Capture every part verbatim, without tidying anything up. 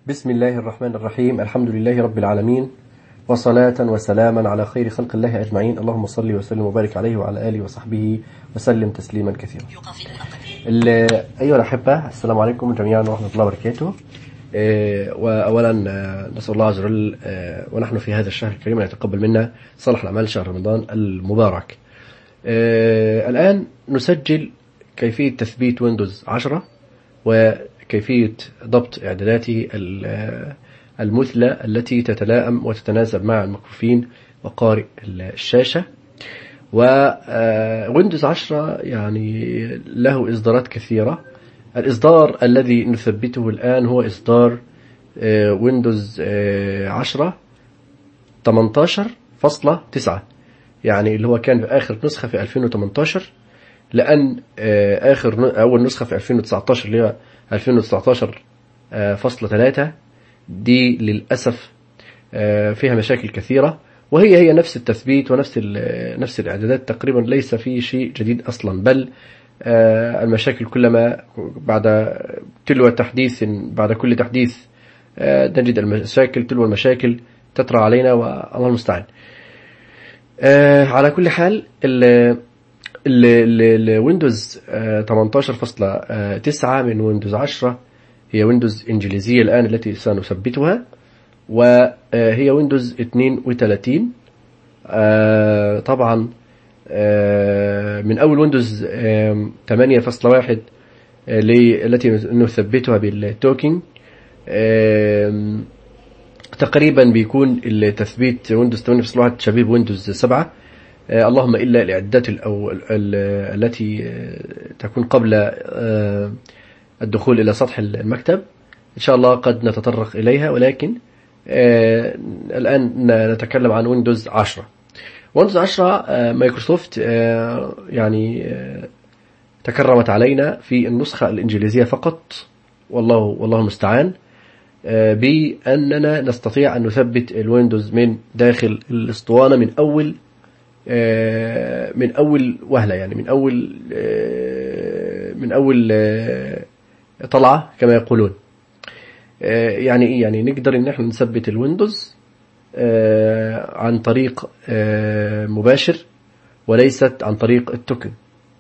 بسم الله الرحمن الرحيم. الحمد لله رب العالمين، وصلاة وسلاما على خير خلق الله أجمعين. اللهم صل وسلم وبارك عليه وعلى آله وصحبه وسلم تسليما كثيرا. أيها الأحبة، السلام عليكم جميعا ورحمة الله وبركاته. وأولا نسأل الله عز وجل ونحن في هذا الشهر الكريم أن يتقبل منا صالح الأعمال، شهر رمضان المبارك. الآن نسجل كيفية تثبيت ويندوز عشرة وكيفية ضبط إعداداته المثلى التي تتلائم وتتناسب مع المكفوفين وقارئ الشاشة. وويندوز عشرة يعني له إصدارات كثيرة. الإصدار الذي نثبته الآن هو إصدار ويندوز عشرة ثمانية عشر فاصلة تسعة، يعني اللي هو كان في آخر نسخة في ألفين وثمانية عشر، لأن آخر أول نسخة في ألفين وتسعة عشر اللي هي ألفين وتسعة عشر فاصلة ثلاثة دي للأسف فيها مشاكل كثيرة، وهي هي نفس التثبيت ونفس نفس الإعدادات تقريبا، ليس في شيء جديد أصلا، بل المشاكل كلما بعد تلو تحديث بعد كل تحديث نجد المشاكل تلو المشاكل تطرأ علينا، والله المستعان. على كل حال الويندوز ثمانية عشر فاصلة تسعة من ويندوز عشرة هي ويندوز إنجليزية الآن التي سنثبتها، وهي ويندوز اثنين وثلاثين. طبعا من أول ويندوز ثمانية فاصلة واحد التي نثبتها بالتوكينج تقريبا بيكون التثبيت ويندوز ثمانية فاصلة واحد شبيه ويندوز سبعة، اللهم إلا الإعدادات التي تكون قبل الدخول إلى سطح المكتب إن شاء الله قد نتطرق إليها، ولكن الآن نتكلم عن ويندوز عشرة. ويندوز عشرة مايكروسوفت يعني تكرمت علينا في النسخة الإنجليزية فقط، والله والله المستعان، بأننا نستطيع أن نثبت الويندوز من داخل الأسطوانة من أول من أول وهلة، يعني من أول من أول طلعة كما يقولون. يعني إيه؟ يعني نقدر إن احنا نثبت الويندوز عن طريق مباشر وليست عن طريق التوكن.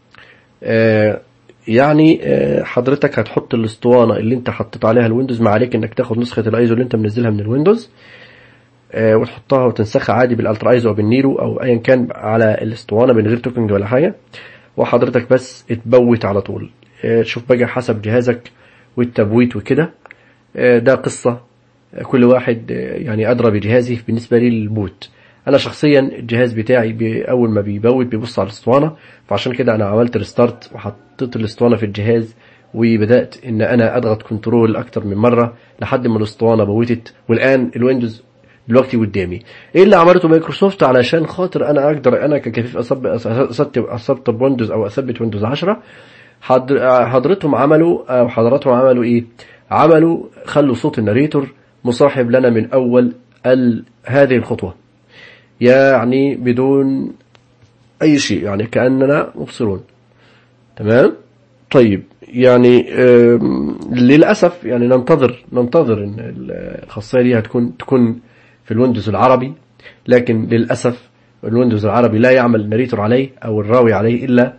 يعني حضرتك هتحط الاسطوانة اللي انت حطيت عليها الويندوز، ما عليك انك تاخد نسخة الايزو اللي انت منزلها من الويندوز وتحطها وتنسخها عادي بالالترا ايزو او بالنيرو او ايا كان على الاسطوانة من غير توكن ولا حاجة، وحضرتك بس اتبوت على طول. تشوف بقى حسب جهازك والتبويت وكده، ده قصة كل واحد يعني أدرى بجهازه. بالنسبة لي البوت، أنا شخصيا الجهاز بتاعي أول ما بيبوت بيبص على الاسطوانة، فعشان كده أنا عملت ريستارت وحطيت الاسطوانة في الجهاز، وبدأت إن أنا أضغط كنترول أكتر من مرة لحد ما الاسطوانة بوتت، والآن الويندوز دلوقتي قدامي. إيه اللي عملته مايكروسوفت علشان خاطر أنا أقدر أنا ككفيف أسطب ويندوز أو أثبت ويندوز عشرة؟ حضرتهم عملوا أو حضراتهم عملوا إيه؟ عملوا خلوا صوت الناريتور مصاحب لنا من أول هذه الخطوة، يعني بدون أي شيء، يعني كأننا مبصرون. تمام؟ طيب، يعني للأسف يعني ننتظر ننتظر إن الخاصية دي هتكون تكون في الويندوز العربي، لكن للأسف الويندوز العربي لا يعمل الناريتور عليه أو الراوي عليه إلا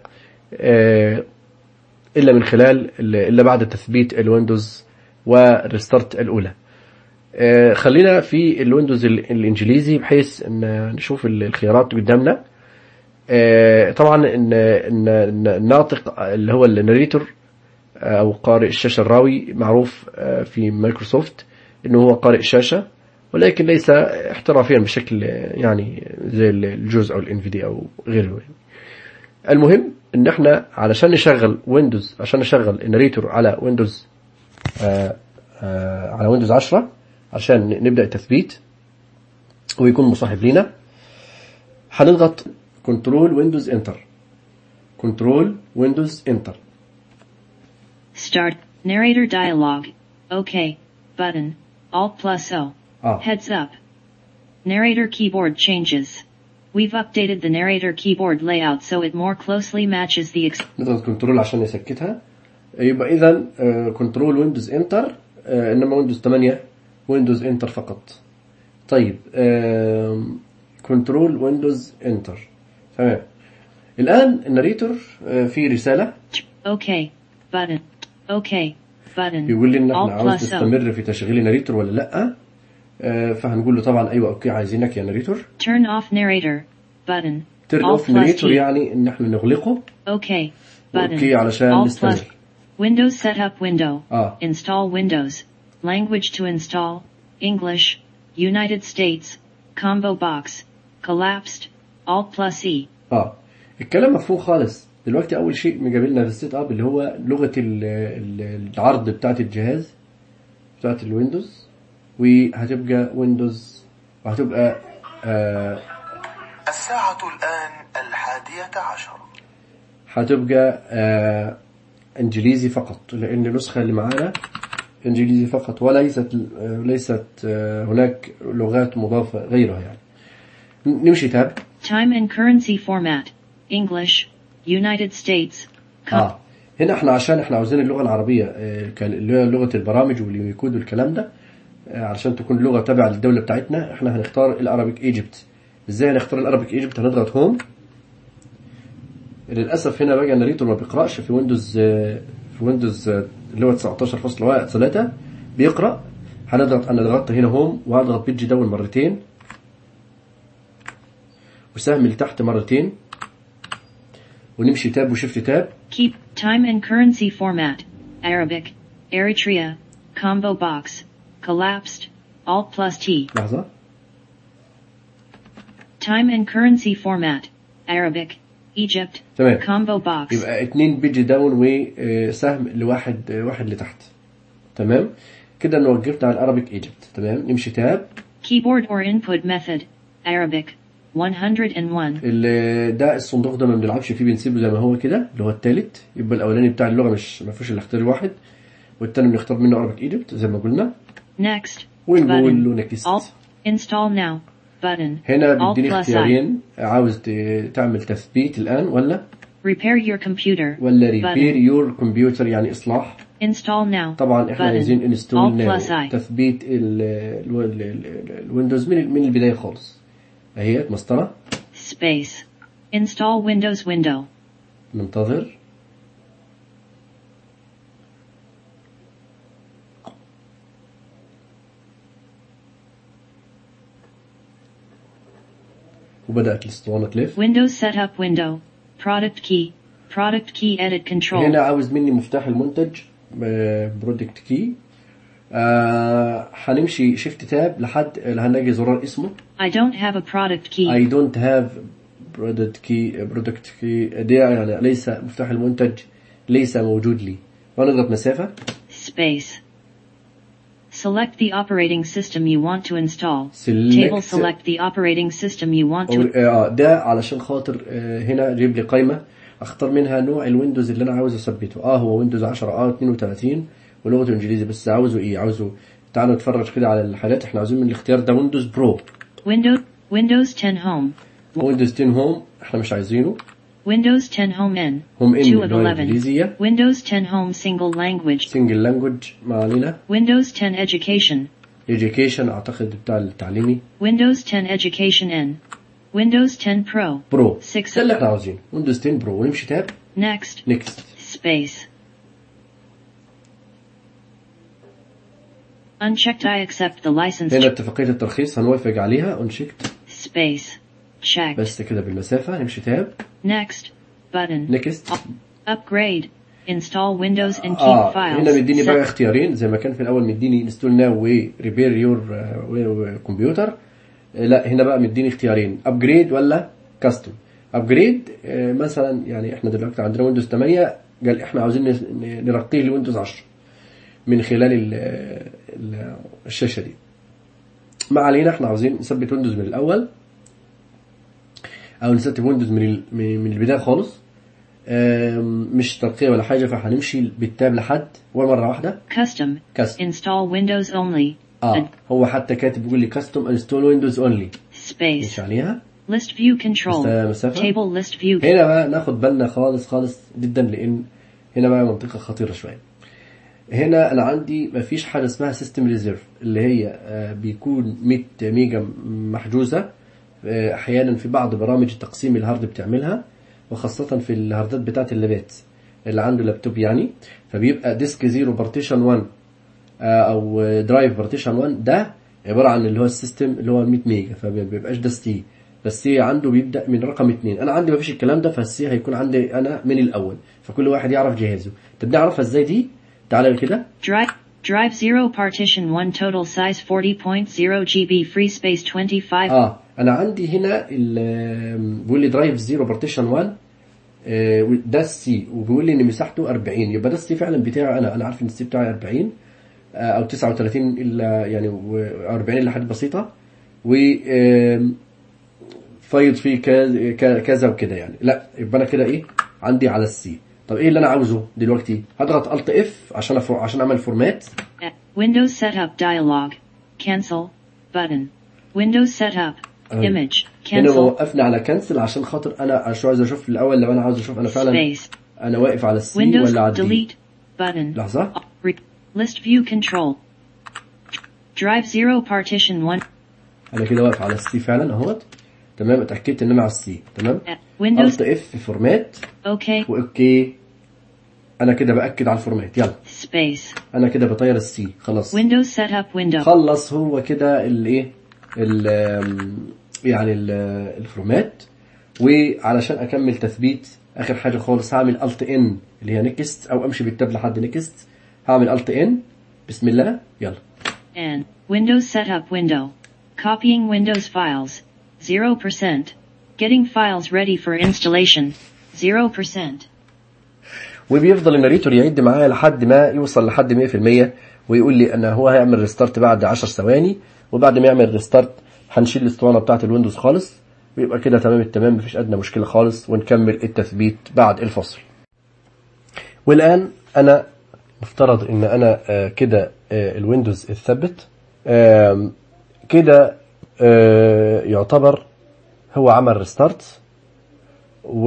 إلا من خلال إلا بعد تثبيت الويندوز والريستارت الأولى. آه خلينا في الويندوز الإنجليزي بحيث إن نشوف الخيارات قدامنا. آه طبعا إن إن الناطق اللي هو الناريتور أو قارئ الشاشة الراوي معروف آه في مايكروسوفت إنه هو قارئ الشاشة، ولكن ليس احترافيا بشكل يعني زي الجوز أو الانفيديا أو غيره. المهم إن إحنا علشان نشغل ويندوز عشان نشغل الناريتور على ويندوز آه آه على ويندوز عشرة عشان نبدأ التثبيت ويكون مصاحب لينا، هنضغط كنترول ويندوز انتر. كنترول ويندوز انتر. Start narrator dialog. OK button. Alt plus O. آه. Heads up. Narrator keyboard changes. We've updated the narrator keyboard layout so it more closely matches the. نضغط كنترول عشان نسكتها. يبقى إذا كنترول ويندوز انتر آه انما ويندوز ثمانية ويندوز انتر فقط. طيب كنترول ويندوز انتر. تمام. الان الناريتور آه في رسالة اوكي button اوكي button بيقول لي ان احنا Alt عاوز plus O. تستمر في تشغيل الناريتور ولا لا. آه فهنقول له طبعا ايوه اوكي عايزينك يا ناريتور. Turn off narrator button تيرن Alt اوف plus ناريتور T. يعني ان احنا نغلقه. اوكي button اوكي علشان Alt نستمر. plus Windows setup window اه install Windows language to install English United States combo box collapsed Alt plus E. اه الكلام مفهوم خالص. دلوقتي اول شيء مجابلنا في السيت اب اللي هو لغه ال- ال- العرض بتاعه الجهاز بتاعه الويندوز، وهتبقى ويندوز وهتبقى آه الساعة الآن الحادية عشر. هتبقى آه انجليزي فقط، لان النسخه اللي معانا انجليزي فقط وليست آه ليست آه هناك لغات مضافه غيرها يعني. نمشي تاب. Time and currency format English United States com- اه هنا احنا عشان احنا عاوزين اللغه العربيه آه كان- اللي هي لغه البرامج واليونيكود والكلام ده، آه علشان تكون لغه تابعه للدوله بتاعتنا احنا هنختار الارابيك ايجيبت. ازاي هنختار الارابيك ايجيبت؟ هنضغط هوم. للاسف هنا بقى الناريتور ما بيقراش في ويندوز آه في ويندوز آه اللي هو تسعتاشر فاصلة ثلاثة بيقرا. هنضغط انا ضغطت هنا هوم وهضغط بيجي داون مرتين وسهم لتحت مرتين ونمشي تاب وشفت تاب. keep time and currency format Arabic Eritrea combo box collapsed Alt plus T. لحظة. Time and currency format Arabic Egypt تمام. combo box. يبقى اتنين بيجي داون وسهم لواحد واحد لتحت. تمام كده انا وقفت على الارابيك ايجيبت. تمام نمشي تاب. Keyboard or input method Arabic one oh one. ال- ده الصندوق ده ما بنلعبش فيه، بنسيبه زي ما هو كده اللي هو الثالث. يبقى الاولاني بتاع اللغه مش ما فيش الا اختيار واحد، والثاني بنختار منه ارابيك ايجيبت زي ما قلنا Next ونقول له button نكست. Alt install now button هنا Alt بيديني plus I. اختيارين، عاوز ت- تعمل تثبيت الان ولا repair your computer ولا ريبير button يور كمبيوتر يعني اصلاح. install now طبعا احنا button عايزين انستول Alt ناو plus I. تثبيت ال- ال- ال- ال- الويندوز من من البدايه خالص. اهي مسطره. space install Windows window. ننتظر. وبدأت الاسطوانة تلف. Windows setup window product key product key edit control. هنا عاوز مني مفتاح المنتج برودكت كي. آه هنمشي شيفت تاب لحد هنلاقي زرار اسمه I don't have a product key. I don't have product key product key ده يعني ليس مفتاح المنتج ليس موجود لي. ونضغط مسافة. Space. Select the operating system you want to install. Select- Table select the operating system you want أو to. آه ده علشان خاطر آه هنا جيب لي قائمة اختار منها نوع الويندوز اللي انا عاوز اثبته. اه هو ويندوز عشرة اه اثنين وثلاثين ولغته انجليزي، بس عاوزه ايه؟ عاوزه تعالوا نتفرج كده على الحاجات. احنا عاوزين من الاختيار ده ويندوز برو. Windows Windows ten Home. ويندوز عشرة هوم احنا مش عايزينه. Windows ten Home N. هوم ان two of اللي هو eleven. الانجليزية. Windows ten Home Single Language. سنجل لانجوج ما علينا. Windows ten Education. education اعتقد بتاع التعليمي. Windows ten Education N. Windows ten Pro. برو six ده اللي احنا عاوزينه ويندوز عشرة برو. ونمشي تاب Next. نيكست. Space. Unchecked I accept the license. هنا اتفاقية الترخيص هنوافق عليها انشكت. Space. Checked. بس كده بالمسافة. نمشي تاب Next. Button. نيكست. Upgrade. Install Windows and keep اه files. هنا مديني بقى Set- اختيارين زي ما كان في الاول مديني انستول ناو وريبير يور كمبيوتر. لا هنا بقى مديني اختيارين ابجريد ولا كاستم. ابجريد مثلا يعني احنا دلوقتي عندنا ويندوز ثمانية قال احنا عاوزين نس- نرقيه لويندوز عشرة من خلال ال ال الشاشة دي. ما علينا احنا عاوزين نثبت ويندوز من الاول او نثبت ويندوز من ال- من من البداية خالص. آم، مش ترقية ولا حاجة، فهنمشي بالتاب لحد ومرة واحدة Custom. كاستم. Install Windows only. اه هو حتى كاتب بيقول لي كاستم انستول ويندوز اونلي. مش Space. عليها. List view control. مست- مسافة. Table list view. هنا بقى ناخد بالنا خالص خالص جدا لان هنا بقى منطقة خطيرة شوية. هنا انا عندي مفيش حاجه اسمها سيستم ريزيرف، اللي هي بيكون مية ميجا محجوزه احيانا في بعض برامج التقسيم الهارد بتعملها، وخاصه في الهاردات بتاعه اللابات اللي عنده لابتوب يعني. فبيبقى ديسك زيرو بارتيشن واحد او درايف بارتيشن واحد ده عباره عن اللي هو السيستم اللي هو مية ميجا، فبيبقاش ده سي. بس سي عنده بيبدا من رقم اتنين. انا عندي مفيش الكلام ده، فالسي هيكون عندي انا من الاول، فكل واحد يعرف جهازه. طب نعرفها ازاي دي؟ تعالى كده. Drive Drive zero partition one total size forty point zero gigabytes free space twenty-five. اه انا عندي هنا بيقول لي درايف زيرو بارتيشن واحد ده السي، وبيقول لي ان مساحته أربعين. يبقى ده السي فعلا بتاعي انا انا عارف ان السي بتاعي أربعين او تسعة وثلاثين الا يعني أربعين الا حاجه بسيطه، و فايض فيه كذا وكده يعني. لا يبقى انا كده ايه عندي على السي. طب ايه اللي انا عاوزه دلوقتي؟ هضغط الت اف عشان أفر... عشان اعمل فورمات. Windows setup dialog cancel button Windows setup image هنا cancel. وقفنا على كنسل عشان خاطر انا عشان عايز اشوف الاول لو انا عاوز اشوف انا فعلا Space. انا واقف على السي ولا على الدي. delete button لحظه. list view control drive zero partition one. انا كده واقف على السي فعلا اهوت. تمام، اتاكدت ان انا على السي. تمام. Windows الت اف فورمات. اوكي واوكي. انا كده باكد على الفورمات. يلا space. انا كده بطير السي. خلاص Windows setup window. خلص هو كده الايه يعني ال الفورمات. وعلشان اكمل تثبيت اخر حاجه خالص هعمل الت ان اللي هي نيكست، او امشي بالتاب لحد نيكست. هعمل الت ان. بسم الله. يلا. N Windows setup window. Copying Windows files zero percent. Getting files ready for installation zero percent. وبيفضل الناريتور يعد معايا لحد ما يوصل لحد مية في المية، ويقول لي ان هو هيعمل ريستارت بعد عشر ثواني. وبعد ما يعمل ريستارت هنشيل الاسطوانه بتاعه الويندوز خالص، ويبقى كده تمام التمام، مفيش ادنى مشكله خالص، ونكمل التثبيت بعد الفصل. والان انا مفترض ان انا آه كده آه الويندوز اتثبت آه كده آه يعتبر هو عمل ريستارت. و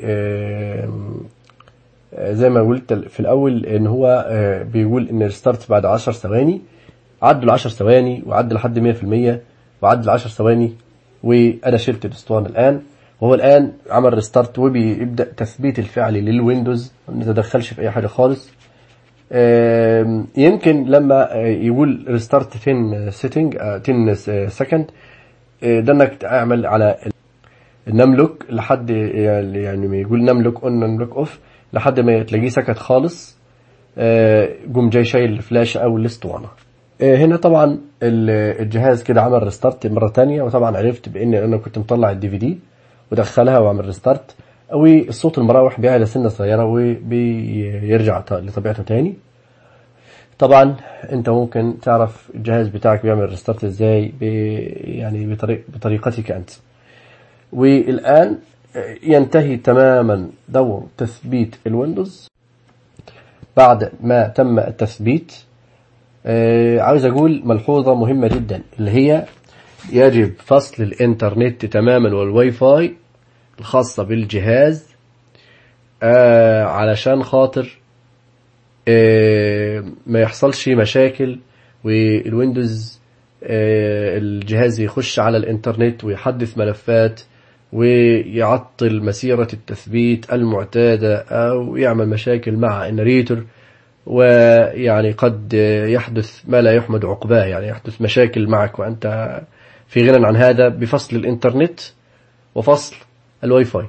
زي ما قلت في الاول ان هو بيقول ان الريستارت بعد عشر ثواني. عدوا العشر ثواني وعدوا لحد مية في المية وعدوا العشر ثواني، وانا شلت الاسطوانه الان، وهو الان عمل ريستارت وبيبدا تثبيت الفعلي للويندوز. ما نتدخلش في اي حاجه خالص. يمكن لما يقول ريستارت عشرة سيتنج عشرة سكند ده انك تعمل على النملوك لحد يعني ما يقول نملوك اون نملوك اوف لحد ما تلاقيه سكت خالص. قوم جاي شايل الفلاش او الاسطوانه. هنا طبعا الجهاز كده عمل ريستارت مره تانية، وطبعا عرفت بان انا كنت مطلع الدي في دي ودخلها وعمل ريستارت. والصوت المراوح بيعلى سنه صغيره وبيرجع لطبيعته تاني. طبعا انت ممكن تعرف الجهاز بتاعك بيعمل ريستارت ازاي يعني بطريق بطريقتك انت. والآن ينتهي تماما دور تثبيت الويندوز. بعد ما تم التثبيت عاوز أقول ملحوظة مهمة جدا، اللي هي يجب فصل الإنترنت تماما والواي فاي الخاصة بالجهاز علشان خاطر ما يحصلش مشاكل والويندوز الجهاز يخش على الإنترنت ويحدث ملفات ويعطل مسيرة التثبيت المعتادة، أو يعمل مشاكل مع الناريتور، ويعني قد يحدث ما لا يحمد عقباه، يعني يحدث مشاكل معك وأنت في غنى عن هذا بفصل الإنترنت وفصل الواي فاي.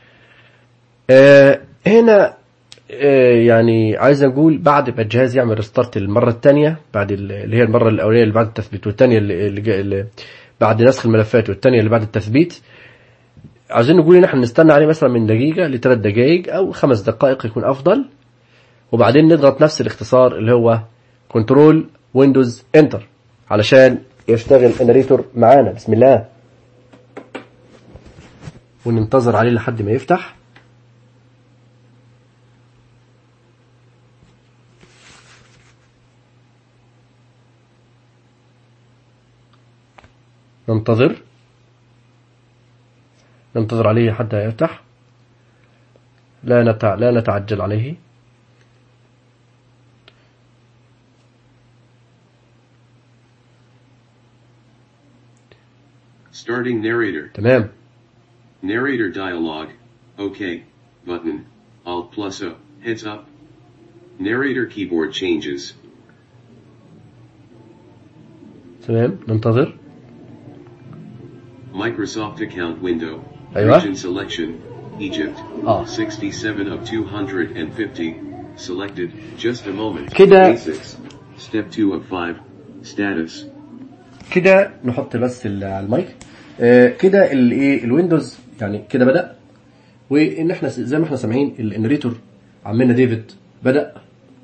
آه هنا آه يعني عايز أقول بعد ما الجهاز يعمل ريستارت المرة الثانية، بعد اللي هي المرة الأولية اللي بعد التثبيت، والثانية اللي, اللي بعد نسخ الملفات، والثانية اللي بعد التثبيت، عايزين نقول ان احنا نستنى عليه مثلا من دقيقة لثلاث دقائق او خمس دقائق يكون افضل. وبعدين نضغط نفس الاختصار اللي هو كنترول ويندوز انتر علشان يشتغل الناريتور معانا. بسم الله. وننتظر عليه لحد ما يفتح. ننتظر ننتظر عليه حتى يفتح. لا نتع... لا نتعجل عليه. Starting narrator. تمام. Narrator dialog. OK. Button. Alt plus O. Heads up. Narrator keyboard changes. تمام ننتظر. Microsoft account window. أيوة. Region selection. Egypt. آه. sixty-seven of two hundred fifty. Selected. Just a moment. كده. Basics. Step two of five. Status. كده نحط بس على المايك. آه كده الايه الويندوز يعني كده بدأ، وان احنا زي ما احنا سامعين النريتور عمنا ديفيد بدأ،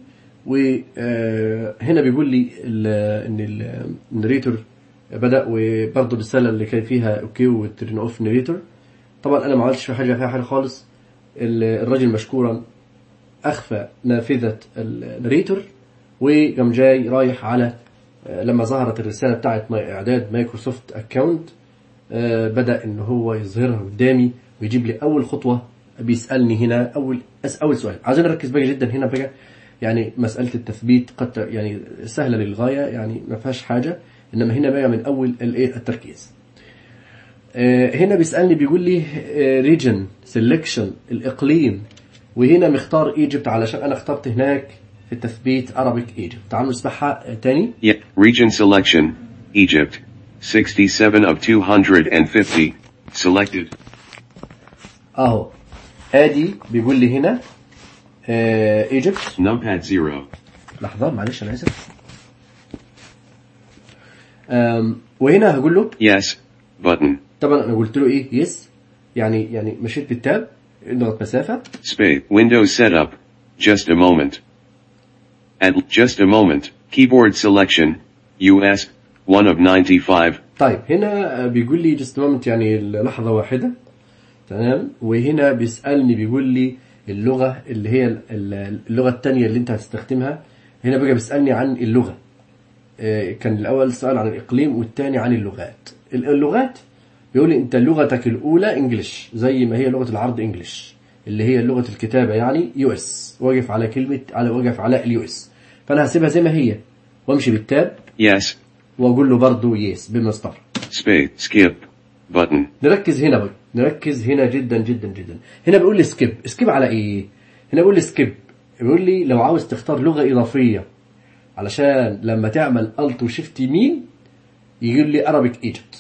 وهنا بيقول لي ان النريتور بدأ، وبرضه الرسالة اللي كان فيها اوكي وترن اوف نريتور. طبعا انا ما عملتش في حاجة فيها حاجة خالص. الراجل مشكورا اخفى نافذة النريتور، وقام جاي رايح على لما ظهرت الرسالة بتاعت اعداد مايكروسوفت اكاونت، بدأ ان هو يظهرها قدامي ويجيب لي اول خطوة. بيسألني هنا اول اول سؤال. عايزين نركز بقى جدا هنا بقى، يعني مسألة التثبيت قد يعني سهلة للغاية، يعني ما فيهاش حاجة، انما هنا بقى من اول الايه التركيز. هنا بيسألني بيقول لي ريجن سيلكشن الاقليم، وهنا مختار ايجيبت علشان انا اخترت هناك في التثبيت Arabic Egypt. تعالوا نسمعها تاني. Yeah. Region selection. Egypt. sixty-seven of two hundred fifty. Selected. اهو ادي بيقول لي هنا ايجيبت. Numpad zero. لحظة معلش انا اسف. وهنا هقول له Yes. Button. طبعا انا قلت له ايه يس، يعني يعني مشيت بالتاب نضغط مسافة. Space. Windows setup. Just a moment. At just a moment. Keyboard selection. U S. one of ninety-five. طيب هنا بيقول لي just a moment يعني لحظة واحدة. تمام. وهنا بيسألني بيقول لي اللغة اللي هي اللغة التانية اللي انت هتستخدمها. هنا بقى بيسألني عن اللغة. كان الأول سؤال عن الإقليم والتاني عن اللغات. اللغات بيقول لي انت لغتك الأولى انجليش زي ما هي لغة العرض انجليش، اللي هي لغة الكتابة يعني يو اس. واقف على كلمة على واقف على اليو اس، فأنا هسيبها زي ما هي وامشي بالتاب. Yes. واقول له برضو يس بالمسطرة. Space. Skip. Button. نركز هنا بقى، نركز هنا جدا جدا جدا. هنا بيقول لي سكيب. سكيب على ايه؟ هنا بيقول لي سكيب، بيقول لي لو عاوز تختار لغة إضافية علشان لما تعمل الت وشيفت يمين يجيب لي Arabic Egypt.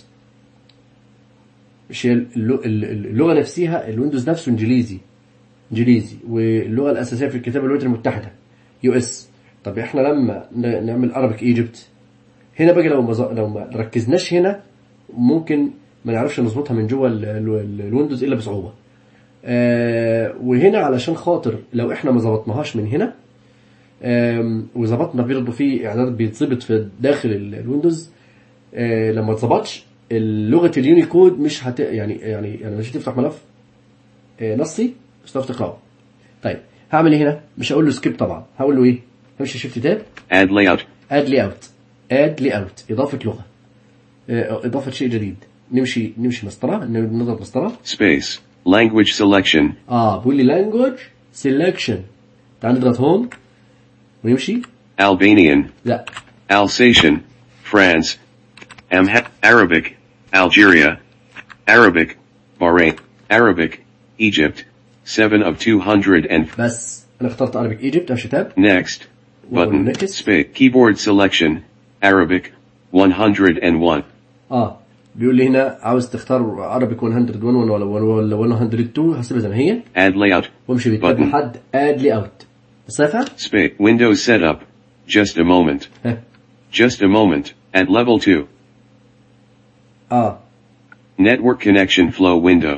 مش اللغة نفسها الويندوز نفسه انجليزي انجليزي واللغة الأساسية في الكتابة الولايات المتحدة يو اس. طب احنا لما نعمل Arabic Egypt هنا بقى لو ما لو ما ركزناش هنا ممكن ما نعرفش نظبطها من جوه الويندوز الا بصعوبة. آه وهنا علشان خاطر لو احنا ما ظبطناهاش من هنا آه وظبطنا برضه في اعداد بيتظبط في داخل الويندوز، آه لما تظبطش اللغة اليونيكود مش هت يعني يعني يعني مش هتفتح ملف آه نصي مش هتعرف تقراه. طيب هعمل ايه هنا؟ مش هقول له سكيب طبعا، هقول له ايه؟ همشي شيفت تاب Add layout. اد لي اوت. اد لي اوت اضافة لغة، آه اضافة شيء جديد. نمشي نمشي مسطرة، نضغط مسطرة. Space. Language selection. اه بيقول لي language selection. تعال نضغط هوم ونمشي. Albanian. لا Alsatian. France. Amha- Arabic. Algeria. Arabic. Bahrain. Arabic. Egypt. seven of two hundred and بس انا اخترت Arabic Egypt. امشي تاب. next. Button. Next. Space. Keyboard selection. Arabic. one hundred one. اه بيقول لي هنا عاوز تختار Arabic one oh one ولا ولا one oh two. هسيبها زي ما هي Add layout. وامشي بالتاب Button. لحد اد لي اوت. مسافة. Space. Windows setup. Just a moment. ها. Just a moment. At level two. اه Network connection flow window.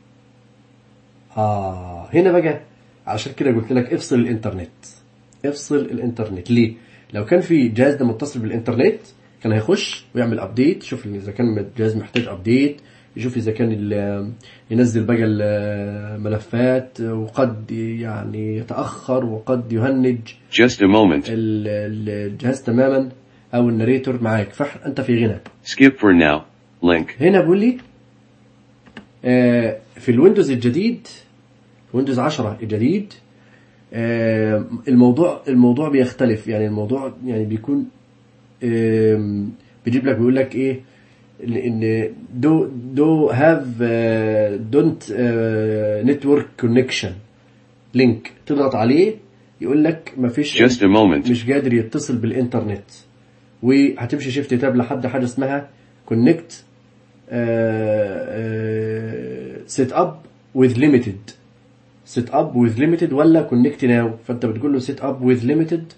اه هنا بقى عشان كده قلت لك افصل الانترنت. افصل الانترنت ليه؟ لو كان في جهاز ده متصل بالانترنت كان هيخش ويعمل ابديت، يشوف اذا كان الجهاز محتاج ابديت، يشوف اذا كان ينزل بقى الملفات، وقد يعني يتاخر وقد يهنج Just a moment. الجهاز تماما او الناريتور معاك، فانت في غنى. Skip for now. Link. هنا بقول لي آه في الويندوز الجديد ويندوز عشرة الجديد آه الموضوع الموضوع بيختلف. يعني الموضوع يعني بيكون آه بيجيب لك بيقول لك ايه ان دو دو هاف دونت نتورك كونكشن لينك، تضغط عليه يقول لك مفيش Just a moment. مش قادر يتصل بالانترنت، وهتمشي شيفت تاب لحد حاجه اسمها كونكت سيت اب وذ ليميتد سيت اب وذ ليميتد ولا كونكت ناو. فانت بتقول له سيت اب وذ ليميتد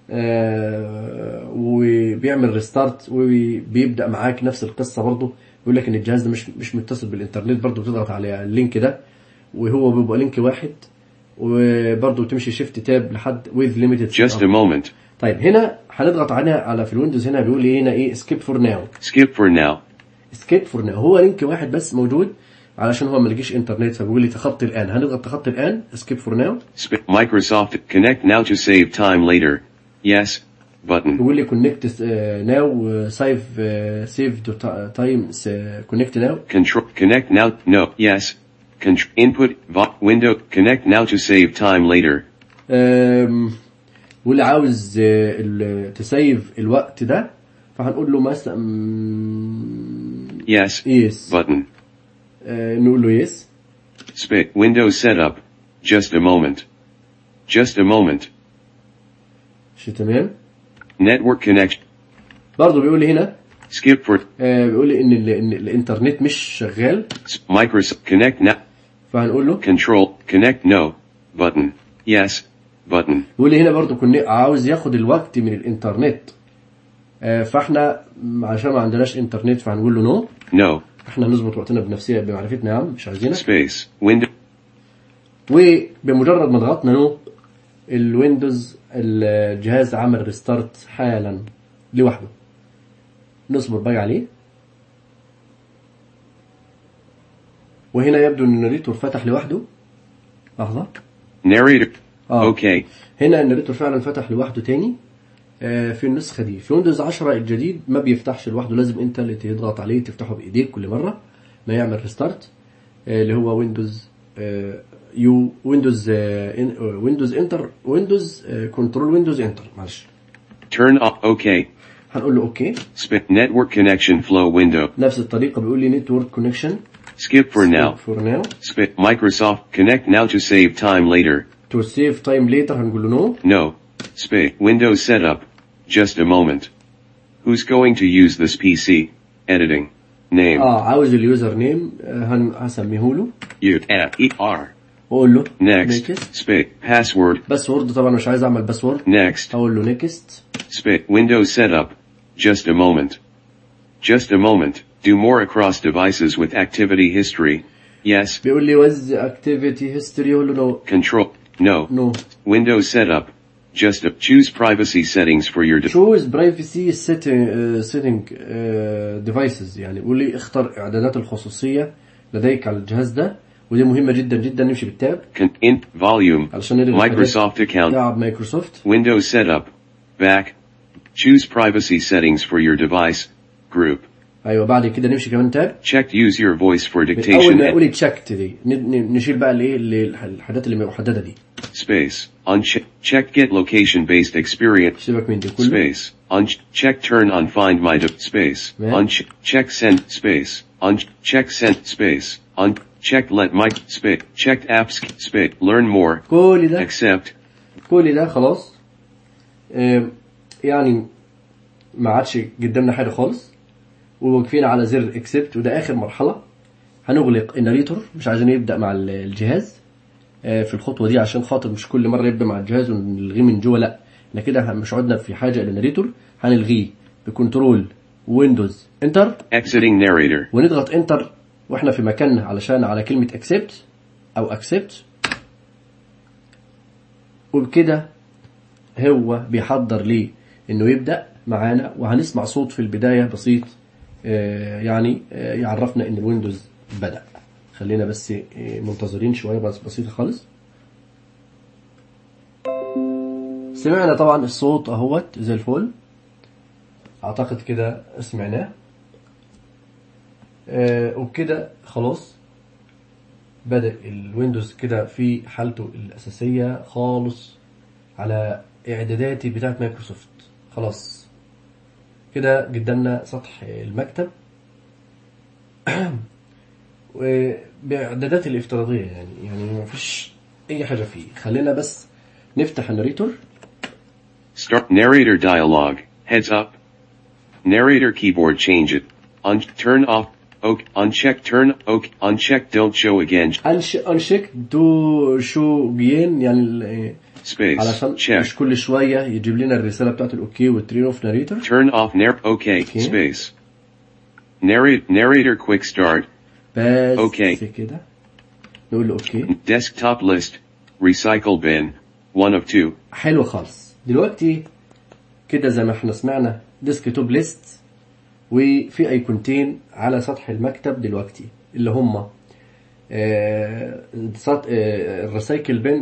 وبيعمل ريستارت وبيبدا معاك نفس القصه برضه، يقول لك ان الجهاز ده مش مش متصل بالانترنت، برضه بتضغط على اللينك ده وهو بيبقى لينك واحد، وبرضه تمشي شيفت تاب لحد with limited Just a moment. طيب هنا هنضغط عليها على في الويندوز، هنا بيقول لي هنا ايه skip for now. Skip for now. skip for now هو لينك واحد بس موجود علشان هو ما لقيش انترنت، فبيقول لي تخطي الان. هنضغط تخطي الان skip for now. Sp- Microsoft connect now to save time later. Yes. Button. بيقول لي connect uh, now uh, save uh, save to ti- time uh, connect now. Control. Connect now. No. Yes. Contr- input. Vo- window. Connect now to save time later. um, واللي عاوز uh, تسيف الوقت ده فهنقول له مثلا um, Yes. yes Button. uh, نقول له yes. Spit. Windows setup. Just a moment. Just a moment. شي تمام. Network connection. برضه بيقول لي هنا Skip for. آه بيقول لي ان, ال- إن الانترنت مش شغال، Microsoft connect now. فهنقول له Control. Connect no. Button. Yes. Button. بيقول لي هنا برضه كنا عاوز ياخد الوقت من الانترنت، آه فاحنا عشان ما عندناش انترنت فهنقول له نو. No. احنا نظبط وقتنا بنفسنا بمعرفتنا يا عم، مش عايزينك. Space. Window. وبمجرد ما ضغطنا نو الويندوز الجهاز عمل ريستارت حالا لوحده. نصبر بقى عليه، وهنا يبدو ان الناريتور فتح لوحده. لحظة. Narrator. آه. Okay. هنا الناريتور فعلا فتح لوحده تاني. آه في النسخة دي في ويندوز عشرة الجديد ما بيفتحش لوحده، لازم انت اللي تضغط عليه تفتحه بايديك كل مرة ما يعمل ريستارت، آه اللي هو ويندوز آه يو ويندوز آه ويندوز انتر ويندوز آه كنترول ويندوز انتر معلش. Turn off. Okay. هنقول له اوكي. Spit. Network connection flow window. نفس الطريقة بيقول لي نتورك كونكشن. Skip for now. for now. Spit. Microsoft connect now to save time later. to save time later هنقول له نو. No. Spit. Windows setup. Just a moment. Who's going to use this P C? Editing. Name. اه عاوز اليوزر نيم هن هسميه له U F E R. واقول له Next. Spit. Password. باسورد، طبعا مش عايز اعمل باسورد. Next. هقول له نيكست. Spit. Windows setup. Just a moment. Just a moment. Do more across devices with activity history. Yes. بيقول لي وز اكتيفيتي هيستوري، اقول له نو. Control. No. نو. Windows setup. Just a choose privacy settings for your device. choose privacy setting setting devices، يعني بيقول لي اختر اعدادات الخصوصية لديك على الجهاز ده، ودي مهمة جدا جدا. نمشي بالتاب Con- in volume. علشان نلغي Microsoft account. لاعب مايكروسوفت. Windows setup. Back. Choose privacy settings for your device. Group. ايوه بعد كده نمشي كمان تاب. Checked use your voice for اول dictation. ما اقول تشيكت دي ن- ن- نشيل بقى الايه اللي- الحاجات اللي محددة دي. Space. Uncheck. Check get location based experience. سيبك من دي كله. Space. Uncheck turn on find my de- space. Yeah. Uncheck send space. Uncheck send space. Uncheck let my space. Checked apps space. Learn more. كل ده Accept. كل ده خلاص. آم، يعني ما عادش قدامنا حاجة خالص، وواقفين على زر اكسبت، وده اخر مرحلة. هنغلق الناريتور، مش عايزين يبدأ مع الجهاز في الخطوة دي عشان خاطر مش كل مرة يبدأ مع الجهاز ونلغيه من جوه، لا احنا كده مش عدنا في حاجة الى الناريتور، هنلغيه بكنترول ويندوز انتر Exiting narrator. ونضغط انتر واحنا في مكاننا علشان على كلمة اكسبت او اكسبت، وبكده هو بيحضر ليه انه يبدأ معانا. وهنسمع صوت في البداية بسيط آه يعني آه يعرفنا ان الويندوز بدأ. خلينا بس آه منتظرين شوية بس بسيطة خالص. سمعنا طبعا الصوت اهوت زي الفل، اعتقد كده سمعناه. آه وبكده خلاص بدأ الويندوز كده في حالته الأساسية خالص على إعداداتي بتاعة مايكروسوفت. خلاص كده قدامنا سطح المكتب وبإعدادات الافتراضية يعني يعني ما فيش أي حاجة فيه. خلينا بس نفتح الناريتور. Start narrator dialog. Heads up. Narrator keyboard change it. Un turn off. OK. Uncheck. Turn. OK. Uncheck. Don't show again. uncheck do show again يعني Space. علشان Check. مش كل شوية يجيب لنا الرسالة بتاعت الأوكي والترين اوف ناريتور. Turn off narr. OK. Okay. Space. Narrate. Narrator quick start. بس Okay. كده نقول له أوكي. Desktop list. Recycle bin. One of two. حلو خالص. دلوقتي كده زي ما احنا سمعنا ديسك توب ليست وفي ايقونتين على سطح المكتب دلوقتي اللي هم الريسايكل بين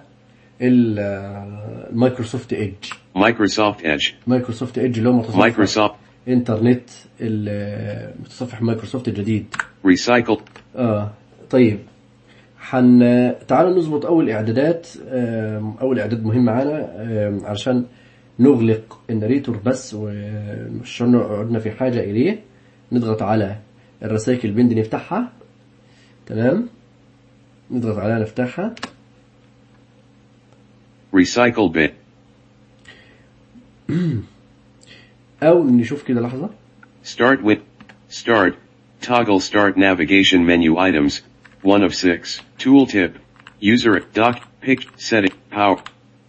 والمايكروسوفت ايدج. Microsoft Edge. مايكروسوفت ايدج اللي هو متصفح Microsoft. انترنت المتصفح مايكروسوفت الجديد. Recycle. اه طيب حن تعالوا نظبط اول اعدادات. اول اعداد مهم معانا علشان نغلق الناريتور بس ومش قعدنا في حاجة اليه. نضغط على الرسائل بند نفتحها. تمام نضغط عليها نفتحها. Recycle bin. او نشوف كده لحظة. Start with. Start. Toggle start navigation menu items. One of six. Tooltip. User doc. Pick. Setting. Power.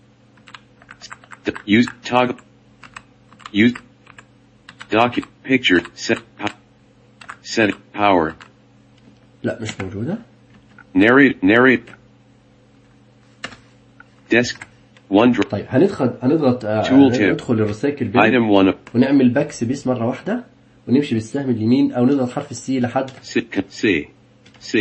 D- use. Toggle. Use. Doc. Picture. Set. Po- Setting. Power. لا مش موجودة. Narrate. Narrate. Desk. OneDrive. طيب هندخل هنضغط آه، Tooltip. ندخل الرسائل بند Item one of. ونعمل باك سبيس مرة واحدة ونمشي بالسهم اليمين او نضغط حرف السي لحد C. C. C.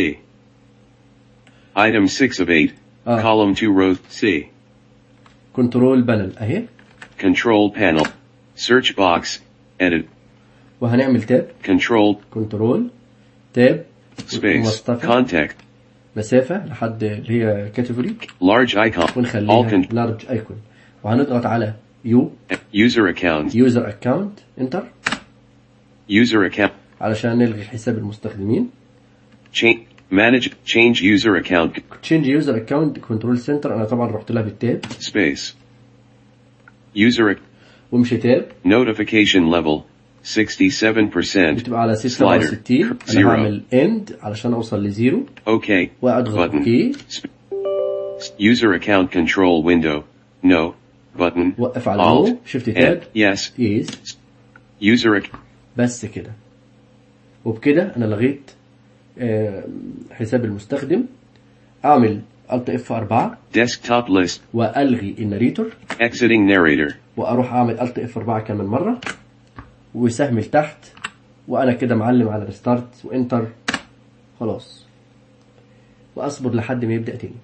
Item six of eight. Ah. Column two row C. كنترول بانل اهي. Control panel. Search box. Edit. وهنعمل تاب. Control. كنترول تاب Space. ومصطفى Contact. مسافة لحد اللي هي كاتيجوري Large icon. All ونخليها con- لارج ايكون وهنضغط على يو User account. يوزر اكاونت انتر User account. علشان نلغي حساب المستخدمين. Change. Manage. Change user account. تشينج يوزر اكاونت كنترول سنتر. انا طبعا رحت لها بالتاب Space. User. ac- ومشي تاب Notification level. sixty-seven percent. بتبقى على سبعة وستين. انا Zero. هعمل اند علشان اوصل لزيرو OK. واضغط Button. اوكي. Sp- User account control window. No. Button. وقف على Alt. نو شيفت تاب N. Yes. يس. User ac- بس كده. وبكده انا لغيت آه، حساب المستخدم. اعمل الت اف أربعة Desktop list. والغي الناريتور Exiting narrator. واروح اعمل الت اف أربعة كمان مرة وسهم لتحت وانا كده معلم على ريستارت وانتر. خلاص واصبر لحد ما يبدأ تاني.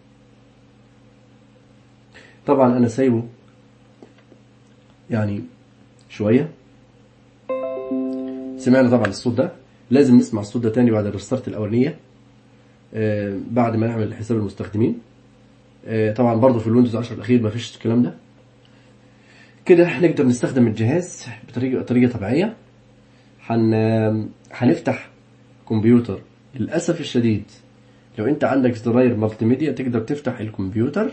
طبعا انا سايبه يعني شوية. سمعنا طبعا الصوت ده. لازم نسمع الصوت ده تاني بعد الريستارت الاولانية آه بعد ما نعمل حساب المستخدمين. آه طبعا برضو في الويندوز عشرة الاخير ما فيش الكلام ده. كده هنقدر نستخدم الجهاز بطريقة طريقة طبيعية. حن هنفتح كمبيوتر. للأسف الشديد لو انت عندك زراير مالتي ميديا تقدر تفتح الكمبيوتر.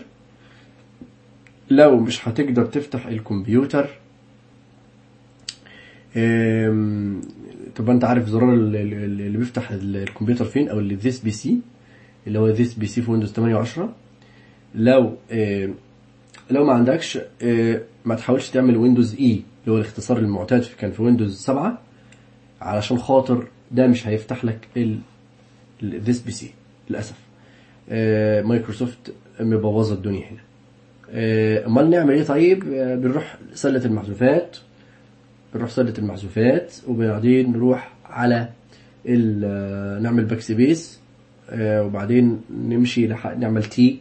لو مش هتقدر تفتح الكمبيوتر طب انت عارف زرار اللي بيفتح الكمبيوتر فين او اللي ذيس بي سي اللي هو ذيس بي سي في ويندوز ثمانية وعشرة. لو لو ما عندكش ما تحاولش تعمل ويندوز اي اللي هو الاختصار المعتاد كان في ويندوز سبعة علشان خاطر ده مش هيفتح لك الذيس بي سي للاسف. مايكروسوفت مبوظه الدنيا هنا. امال نعمل ايه؟ طيب بنروح سله المحذوفات بنروح سله المحذوفات وبعدين نروح على نعمل باك سبيس وبعدين نمشي لحق نعمل تي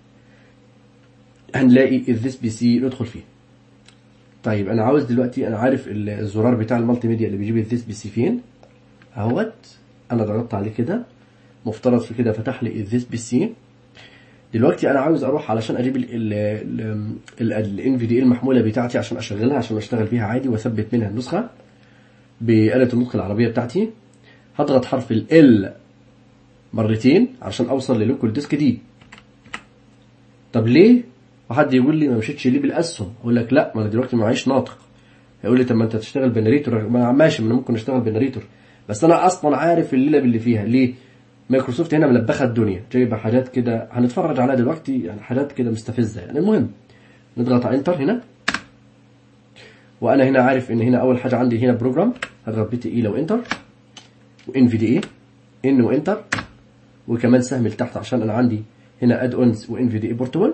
هنلاقي الذيس بي سي ندخل فيه. طيب انا عاوز دلوقتي انا عارف الزرار بتاع المالتي ميديا اللي بيجيب الذيس بي سي فين اهوت. انا ضغطت عليه كده مفترض في كده فتح لي الذيس بي سي. دلوقتي انا عاوز اروح علشان اجيب الان في دي المحموله بتاعتي عشان اشغلها عشان اشتغل بيها عادي واثبت منها النسخه بآلة النطق العربيه بتاعتي. هضغط حرف ال L مرتين عشان اوصل للوكال ديسك دي. طب ليه؟ وحد يقول لي ما مشيتش ليه بالاسهم؟ اقول لك لا، ما انا دلوقتي معيش ناطق. هيقول لي طب ما انت تشتغل بالناريتور. ما ماشي، ما انا ممكن اشتغل بالناريتور، بس انا اصلا عارف الليله باللي فيها. ليه؟ مايكروسوفت هنا ملبخه الدنيا، جايبه حاجات كده هنتفرج عليها دلوقتي، يعني حاجات كده مستفزه يعني. المهم نضغط على انتر هنا، وانا هنا عارف ان هنا اول حاجه عندي هنا بروجرام، هضغط بي تي اي لو انتر، وان في دي اي ان وانتر، وكمان سهم لتحت عشان انا عندي هنا اد اونز وان في دي اي بورتبل.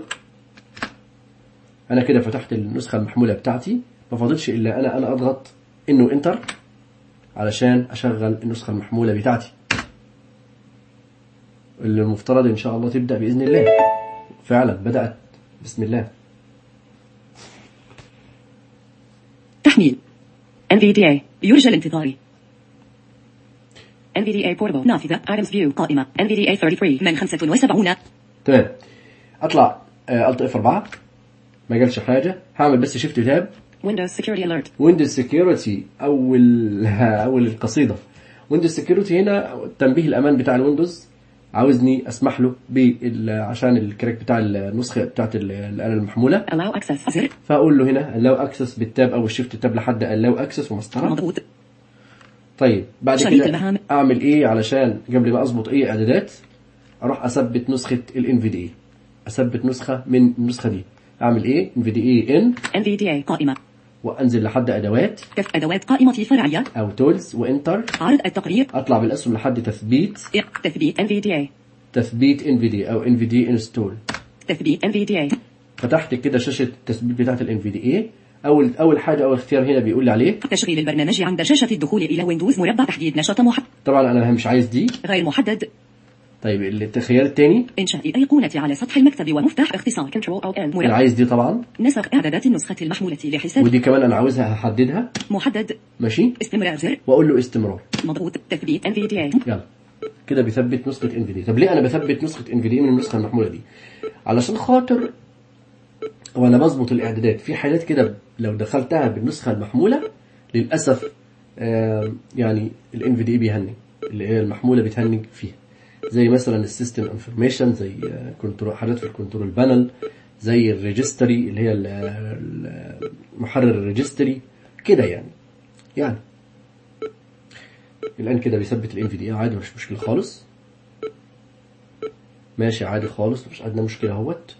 انا كده فتحت النسخه المحموله بتاعتي، ما فاضلش الا انا انا اضغط انه انتر علشان اشغل النسخه المحموله بتاعتي اللي المفترض ان شاء الله تبدا باذن الله. فعلا بدات، بسم الله. تحميل إن في دي إيه يرجى الانتظار. إن في دي إيه Portable نافذة Items View قائمة إن في دي إيه ثلاثة وثلاثين من خمسة وسبعين. تمام. اطلع الت اف أربعة، ما قالش حاجه، هعمل بس شيفت تاب Windows Security Alert. ويندوز سكيورتي اول اول القصيده. ويندوز سكيورتي هنا تنبيه الامان بتاع الويندوز، عاوزني اسمح له بال عشان الكراك بتاع النسخه بتاعت الاله المحموله. Allow access زر. فاقول له هنا allow access بالتاب او الشيفت تاب لحد allow access ومسطره. مضغوط. طيب بعد شريط كده المهام. اعمل ايه علشان قبل ما اظبط اي اعدادات؟ اروح اثبت نسخه الان في دي اي، اثبت نسخه من النسخه دي. اعمل ايه؟ ان في دي اي ان إن في دي إيه قائمة. وانزل لحد ادوات كف أدوات قائمة فرعية. او تولز وانتر. عرض التقرير. اطلع بالاسهم لحد تثبيت تثبيت إن في دي إيه. تثبيت ان في دي او ان في دي انستول. تثبيت إن في دي إيه. فتحت كده شاشه التثبيت بتاعه الان في دي اي. اول اول حاجه اول اختيار هنا بيقول لي عليه تشغيل البرنامج عند شاشة الدخول إلى ويندوز مربع تحديد نشاط محدد. طبعا انا مش عايز دي، غير محدد. طيب الخيار الثاني إنشاء أيقونة على سطح المكتب ومفتاح اختصار كنترول أو إن انا مربع. عايز دي طبعا، نسخ إعدادات النسخة المحمولة لحساب ودي كمان انا عاوزها هحددها. محدد. ماشي، استمرار زر. واقول له استمرار. مضغوط. تثبيت إن في دي إيه. يلا كده بيثبت نسخه ان في دي. طب ليه انا بثبت نسخه ان في دي من النسخه المحموله دي؟ علشان خاطر وانا بظبط الاعدادات في حاجات كده لو دخلتها بالنسخه المحموله للاسف آه يعني الان في دي بيهنج، اللي هي المحموله بتهنج فيها، زي مثلا السيستم انفورميشن، زي كنترول حاجات في الكنترول بانل، زي الريجستري اللي هي المحرر الريجستري كده يعني. يعني الان كده بيثبت الان في دي عادي، مش مشكله خالص، ماشي عادي خالص، مش عندنا مشكله اهوت.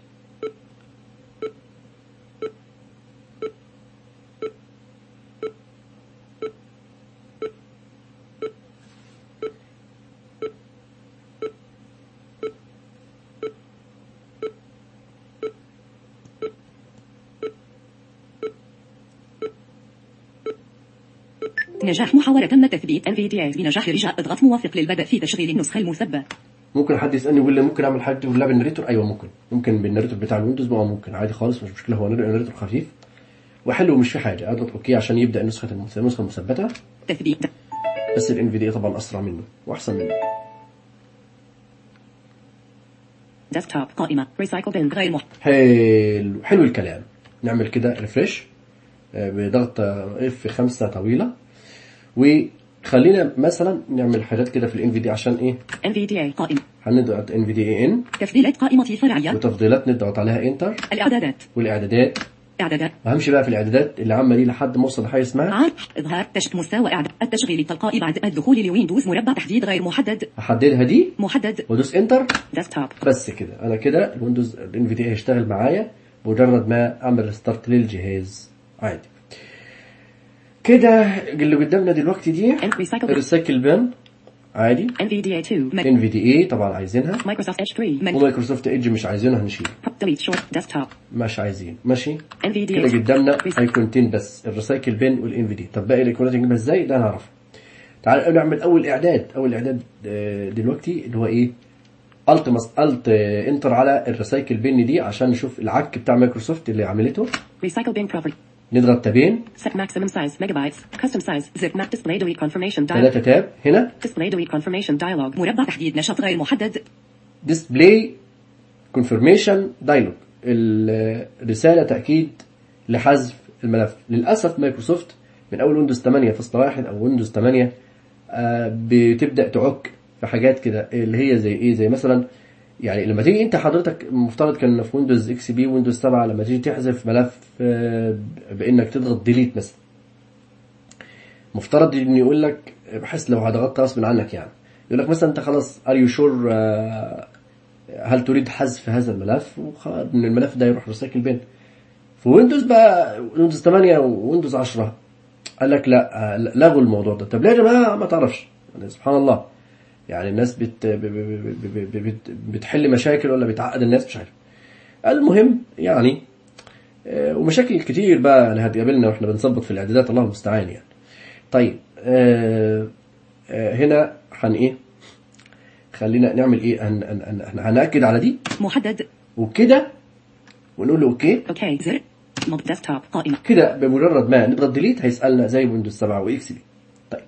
نجاح محاولة تم تثبيت إن في دي إيه بنجاح رجاء اضغط موافق للبدء في تشغيل النسخة المثبتة. ممكن حد يسالني يقول لي ممكن اعمل حاجه ولا بالناريتور؟ ايوه ممكن، ممكن بالناريتور بتاع الويندوز بقى، ممكن عادي خالص، مش مشكله، هو ناريتور خفيف وحلو ومش في حاجه. اضغط اوكي عشان يبدا النسخه النسخه المثبته. تثبيت. بس الان في دي طبعا اسرع منه واحسن منه. ديسكتوب قائمة ريسايكل بن غير محدد. حلو حلو الكلام. نعمل كده ريفرش بضغط اف خمسة طويله، وخلينا مثلا نعمل حاجات كده في الان في دي عشان ايه؟ إن في دي إيه قائمة. هنضغط ان في دي ان تفضيلات قائمة فرعية. وتفضيلات نضغط عليها انتر. الإعدادات. والاعدادات. إعدادات. وهمشي بقى في الاعدادات اللي عامه دي لحد ما اوصل لحاجه اسمها عرض إظهار تش... مستوى إعداد التشغيل التلقائي بعد الدخول لويندوز مربع تحديد غير محدد. احددها دي محدد. وادوس انتر. ديسكتوب. بس كده انا كده الويندوز الان في دي هيشتغل معايا مجرد ما اعمل ستارت للجهاز عادي. كده اللي قدامنا دلوقتي دي الريسايكل بن عادي. إن في دي إيه اثنين. ان في دي اي طبعا عايزينها. مايكروسوفت إدج ثلاثة. من ومايكروسوفت ايدج مش عايزينها، هنشيل. ديليت شورت ديسكتوب. مش عايزين، ماشي. إن في دي كده إيه. قدامنا ايقونتين بس، الريسايكل بن والان في دي. طب باقي الايقونات نجيبها ازاي؟ ده هنعرف. تعال نعمل اول اعداد. اول اعداد دلوقتي اللي هو ايه؟ الت مس الت انتر على الريسايكل بن دي عشان نشوف العك بتاع مايكروسوفت اللي عملته. ريسايكل بن بروبرتي. نضغط تابين. set maximum size megabytes custom size zip map display delete confirmation dialog. ثلاثة تاب هنا. display delete confirmation dialog مربع تحديد نشاط غير محدد. display confirmation dialog الرسالة تأكيد لحذف الملف. للأسف مايكروسوفت من أول ويندوز ثمانية فاصلة واحد أو ويندوز ثمانية آه بتبدا تعك في حاجات كده اللي هي زي ايه، زي مثلا يعني لما تيجي انت حضرتك مفترض كان في ويندوز اكس بي ويندوز سبعة لما تيجي تحذف ملف آه بانك تضغط ديليت مثلا، مفترض ان يقول لك بحيث لو ضغطت غصب عنك يعني يقول لك مثلا انت خلاص ار يو شور هل تريد حذف هذا الملف، وان الملف ده يروح ريسايكل بين. في ويندوز بقى ويندوز ثمانية وويندوز عشرة قال لك لا لغوا الموضوع ده. طب ليه يا جماعه؟ ما تعرفش يعني، سبحان الله يعني الناس بت بت بتحل مشاكل ولا بتعقد الناس مش عارف. المهم يعني ومشاكل كتير بقى اللي هتقابلنا واحنا بنظبط في الاعدادات، الله المستعان يعني. طيب آه آه هنا هن ايه خلينا نعمل ايه، هن هن هن هنأكد على دي محدد وكده ونقول له اوكي اوكي زر موب ديسكتوب قائمة كده. بمجرد ما نضغط ديليت هيسألنا زي ويندوز سبعة واكس بي. طيب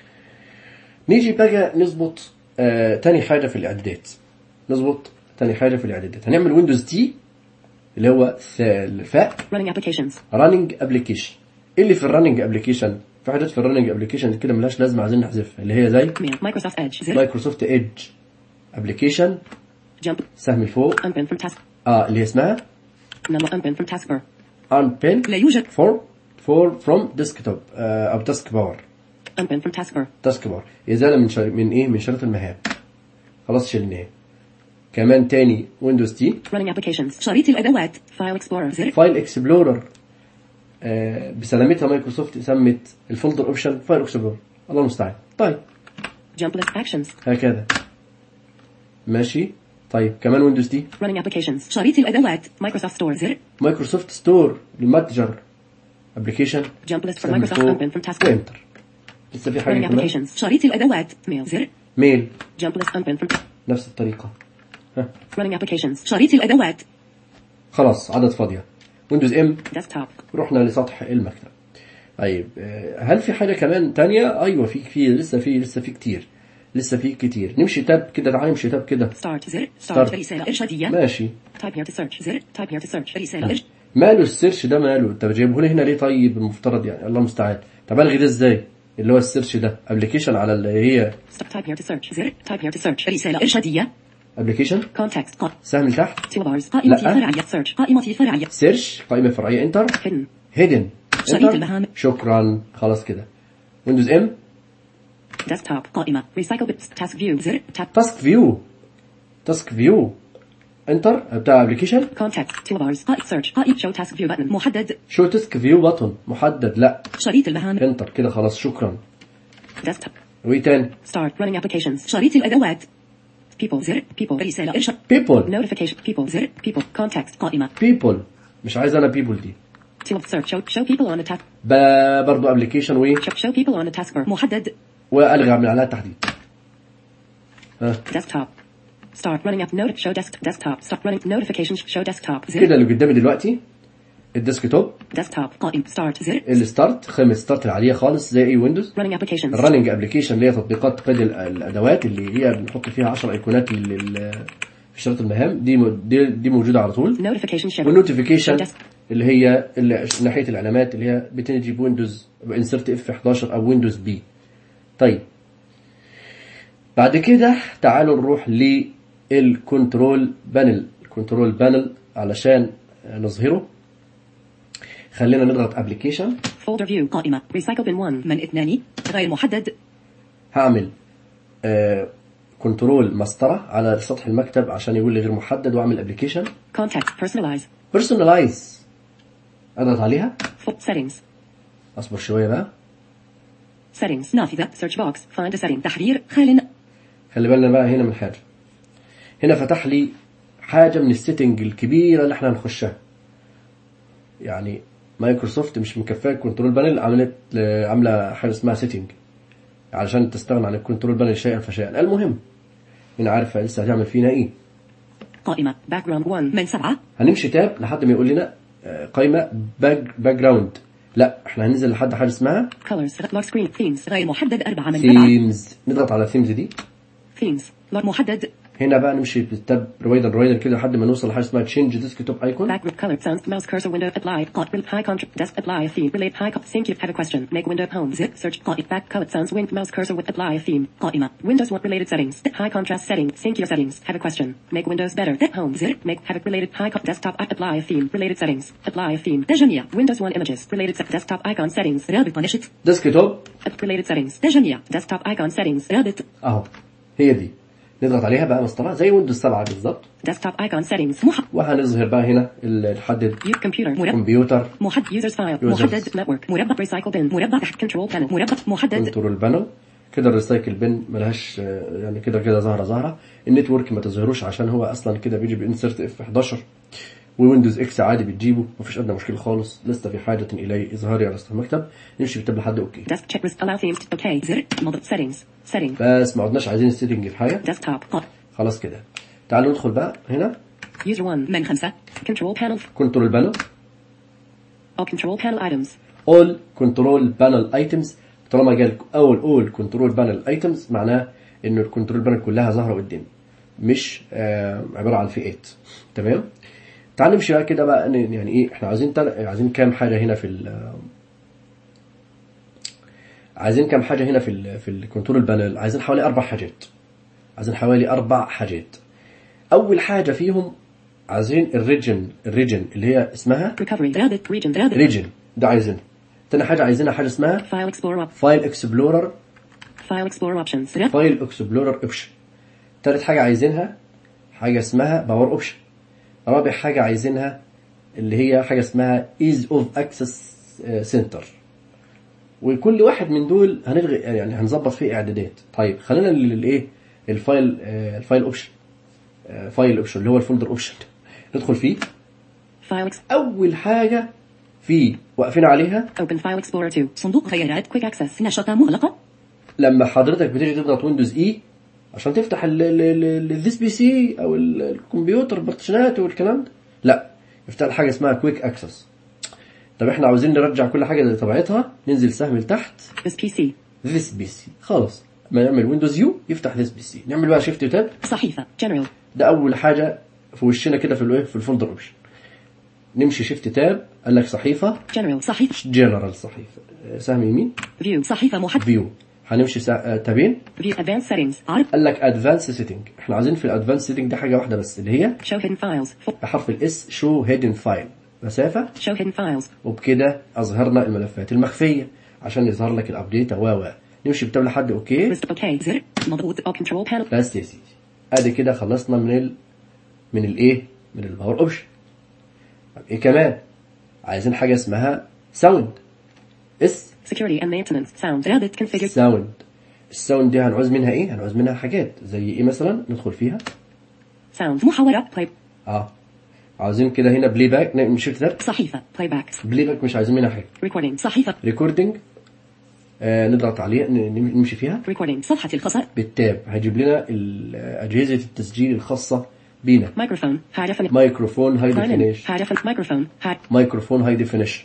نيجي بقى نظبط آه تاني حاجة في الاعدادات. نظبط تاني حاجة في الاعدادات هنعمل ويندوز تي اللي هو الفاء running applications راننج ابلكيشن. اللي في الراننج ابلكيشن في حاجات في الراننج ابلكيشن كده ملهاش لازمه عايزين نحذفها، اللي هي زي مايكروسوفت ايدج زر مايكروسوفت ايدج ابلكيشن جمب سهم الفوق unpin from task اه اللي هي اسمها نمو unpin from taskbar unpin لا يوجد for for from desktop آه او تاسك بار. unpin from taskbar تاسك بار ازاله من شر... من ايه من شريط المهام، خلاص شلناه. كمان تاني ويندوز تي running applications شريط الادوات فايل اكسبلورر زر فايل اكسبلورر آه بسلامتها مايكروسوفت سمت الفولدر اوبشن فايل اكسبلورر، الله المستعان. طيب jump list actions هكذا ماشي. طيب كمان ويندوز دي running applications شريط الادوات مايكروسوفت ستور زر مايكروسوفت ستور المتجر ابلكيشن jump list for Microsoft unpin from taskbar وانتر. لسه في حاجه running كمان applications شريط الادوات ميل زر ميل jump list unpin from نفس الطريقه. ها running applications شريط الادوات خلاص عدد فاضيه. ويندوز ام desktop رحنا لسطح المكتب. طيب هل في حاجه كمان تانية؟ ايوه في في لسه في لسه في كتير لسه في كتير. نمشي تاب كده، تعالى نمشي تاب كده. start زر Start. start رسالة إرشادية ماشي. type here to search زر type here to search رسالة إرشادية ماله السيرش ده ماله؟ انت جايبه لي هنا ليه؟ طيب المفترض يعني الله المستعان. طب الغي ده ازاي؟ اللي هو السيرش ده ابلكيشن على اللي هي type here to search زر type here to search رسالة إرشادية ابلكيشن context قا سهم لتحت toolbars قائمة لا. فرعية search قائمة فرعية سيرش قائمه فرعيه انتر hidden هيدن شريط المهام شكرا خلاص كده. ويندوز ام desktop قائمة recycle bits task view زر tab تاسك فيو تاسك فيو انتر بتاع ابلكيشن context toolbars قائمة search قائمة show task view button محدد شو تاسك فيو بطن محدد لا شريط المهام انتر كده خلاص شكرا. desktop وايه تاني؟ start running applications شريط الأدوات people زر people رسالة إرشاد people notification people زر people context قائمة people مش عايز انا people دي. tool search show show people on a task ب- برضو ابلكيشن وايه show, show people on a taskbar محدد والغي من عليها التحديد. ها desktop start running up note show desk desktop start running notifications show desktop زر كده اللي قدامي دلوقتي الديسكتوب desktop قائمة start زر الستارت خيمه ستارت العاليه خالص زي اي ويندوز. running applications الرننج ابلكيشن اللي هي تطبيقات قيد ال- الادوات اللي هي بنحط فيها عشرة ايقونات لل في شريط المهام دي م- دي, دي موجوده على طول. notification show والنوتيفيكيشن show desk اللي هي اللي ناحيه العلامات اللي هي بتيجي بويندوز انسرت اف احداشر او ويندوز بي. طيب بعد كده تعالوا نروح للكنترول بانل. الكنترول بانل علشان نظهره خلينا نضغط ابلكيشن. folder view قائمة recycle bin one من اثنان غير محدد هعمل آه كنترول مسطرة على سطح المكتب عشان يقول لي غير محدد واعمل ابلكيشن. context personalize بيرسونلايز اضغط عليها. full settings اصبر شويه بقى. settings نافذة search box find a setting تحرير خال خلي بالنا بقى هنا من حاجه. هنا فتح لي حاجه من السيتنج الكبيره اللي احنا هنخشها. يعني مايكروسوفت مش مكفايه كنترول بانل، عملت عامله حاجه اسمها سيتنج علشان تستغنى عن الكنترول بانل شيئا فشيئا. المهم هنا عارفه لسه هتعمل فينا ايه. قائمة background one من سبعة هنمشي تاب لحد ما يقول لنا قائمه باك باك جراوند. لا احنا هننزل لحد حاجه اسمها colors lock screen themes غير محدد أربعة من سبعة ثيمز. نضغط على ثيمز دي. themes lock محدد هنا بقى نمشي بالتاب رويدا رويدا كده لحد ما نوصل لحاجه اسمها تشينج ديسكتوب ايكون. Background color sounds mouse cursor window apply hot high contrast desk apply a theme relate high sync have a question make window home zip search hot back color sounds wing mouse cursor with apply a theme قائمة Windows one related settings high contrast setting sync your settings have a question make Windows better home zip make have it related high desktop apply a theme related settings apply a theme تجميع Windows one images related desktop icon settings رابط نشط ديسكتوب related settings تجميع desktop icon settings رابط اهو هي دي نضغط عليها بقى مسطره زي ويندوز سبعة بالظبط. desktop icon settings محدد وهنظهر بقى هنا نحدد كمبيوتر مربع كمبيوتر محدد users file محدد network مربع recycle bin مربع تحت control panel مربع محدد كنترول بانل كده. الريسايكل بن ملهاش يعني كده كده ظاهره ظاهره. النتورك ما تظهروش عشان هو اصلا كده بيجي بانسرت اف احداشر وويندوز اكس عادي بتجيبه مفيش ادنى مشكله خالص. لسه في حاجه اليه اظهاري على سطح المكتب. نمشي بالتاب لحد اوكي. desk check list allow themes اوكي زر مضبط settings setting بس ما عدناش عايزين السيتنج في حاجه. desktop خلاص كده. تعالوا ندخل بقى هنا user one من خمسة control panel كنترول بانل all control panel items all control panel items. طالما جال اول all control panel items معناه ان الكنترول بانل كلها ظاهره قدامي مش آه عباره عن فئات. تمام. تعال نمشي بقى كده بقى يعني ايه احنا عايزين تل... عايزين كام حاجه هنا في ال... عايزين كام حاجه هنا في ال... في الكنترول بانل. عايزين حوالي اربع حاجات. عايزين حوالي اربع حاجات. اول حاجه فيهم عايزين الريجن الريجن اللي هي اسمها recovery رابط region رابط ريجن ده عايزينها. تاني حاجه عايزينها حاجه اسمها file explorer فايل اكسبلورر file explorer options فايل اكسبلورر اوبشن. تالت حاجه عايزينها حاجه اسمها باور اوبشن. رابع حاجه عايزينها اللي هي حاجه اسمها ايز اوف اكسس سنتر. وكل واحد من دول هنلغي يعني هنظبط فيه اعدادات. طيب خلينا للايه الفايل الفايل اوبشن فايل اوبشن اللي هو الفولدر اوبشن ندخل فيه. file اول حاجه فيه واقفين عليها open file explorer two صندوق خيارات quick access نشطة مغلقة. لما حضرتك بتيجي تضغط ويندوز اي عشان تفتح الذيس بي سي او الكمبيوتر بارتيشنات والكلام ده لا يفتح حاجه اسمها كويك اكسس. طب احنا عاوزين نرجع كل حاجه لطبيعتها ننزل سهم لتحت this بي سي this بي سي خلاص. ما نعمل ويندوز يو يفتح this بي سي. نعمل بقى شيفت تاب صحيفة general ده اول حاجه في وشنا كده في الايه في الفولدر اوبشن. نمشي شيفت تاب قال لك صحيفه general صحيفة جنرال صحيفه سهم يمين view صحيفة محدد فيو. هنمشي سا... تابين view advanced settings عرض قال لك ادفانس سيتنج. احنا عايزين في الادفانس سيتنج ده حاجه واحده بس اللي هي show hidden files بحرف الاس شو هيدن فايل مسافه. show hidden files وبكده اظهرنا الملفات المخفيه عشان يظهر لك الابديت و و نمشي بالتاب لحد اوكي. list اوكي زر مضغوط all control panel بس يا سيدي ادي كده خلصنا من ال... من الايه من الباور اوبشن. ايه كمان عايزين حاجه اسمها ساوند اس security and maintenance sound رابط configure ساوند. الساوند دي هنعوز منها ايه هنعوز منها حاجات زي ايه مثلا ندخل فيها sound محاورة play اه عاوزين كده هنا بلاي باك نمشي كده صحيفة playback بلاي باك مش عايزين منها حاجه. recording صحيفة ريكوردنج آه نضغط عليها نمشي فيها recording صفحة الخصائص بالتاب هيجيب لنا اجهزه التسجيل الخاصه بينا. مايكروفون هاي مايكروفون هاي ديفينيشن هاي مايكروفون هاي مايكروفون هاي ديفينيشن.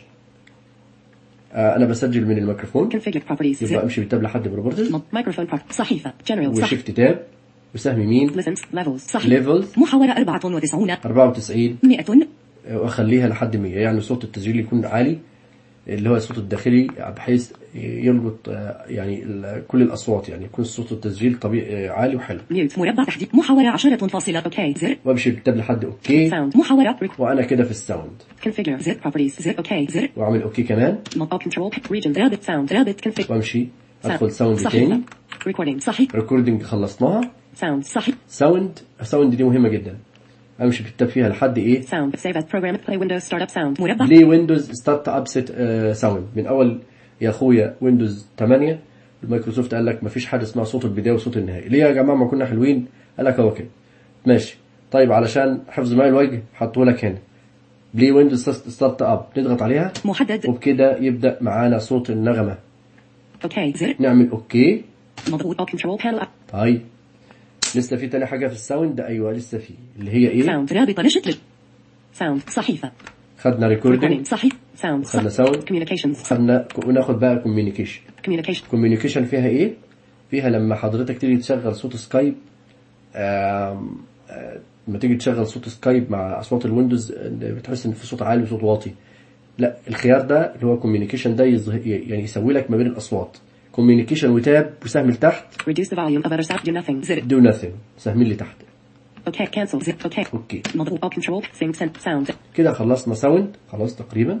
آه انا بسجل من الميكروفون configure properties يبقى امشي بالتاب لحد بروبرتيز مايكروفون صحيفة general صح وشيفت تاب وسهم يمين listens levels صح ليفلز محاورة أربعة وتسعون أربعة وتسعين مئة واخليها لحد مية يعني صوت التسجيل يكون عالي اللي هو الصوت الداخلي بحيث يلقط يعني كل الاصوات يعني يكون صوت التسجيل طبيعي عالي وحلو. ميوت مربع تحديد محاورة عشرة فاصلة اوكي زر وامشي بالتاب لحد اوكي ساوند محاورة وانا كده في الساوند configure زر properties زر اوكي زر واعمل اوكي كمان all control region رابط ساوند رابط configure وامشي ادخل ساوند تاني recording صحيح ريكوردنج خلصناها ساوند صحيح ساوند ساوند دي مهمه جدا. امشي بالتاب فيها لحد ايه ساوند save as program play windows startup sound مربع ليه ويندوز ستارت اب سيت ساوند من اول يا اخويا ويندوز ثمانية المايكروسوفت قال لك مفيش حاجه اسمها صوت البدايه وصوت النهايه. ليه يا جماعه ما كنا حلوين قال لك اهو كده ماشي. طيب علشان حفظ ماء الوجه حطوا لك هنا ليه ويندوز ستارت اب نضغط عليها محدد وبكده يبدا معانا صوت النغمه. اوكي زر نعمل اوكي مضغوط all control panel طيب لسه في تاني حاجه في الساوند ده ايوه لسه في اللي هي ايه ساوند رابطه نشط ساوند صحيفه خدنا ريكوردنج صحيح ساوند خدنا ساوند كوميونيكيشنز خدنا وناخد بقى كوميونيكيشن. كوميونيكيشن كوميونيكيشن فيها ايه فيها لما حضرتك تيجي تشغل صوت سكايب آم، آه، لما تيجي تشغل صوت سكايب مع اصوات الويندوز آه، بتحس ان في صوت عالي وصوت واطي. لا، الخيار ده اللي هو كوميونيكيشن ده يظه- يعني يسوي لك ما بين الاصوات. كوميونيكيشن وتاب وسهم لتحت. Reduce the volume of other sound. Do nothing. Zip. دو ناثينج، سهمين لتحت. Okay. Cancel. Zip. Okay. اوكي مضغوط. All control. Sing. Send. Sound. كده خلصنا ساوند خلاص تقريبا.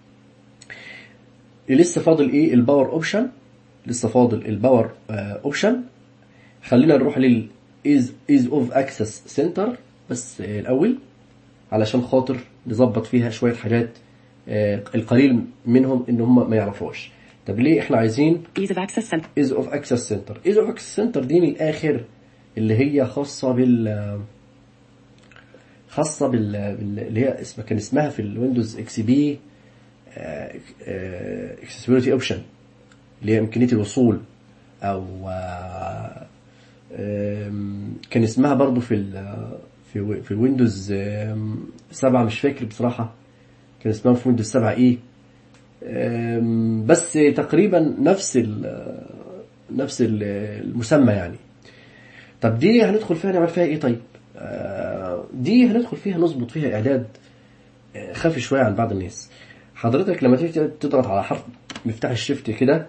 لسه فاضل ايه؟ الباور اوبشن. لسه فاضل الباور اوبشن. خلينا نروح لل is is of access center بس آه، الاول علشان خاطر نظبط فيها شويه حاجات آه، القليل منهم ان هم ما يعرفوش. طب ليه احنا عايزين Ease of access. Center. is of access center؟ is of access center دي من الاخر اللي هي خاصه بال خاصه بال بال- اللي هي اسمها كان اسمها في الويندوز اكس بي accessibility اوبشن، اللي هي امكانيه الوصول، او آه، آم، كان اسمها برضو في ال في في الويندوز آم، سبعة، مش فاكر بصراحه كان اسمها في ويندوز سبعة ايه. آم، بس تقريبا نفس ال نفس ال- المسمى يعني. طب دي هندخل فيها نعمل فيها ايه؟ طيب آه، دي هندخل فيها نظبط فيها اعداد آه، خفي شويه عن بعض الناس. حضرتك لما تيجي تضغط على حرف مفتاح الشيفت كده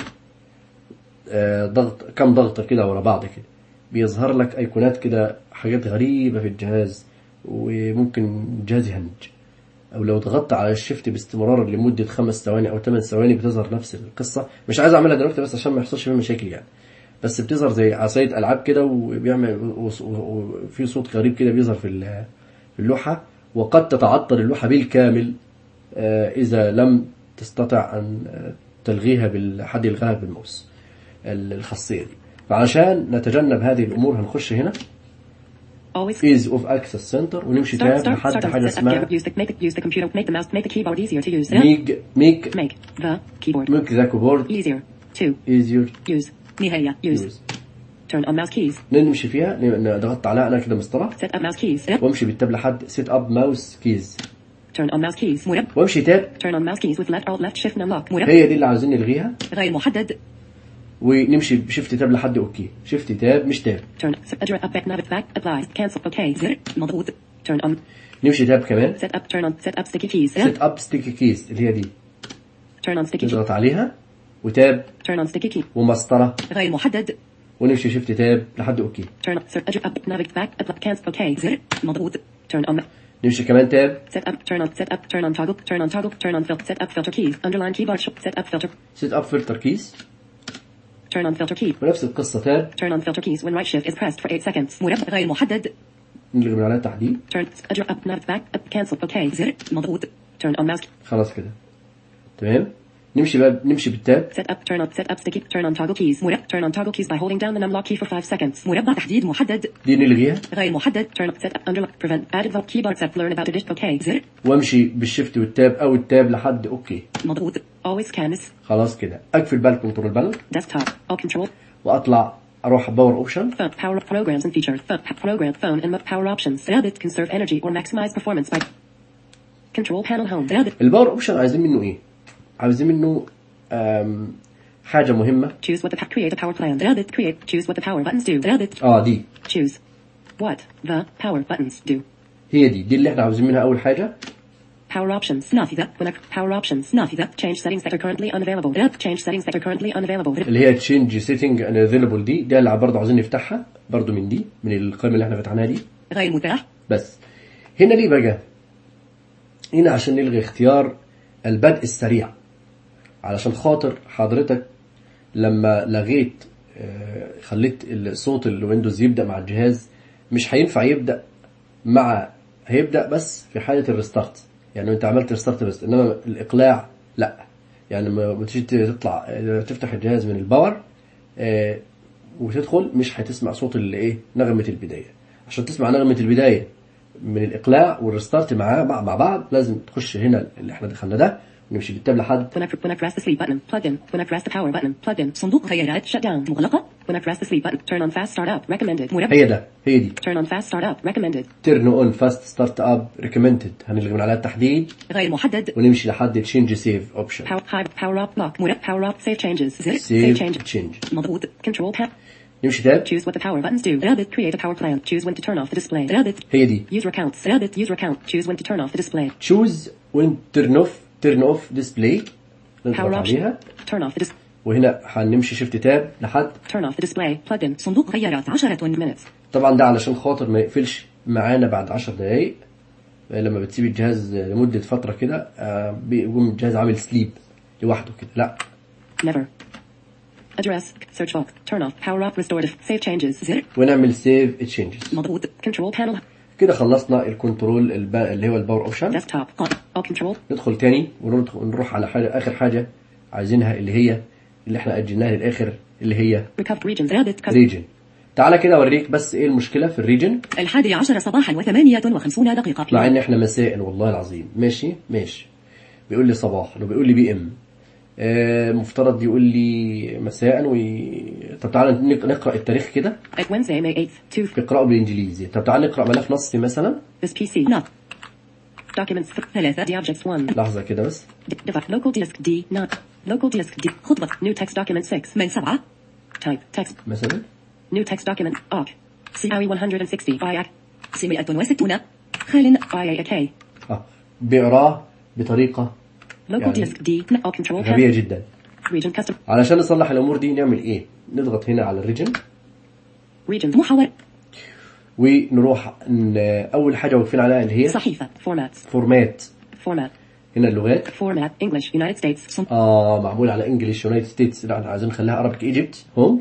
آه، ضغط كم ضغطه كده ورا بعض كده بيظهر لك ايقونات كده، حاجات غريبه في الجهاز، وممكن الجهاز يهنج. او لو ضغطت على الشيفت باستمرار لمده خمس ثواني او ثمان ثواني بتظهر نفس القصه. مش عايز اعملها دلوقتي بس عشان ما يحصلش فيها مشاكل يعني، بس بتظهر زي عصايه العاب كده، وبيعمل وفي صوت غريب كده بيظهر في ال- في اللوحه. وقد تتعطل اللوحه بالكامل آه، اذا لم تستطع ان آه، تلغيها بالحد يلغاها بالماوس الخاصيه دي. فعشان نتجنب هذه الامور هنخش هنا Always. ease of access center ونمشي Start. تاب Start. لحد Start. حاجه Set up. اسمها Use the. Make it. Use the computer. Make the mouse. Make the keyboard easier to use. ميج ميك Make the keyboard ميك ذا كيبورد easier to easier use. نهاية. Use. use. Turn on mouse keys. نمشي فيها، ضغطت عليها انا كده مسطره، Set up mouse keys. وامشي بالتاب لحد set up mouse keys، Turn on mouse keys. مرب. وامشي تاب. Turn on mouse keys with left alt left shift and unlock. مرب. هي دي اللي عاوزين نلغيها، غير محدد. ونمشي بشيفت تاب لحد اوكي. شيفت تاب مش تاب. Turn. Address up back. Nav back. Apply. Cancel. Okay. زر. مضغوط. Turn on. نمشي تاب كمان Set up. Turn on. Set up sticky keys. set up sticky keys اللي هي دي، Turn on sticky key. نضغط عليها وتاب Turn on sticky key. ومسطره، غير محدد. ونمشي شيفت تاب لحد اوكي. Turn. Address up. Nav back. Apply. Cancel. Okay. زر. مضغوط. Turn on. نمشي كمان تاب Set up. Turn on. Set up. Turn on toggle. Turn on toggle. Turn on filter. Set up filter keys. Underline keyboard. Sh- Set up filter. set up filter keys، Turn on filter key. ونفس القصه تاب Turn on filter keys when right shift is pressed for eight seconds. مربع غير محدد. نلغي من عليها التحديد. Turn. Address up. Nav back. Up. Cancel. Okay. زر. مضغوط. Turn on mouse. خلاص كده تمام. نمشي بقى نمشي بالتاب Set up. Turn on. Set up sticky. Turn on toggle keys. مربع. Turn on toggle keys by holding down the num lock key for five seconds. مربع تحديد محدد. دي نلغيها، غير محدد. Turn. Set up. Underlock. Prevent. Added vote keyboard set. Learn about it. Okay. زر. وامشي بالشيفت والتاب او التاب لحد اوكي. مضغوط. Always canvas. خلاص كده اقفل بقى الكنترول بانل Desktop. All control. واطلع اروح باور اوبشن. Phone. Power programs and features. Phone. Program. Phone and power options. Rabbit. Conserve energy or maximize performance by. Control panel home. Rabbit. الباور اوبشن عايزين منه ايه؟ عايزين منه أم حاجه مهمه. Choose what the pa- create a power plan. Rabbit. Create. Choose what the power buttons do. Rabbit. اه دي Choose what the power buttons do. هي دي دي اللي احنا عاوزين منها اول حاجه. Power options. نافذة. When I- power options. نافذة. Change settings that are currently unavailable. Rabbit. Change settings that are currently unavailable. اللي هي تشينج سيتنج ان افيلبل دي دي اللي برضه عاوزين نفتحها برضه من دي من القائمه اللي احنا فتحناها دي. غير متاح. بس هنا ليه بقى؟ هنا عشان نلغي اختيار البدء السريع، علشان خاطر حضرتك لما لغيت آه، خليت الصوت الويندوز يبدأ مع الجهاز مش هينفع يبدأ مع هيبدأ بس في حالة الريستارت. يعني انت عملت ريستارت بس، انما الاقلاع لا. يعني لما تيجي تطلع آه، تفتح الجهاز من الباور آه، وتدخل مش هتسمع صوت اللي ايه نغمة البداية. عشان تسمع نغمة البداية من الإقلاع والريستارت مع مع بعض لازم تخش هنا اللي احنا دخلنا ده ونمشي بالتاب لحد. When I, when I press the sleep button, plug in. When I press the power button, plug in. صندوق خيارات shut down. مغلقة. When I press the sleep button, turn on fast start up. Recommended. مربع. هي ده هي دي Turn on fast start up. Recommended. turn on fast start up recommended. هنلغي من عليها التحديد غير محدد. ونمشي لحد change save option. Power high power up lock. مربع. Power up save changes. زر. save change. change. مضغوط. Control pad. نمشي تاب. Choose what the power buttons do. Rabbit. Create a power plan. Choose when to turn off the display. Rabbit. هي دي. User accounts. Rabbit. User account. Choose when to turn off the display. choose when turn off turn off display. نضغط Power option. عليها. Turn off the display. وهنا هنمشي شيفت تاب لحد. Turn off the display. Plug in. صندوق غيارات عشرة minutes. طبعا ده علشان خاطر ما يقفلش معانا بعد عشر دقايق. لما بتسيب الجهاز لمدة فترة كده بيقوم الجهاز عامل سليب لوحده كده. لا. Never. Address. Search box. Turn off. Power off. Restorative. Save changes. زر. ونعمل سيف تشينجز. مضغوط. Control panel. كده خلصنا الكنترول الب... اللي هو الباور اوبشن. Desktop. All control. ندخل تاني ونروح على حاجة اخر حاجة عايزينها اللي هي اللي احنا اجلناها للاخر اللي هي Recovered regions. Rabbit. ريجن. تعالى كده اوريك بس ايه المشكلة في الريجن. الحادي عشر صباحا وثمانية وخمسون دقيقة. مع ان احنا مساء والله العظيم. ماشي ماشي. بيقول لي صباح لو بيقول لي بي ام. آه مفترض يقول لي مساء وي... طب تعالى نقرأ التاريخ كده. Wednesday May eighth. two. اقرأه بالانجليزي. طب تعالى نقرأ ملف نصي مثلا. This P C. Not. Documents. ثلاثة. D objects one. لحظة كده بس. D- local disk D. Not. Local disk D. خطبة. New text document six. من سبعة. Type. Text. مثلا. New text document. Awk. C I one hundred sixty. I C مئة وستون. خال. I A K. اه بيقراه بطريقة Local يعني disk D. All control. غبية جدا. Region custom. علشان نصلح الامور دي نعمل ايه؟ نضغط هنا على الريجن Region. محور. ونروح ن... اول حاجة واقفين عليها اللي هي صحيفة. Formats. فورمات. Format. هنا اللغات. Format. English. United States. اه معمول على انجلش يونايتد ستيتس. لا عايزين نخليها عربيك ايجيبت. هوم.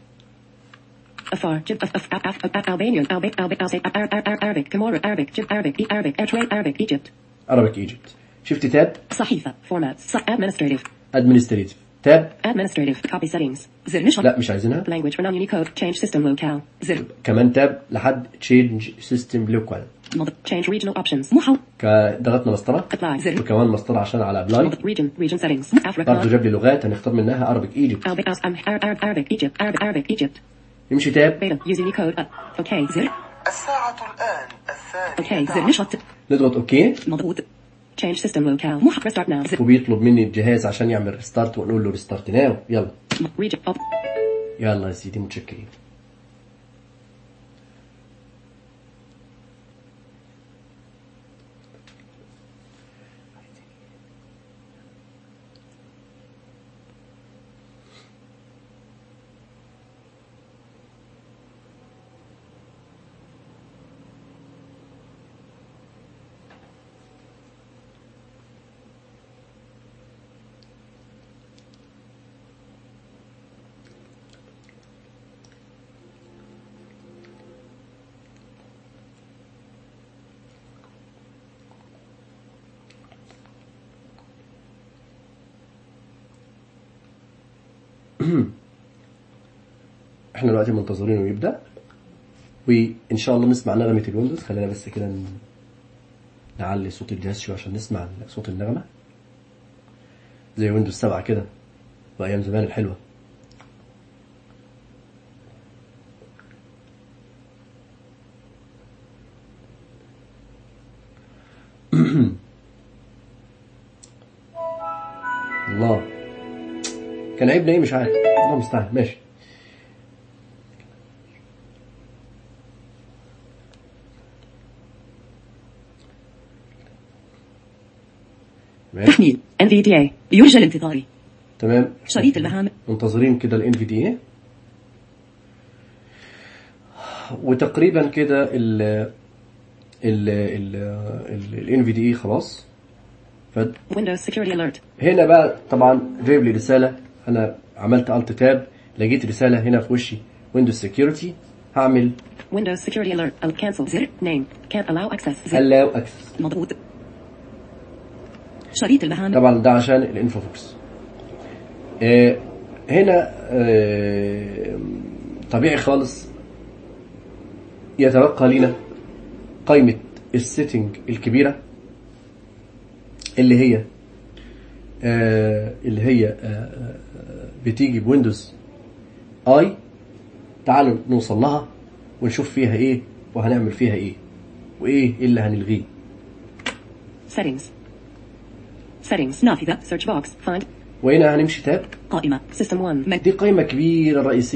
Afar. Jib. Af. Af. Af. Af. Albanian. Arabic. Arabic. Arabic. Arabic. Comoros. Arabic. Jib. Arabic. Arabic. Eritrea. Arabic. Egypt. عربيك ايجيبت. شفت تاب. صحيفة. Formats. Administrative. ادمنستريتيف. تاب. Administrative. Copy settings. زر نشر. لا مش عايزينها. Language for non-Unicode. Change system locale. زر. كمان تاب لحد تشينج سيستم لوكال. مض. Change regional options. محو. ضغطنا مسطرة. Apply. زر. وكمان مسطرة عشان على ابلاي. مض. Region. Region settings. برضه Africa. جاب لي لغات هنختار منها عربيك ايجيبت. Arabic. Arabic. Arabic. Egypt. Arabic. Arabic. Egypt. يمشي تاب. Beta. Use Unicode. Uh, okay. زر. الساعة الآن الثانية Okay. زر نشط. نضغط اوكي. مضغوط. Change system locale. محو. Restart now. زر. وبيطلب مني الجهاز عشان يعمل ريستارت ونقول له ريستارت ناو. يلا Region. Up. يلا يا سيدي متشكرين. احنا دلوقتي منتظرينه يبدأ وان شاء الله نسمع نغمة الويندوز. خلينا بس كده نعلي صوت الجهاز شوية عشان نسمع صوت النغمة زي ويندوز سبعة كده وايام زمان الحلوة. الله كان عيبنا ايه مش عارف. الله مستعان. ماشي تحميل إن في دي إيه. يرجى الانتظار. تمام. شريط المهام. منتظرين كده ال إن في دي إيه وتقريبا كده ال ال ال ال إن في دي إيه خلاص. فد Windows Security Alert. هنا بقى طبعا جايب لي رسالة. انا عملت Alt تاب لقيت رسالة هنا في وشي Windows Security. هعمل Windows Security Alert. I'll cancel. زر. Name. Can't allow access. زر. allow access. مضغوط. شريط المهام. طبعا ده عشان الانفوبوكس. آه هنا آه طبيعي خالص يتبقى لنا قائمة السيتنج الكبيرة اللي هي آه اللي هي آه بتيجي بويندوز اي. تعالوا نوصل لها ونشوف فيها ايه وهنعمل فيها ايه وايه اللي هنلغيه. Settings. Settings. نافذة. Search box. Find. وهنا هنمشي تاب. قائمة. System one. دي قائمة كبيرة رئيسية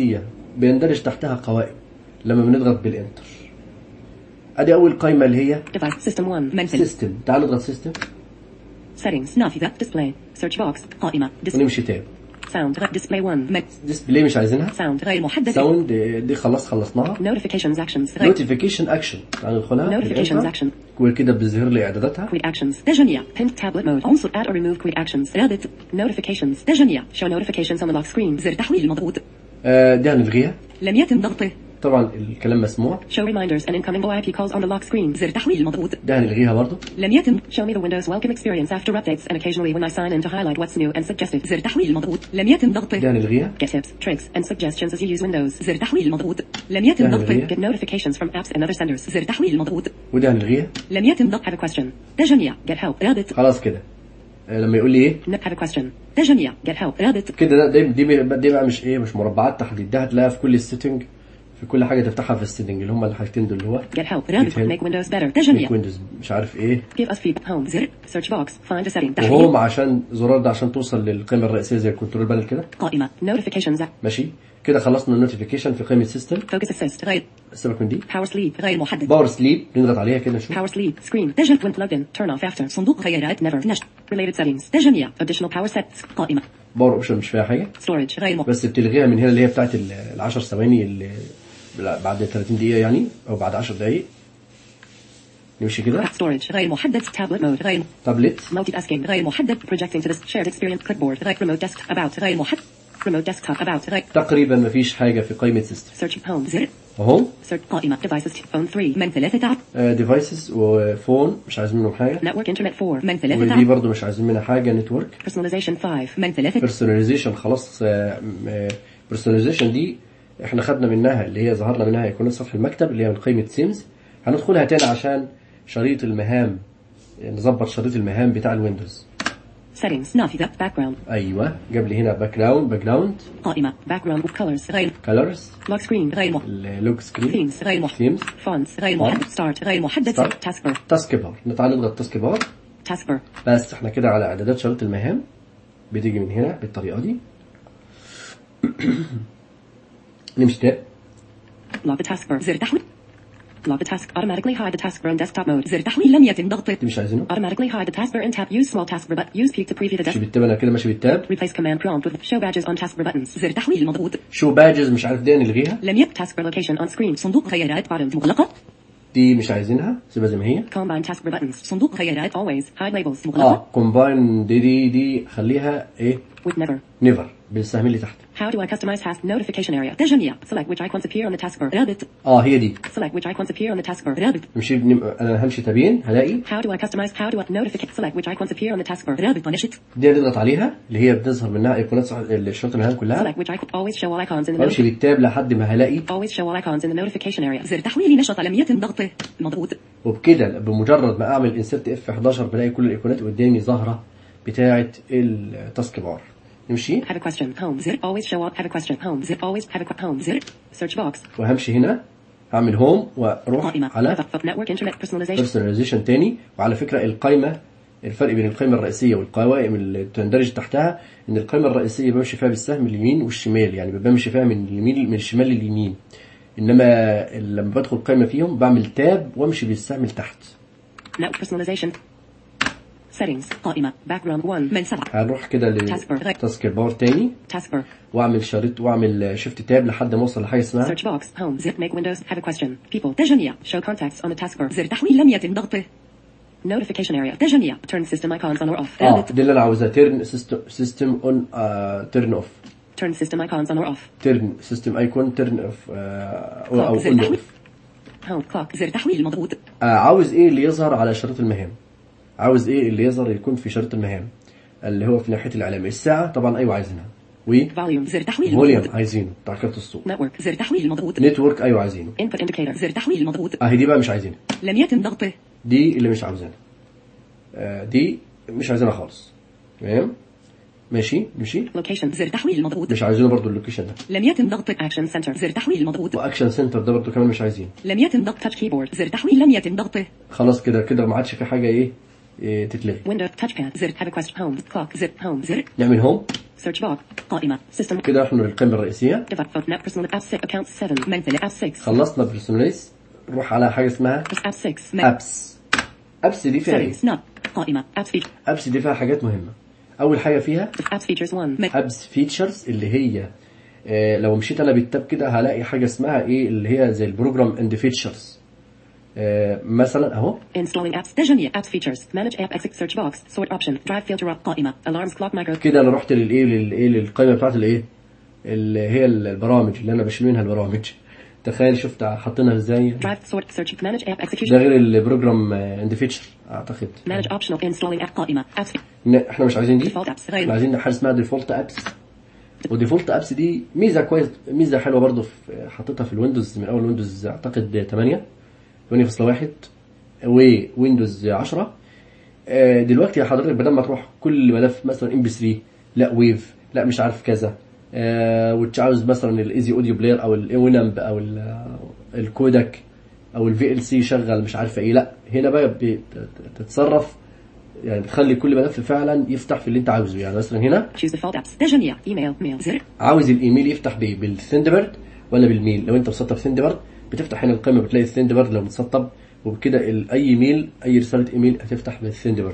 بيندرج تحتها قوائم لما بنضغط بالانتر. ادي اول قائمه اللي هي device system one منزل سيستم. تعال نضغط سيستم settings نافذة display search box قائمة display ونمشي تاب. sound display one من ديسبلاي مش عايزينها. sound غير محدد ساوند دي خلاص خلصناها. notifications actions غير نوتيفيكيشن اكشن تعال ندخلها notifications action وكده بيظهر لي اعداداتها. quick actions تجميع pinned tablet mode عنصر add or remove quick actions رابط notifications تجميع show notifications on the lock screen زر تحويل مضغوط آه دي هنلغيها. لم يتم ضغطه طبعا الكلام مسموع. show reminders and incoming O I P calls on the lock screen زر تحويل مضغوط ده هنلغيها برضو. لم يتم show me the Windows welcome experience after updates and occasionally when I sign in to highlight what's new and suggested زر تحويل مضغوط لم يتم ضغطه ده هنلغيها. get tips tricks and suggestions as you use Windows زر تحويل مضغوط لم يتم ده ضغطه هنلغيها. get notifications from apps and other senders زر تحويل مضغوط وده هنلغيها. لم يتم ضغط have a question تجميع get help رابط خلاص كده. آه لما يقول لي ايه have a question تجميع get help رابط كده ده دي دي, دي بقى مش ايه مش مربعات تحديد. ده هتلاقيها في كل السيتنج في كل حاجه تفتحها في السيتنج اللي هم الحاجتين دول اللي هو get help رابط Get help. make Windows better تجميع make ويندوز مش عارف ايه give us feedback home زر search box find a setting وهوم تحويل عشان زرار ده عشان توصل للقائمه الرئيسيه زي الكنترول بانل كده. قائمة notifications ماشي كده خلصنا النوتيفيكيشن في قائمه سيستم. focus assist غير سيبك من دي. power sleep غير محدد باور سليب نضغط عليها كده نشوف. power sleep screen تجميع when plugged in turn off after صندوق خيارات never نشر related settings تجميع additional power sets قائمة باور اوبشن مش فيها حاجه storage غير محدد بس بتلغيها من هنا اللي هي بتاعت ال عشر ثواني اللي بعد ثلاثين دقيقه يعني او بعد عشر دقائق. نمشي كده. storage غير محدد tablet mode غير تابلت multitasking غير محدد projecting to this shared experience clipboard غير remote desk about غير محدد remote desktop about غير تقريبا ما فيش حاجه في قائمه سيستم. search home زر اهو search قائمة devices phone three من ثلاثة عشر ديفايسز وفون مش عايزين منهم حاجه. network internet four من ثلاثة ودي عشر برضو مش عايزين منها حاجه. نتورك personalization five من ثلاثة بيرسوناليزيشن خلاص. بيرسوناليزيشن دي احنا خدنا منها اللي هي ظهرنا منها ايقونات سطح المكتب اللي هي من قائمه سيمز. هندخلها تاني عشان شريط المهام نظبط شريط المهام بتاع الويندوز. settings نافذة background ايوه جاب لي هنا باك جراوند باك جراوند قائمة background with colors غير كلرز lock screen غير محدد اللوك سكرين themes غير محدد ثيمز fonts غير محدد start غير محدد Start. taskbar تاسك بار. تعال نضغط تاسك بار. taskbar بس احنا كده على اعدادات شريط المهام بتيجي من هنا بالطريقه دي. نمشي تاب. lock the taskbar زر تحويل lock the task automatically hide the taskbar in desktop mode زر تحويل لم يتم ضغطه دي مش عايزينه. automatically hide the taskbar and tap use small taskbar but use peek to preview the ماشي desk بالتاب. انا كده ماشي بالتاب. replace command prompt with show badges on taskbar buttons زر تحويل مضغوط شو باجز مش عارف دي نلغيها. لم يكن taskbar location on screen صندوق خيارات bottom مغلقة دي مش عايزينها سيبها زي ما هي. combine taskbar buttons صندوق خيارات always hide labels مغلقة اه كومباين دي دي دي خليها ايه with never نيفر بالسهم اللي تحت. how do I customize task notification area تجميع select which icons appear on the taskbar رابط اه هي دي. select which icons appear on the taskbar رابط نمشي بنم... انا همشي تابين هلاقي how do I customize how do I notify select which icons appear on the taskbar رابط نشط دي نضغط عليها اللي هي بتظهر منها ايقونات صح... الشرط المهام كلها. select which icon always show all icons in the بمشي بالتاب لحد ما هلاقي. always show all icons in the notification area زر تحويل نشط لم يتم ضغطه مضغوط وبكده بمجرد ما اعمل انسرت اف احداشر بلاقي كل الايقونات قدامي ظاهره بتاعه التاسك بار. نمشي have a question home زر always show all have a question home زر always have a que- home زر search box وهمشي هنا هعمل هوم واروح قائمة على network internet personalization بيرسوناليزيشن تاني. وعلى فكره القائمه الفرق بين القائمه الرئيسيه والقوائم اللي تندرج تحتها ان القائمه الرئيسيه بمشي فيها بالسهم اليمين والشمال يعني بمشي فيها من اليمين من الشمال لليمين. انما لما بدخل قائمه فيهم بعمل تاب وامشي بالسهم لتحت. network personalization settings قائمة background one من سبعة هنروح كده Taskbar. لتاسك بار تاني taskbar واعمل شريط واعمل شيفت تاب لحد ما اوصل لحاجه اسمها search box home zip make windows have a question people تجميع show contacts on the taskbar زر تحويل لم يتم ضغطه notification area تجميع turn system icons on or off اه دي اللي انا عاوزها. تيرن سيستم اون تيرن اوف turn system icons on or off تيرن سيستم ايكون تيرن اوف او Clock. زر اون تحويل اوف. home clock زر تحويل مضغوط عاوز ايه اللي يظهر على شريط المهام. عاوز ايه اللي يظهر يكون في شريط المهام اللي هو في ناحيه الاعلام. الساعه طبعا ايوه عايزينها. و volume زر تحويل فوليوم مضغوط عايزينه بتاع كارت الصوت. network زر تحويل مضغوط نتورك ايوه عايزينه. input indicator زر تحويل مضغوط اهي دي بقى مش عايزينها. لم يتم ضغطه دي اللي مش عاوزينها. آه دي مش عايزينها خالص. تمام ماشي نمشي. location زر تحويل مضغوط مش عايزينه برضو اللوكيشن ده. لم يتم ضغط action center زر تحويل مضغوط واكشن سنتر ده برضو كمان مش عايزينه. لم يتم ضغط touch keyboard زر تحويل لم يتم ضغطه خلاص كده كده ما عادش في حاجه ايه, إيه تتلغي. window touchpad زر have a question home clock زر home زر نعمل هوم search box قائمة system كده رحنا للقائمة الرئيسية. default net personal app six account seven منزل app six خلصنا بيرسوناليز، نروح على حاجة اسمها app six ابس. ابس دي فيها ايه؟ settings not قائمة apps feature ابس دي فيها حاجات مهمة. اول حاجة فيها apps features one ابس فيتشرز، اللي هي آه لو مشيت انا بالتاب كده هلاقي حاجة اسمها ايه، اللي هي زي البروجرام اند فيتشرز. آه مثلا اهو installing apps تجميع apps features manage app exit search box sort option drive filter قائمة alarms clock micro كده انا رحت للايه للايه للقائمة بتاعت الايه اللي هي البرامج اللي انا بشيل منها البرامج. تخيل شفت حاطينها ازاي. drive sort search manage app execution ده غير البروجرام اند فيتشر اعتقد. manage optional installing app قائمة apps احنا مش عايزين دي، default apps احنا غير عايزين حاجه اسمها ديفولت ابس. وديفولت ابس دي ميزه كويس، ميزه حلوه برضو في حطيتها في الويندوز من اول ويندوز اعتقد ثمانية ثمانية فاصلة واحد وويندوز عشرة. آه، دلوقتي يا حضرتك بدل ما تروح كل ملف مثلا ام بي ثلاثة لا ويف لا مش عارف كذا، آه، وتعاوز مثلا الايزي اوديو بلاير او الوينامب او ال- الكودك او الفي ال سي شغل مش عارف ايه، لا هنا بقى بتتصرف يعني بتخلي كل ملف فعلا يفتح في اللي انت عاوزه. يعني مثلا هنا choose default apps تجميع email mail زر عاوز الايميل يفتح بايه، بالثندربرد ولا بالميل. لو انت مسطب ثندربرد بتفتح هنا القائمه بتلاقي الثندربرد لو متسطب، وبكده ال- اي ميل اي رساله ايميل هتفتح بالثندربرد.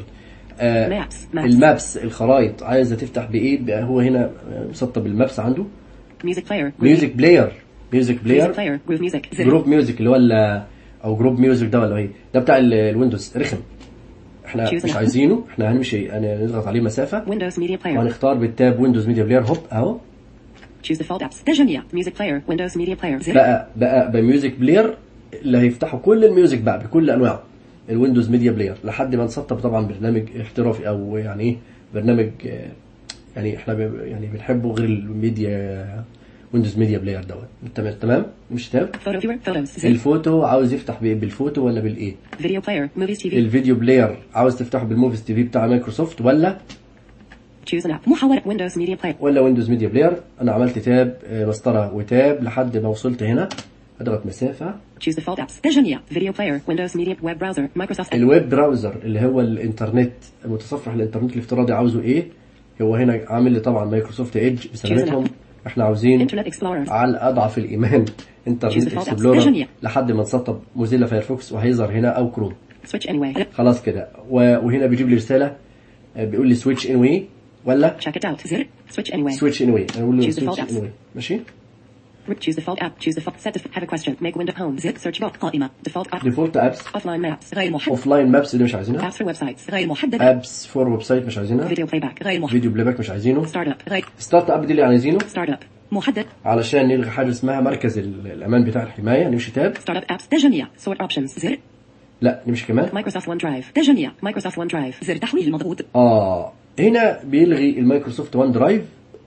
آه maps maps المابس الخرائط عايزه تفتح بايه بقى، هو هنا مسطب المابس عنده. music player ميوزك بلاير ميوزك music بلاير player groove music زر جروب ميوزك اللي هو ال- او جروب ميوزك ده ولا ايه، ده بتاع ال- الويندوز رخم، احنا Choose مش now. عايزينه. احنا هنمشي يعني نضغط عليه مسافه windows media player وهنختار بالتاب ويندوز ميديا بلاير. هوب اهو choose default apps تجميع music player windows media player زر بقى بقى بميوزك بلاير اللي هيفتحوا كل الميوزك بقى بكل انواعه، الويندوز ميديا بلاير، لحد ما نسطب طبعا برنامج احترافي او يعني ايه برنامج آه، يعني احنا ب- يعني بنحبه غير الميديا ويندوز ميديا بلاير دوت. تمام تمام مش تاب. photo viewer photos زر الفوتو عاوز يفتح بايه، بالفوتو ولا بالايه. video player movies تي في الفيديو بلاير عاوز تفتحه بالموفيز تي في بتاع مايكروسوفت ولا choose an app محاولة windows media player ولا ويندوز ميديا بلاير. انا عملت تاب آه، مسطره وتاب لحد ما وصلت هنا، اضغط مسافه. choose default apps تجميع video player windows media web browser microsoft الويب براوزر اللي هو الانترنت متصفح الانترنت الافتراضي عاوزه ايه، هو هنا عامل لي طبعا مايكروسوفت ايدج بسلامتهم. احنا عاوزين internet explorer على اضعف الايمان انترنت Choose the default apps. اكسبلورر تجميع. لحد ما نسطب موزيلا فايرفوكس وهيظهر هنا او كروم. switch anyway خلاص كده و- وهنا بيجيب لي رساله آه، بيقول لي سويتش ان واي ولا check it out زر switch anyway سويتش ان واي. انا اقول له Choose the سويتش default ان واي ماشي. choose default app choose default set def- have a question make window home زر search box قائمة default app ديفولت ابس offline maps غير محدد اوف لاين مابس دي مش عايزينها. apps for websites غير محدد ابس فور ويب سايت مش عايزينها. video playback غير محدد فيديو بلاي باك مش عايزينه. startup غير ستارت اب دي اللي عايزينه startup محدد علشان نلغي حاجه اسمها مركز ال- الامان بتاع الحمايه. نمشي تاب. startup apps تجميع sort options زر لا نمشي كمان. Microsoft OneDrive تجميع Microsoft OneDrive زر تحويل المضغوط اه هنا بيلغي المايكروسوفت وان درايف،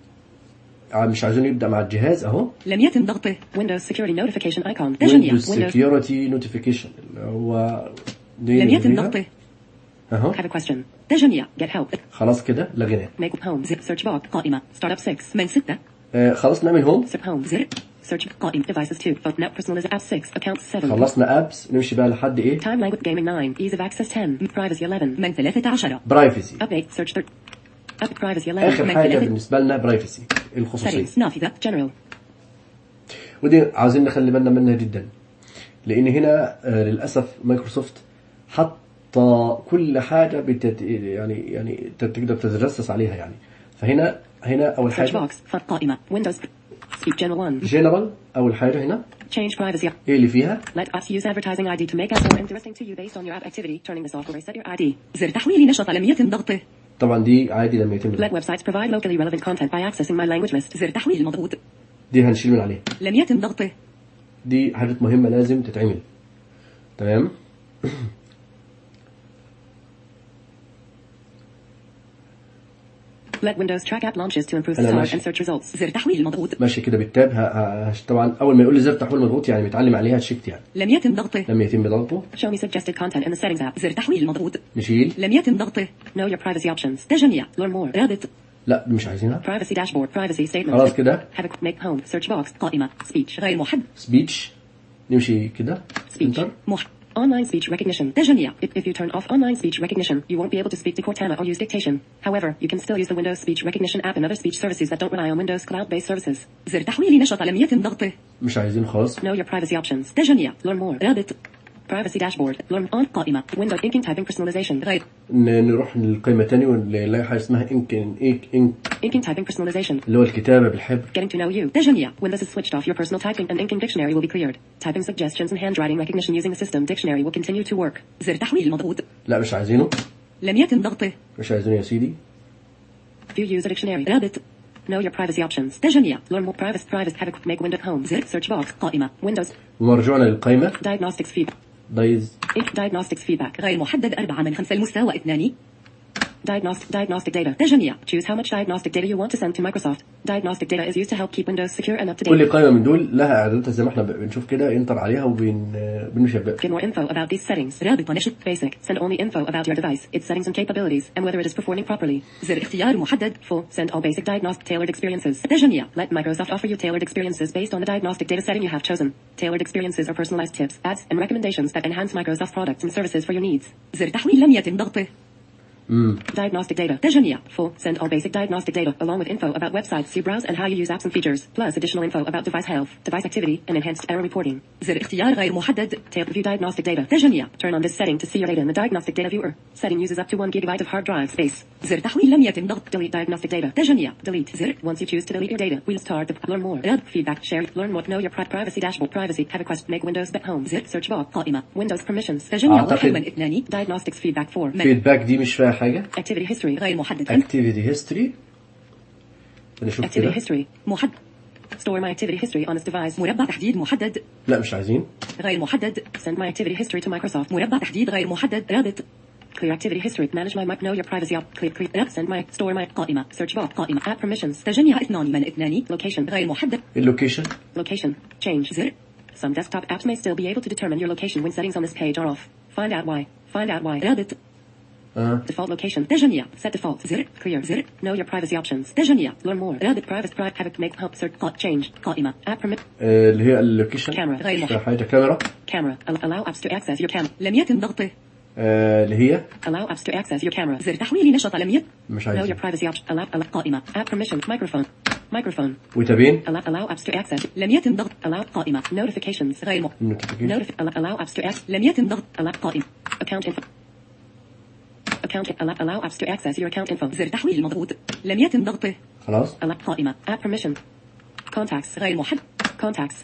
ع- مش عايزين يبدا مع الجهاز اهو. لم يتم ضغطه Windows Security Notification Icon تجميع ويندوز Windows سكيورتي نوتيفيكيشن اللي هو دي لم يتم نلغيها. ضغطه اهو have a question تجميع get help خلاص كده لغيناه. make home زر search box قائمة startup six من ستة آه خلاص نعمل هوم. search home زر search قائمة devices two phone net personalization app six account seven خلصنا ابس، نمشي بقى لحد ايه time language gaming nine ease of access ten privacy eleven من ثلاثة عشر برايفسي. update search thirteen up privacy eleven اخر من حاجه ثلاثة بالنسبه لنا برايفسي الخصوصيه، settings نافذة general ودي عاوزين نخلي بالنا منها جدا، لان هنا آه للاسف مايكروسوفت حاطه كل حاجه بتت... يعني يعني ت- تقدر تتجسس عليها يعني. فهنا هنا اول search حاجه box فرق قائمة Windows speak general one جنرال. اول حاجه هنا change privacy ايه اللي فيها let us use advertising I D to make us more interesting to you based on your app activity turning this off or reset your I D زر تحويل نشط لم يتم ضغطه. طبعا دي عادي لما يتم let websites provide locally relevant content by accessing my language list زر تحويل المضغوط دي هنشيل من عليها. لم يتم ضغطه. دي حاجات مهمه لازم تتعمل. تمام. let Windows track app launches to improve أنا search ماشي. and search results زر تحويل المضغوط ماشي كده بالتاب ه... ه... طبعا اول ما يقول لي زر تحويل مضغوط يعني متعلم عليها تشيكت يعني لم يتم ضغطه. لما يتم ضغطه show me suggested content in the settings app زر تحويل المضغوط نشيل. لم يتم ضغطه. know your privacy options تجميع learn more رابط لا دي مش عايزينها. privacy dashboard privacy statements خلاص كده have a make home search box قائمة speech غير محدد سبيتش نمشي كده speech انتر. مح online speech recognition. تجميع. If, if you turn off online speech recognition, you won't be able to speak to Cortana or use dictation. However, you can still use the Windows Speech Recognition app and other speech services that don't rely on Windows cloud-based services. زر تحويل نشط لم يتم ضغطه. مش عايزين خلاص. Know your privacy options. تجميع. Learn more. رابط. Privacy dashboard. Learn on قائمة. Window inking typing personalization. غير. نروح للقائمة تاني ونلاقي حاجة اسمها inking ink inking typing personalization. اللي هو الكتابة بالحبر. Getting to know you. تجميع. When this is switched off, your personal typing and inking dictionary will be cleared. Typing suggestions and handwriting recognition using the system dictionary will continue to work. زر تحويل مضغوط. لا مش عايزينه. لم يتم ضغطه. مش عايزينه يا سيدي. View user dictionary. رابط. Know your privacy options. تجميع. Learn more privacy. Privacy. Have a quick make window home. زر search box. قائمة. Windows. ورجعنا للقائمة. Diagnostics feed. دايز. Diagnostics feedback. غير محدد أربعة من خمسة المستوى اثنان. Diagnostic, diagnostic data. تجميع. Choose how much diagnostic data you want to send to Microsoft. Diagnostic data is used to help keep Windows secure and up to date. كل قائمة من دول لها إعداداتها زي ما احنا بنشوف كده، ينطر عليها وبنشبه. Get more info about these settings. رابط نشط. Basic. Send only info about your device, its settings and capabilities, and whether it is performing properly. زر اختيار محدد. Full. Send all basic diagnostic tailored experiences. تجميع. Let Microsoft offer you tailored experiences based on the diagnostic data setting you have chosen. Tailored experiences are personalized tips, ads, and recommendations that enhance Microsoft products and services for your needs. زر تحويل لم يتم ضغطه. Mm. Diagnostic data. تجميع. Full. Send all basic diagnostic data along with info about websites you browse and how you use apps and features, plus additional info about device health, device activity, and enhanced error reporting. زر اختيار غير محدد. Table view diagnostic data. تجميع. Turn on this setting to see your data in the diagnostic data viewer. Setting uses up to one gigabyte of hard drive space. زر تحويل لم يتم ضغط. Delete diagnostic data. تجميع. Delete. زر. Once you choose to delete your data, we'll start to learn more. رد. Feedback. Share. Learn more. Know your privacy dashboard. Privacy. Have a quest. Make Windows at home. زر. Search bar. قائمة. Windows permissions. تجميع. واحد من اثنان. Diagnostics feedback four. Feedback دي مش فيها حاجة. Activity history غير محدد. Activity history. نشوف Activity كده. history محدد. Store my activity history on this device. مربع تحديد محدد. لا مش عايزين. غير محدد. Send my activity history to Microsoft. مربع تحديد غير محدد. رابط. Clear activity history. Manage my mic. Know your privacy up. Clear. Clear. Send my. Store my. قائمة. Search bar. قائمة. App permissions. تجميع اثنان من اثنان. Location غير محدد. Location. Location. Change. زر. Some desktop apps may still be able to determine your location when settings on this page are off. Find out why. Find out why. رابط. Uh. Default location. تجميع. Set default. زر. Clear. زر. Know your privacy options. تجميع. Learn more. رابط. Private. Private. Have it. Make. Help. Search. Change. قائمة. App permit. اللي هي اللوكيشن. Camera. غير محدد. حاجة كاميرا. Camera. Allow apps to access your camera. لم يتم ضغطه. اللي هي. Allow apps to access your camera. زر تحويل نشط لم يتم. مش Know عايزين. your privacy option. Allow. Allow. قائمة. App permission. Microphone. Microphone. وتابين. Allow. Allow apps to access. لم يتم ضغط. Allow. قائمة. Notifications. غير محدد. Notification. Notif- Allow apps to access. لم يتم ضغط. Allow. قائمة. Account info. Account. Allow, allow apps to access your account info. زر تحويل مضغوط. لم يتم ضغطه. خلاص. Allow. قائمة. App permission. Contacts. غير محدد. Contacts.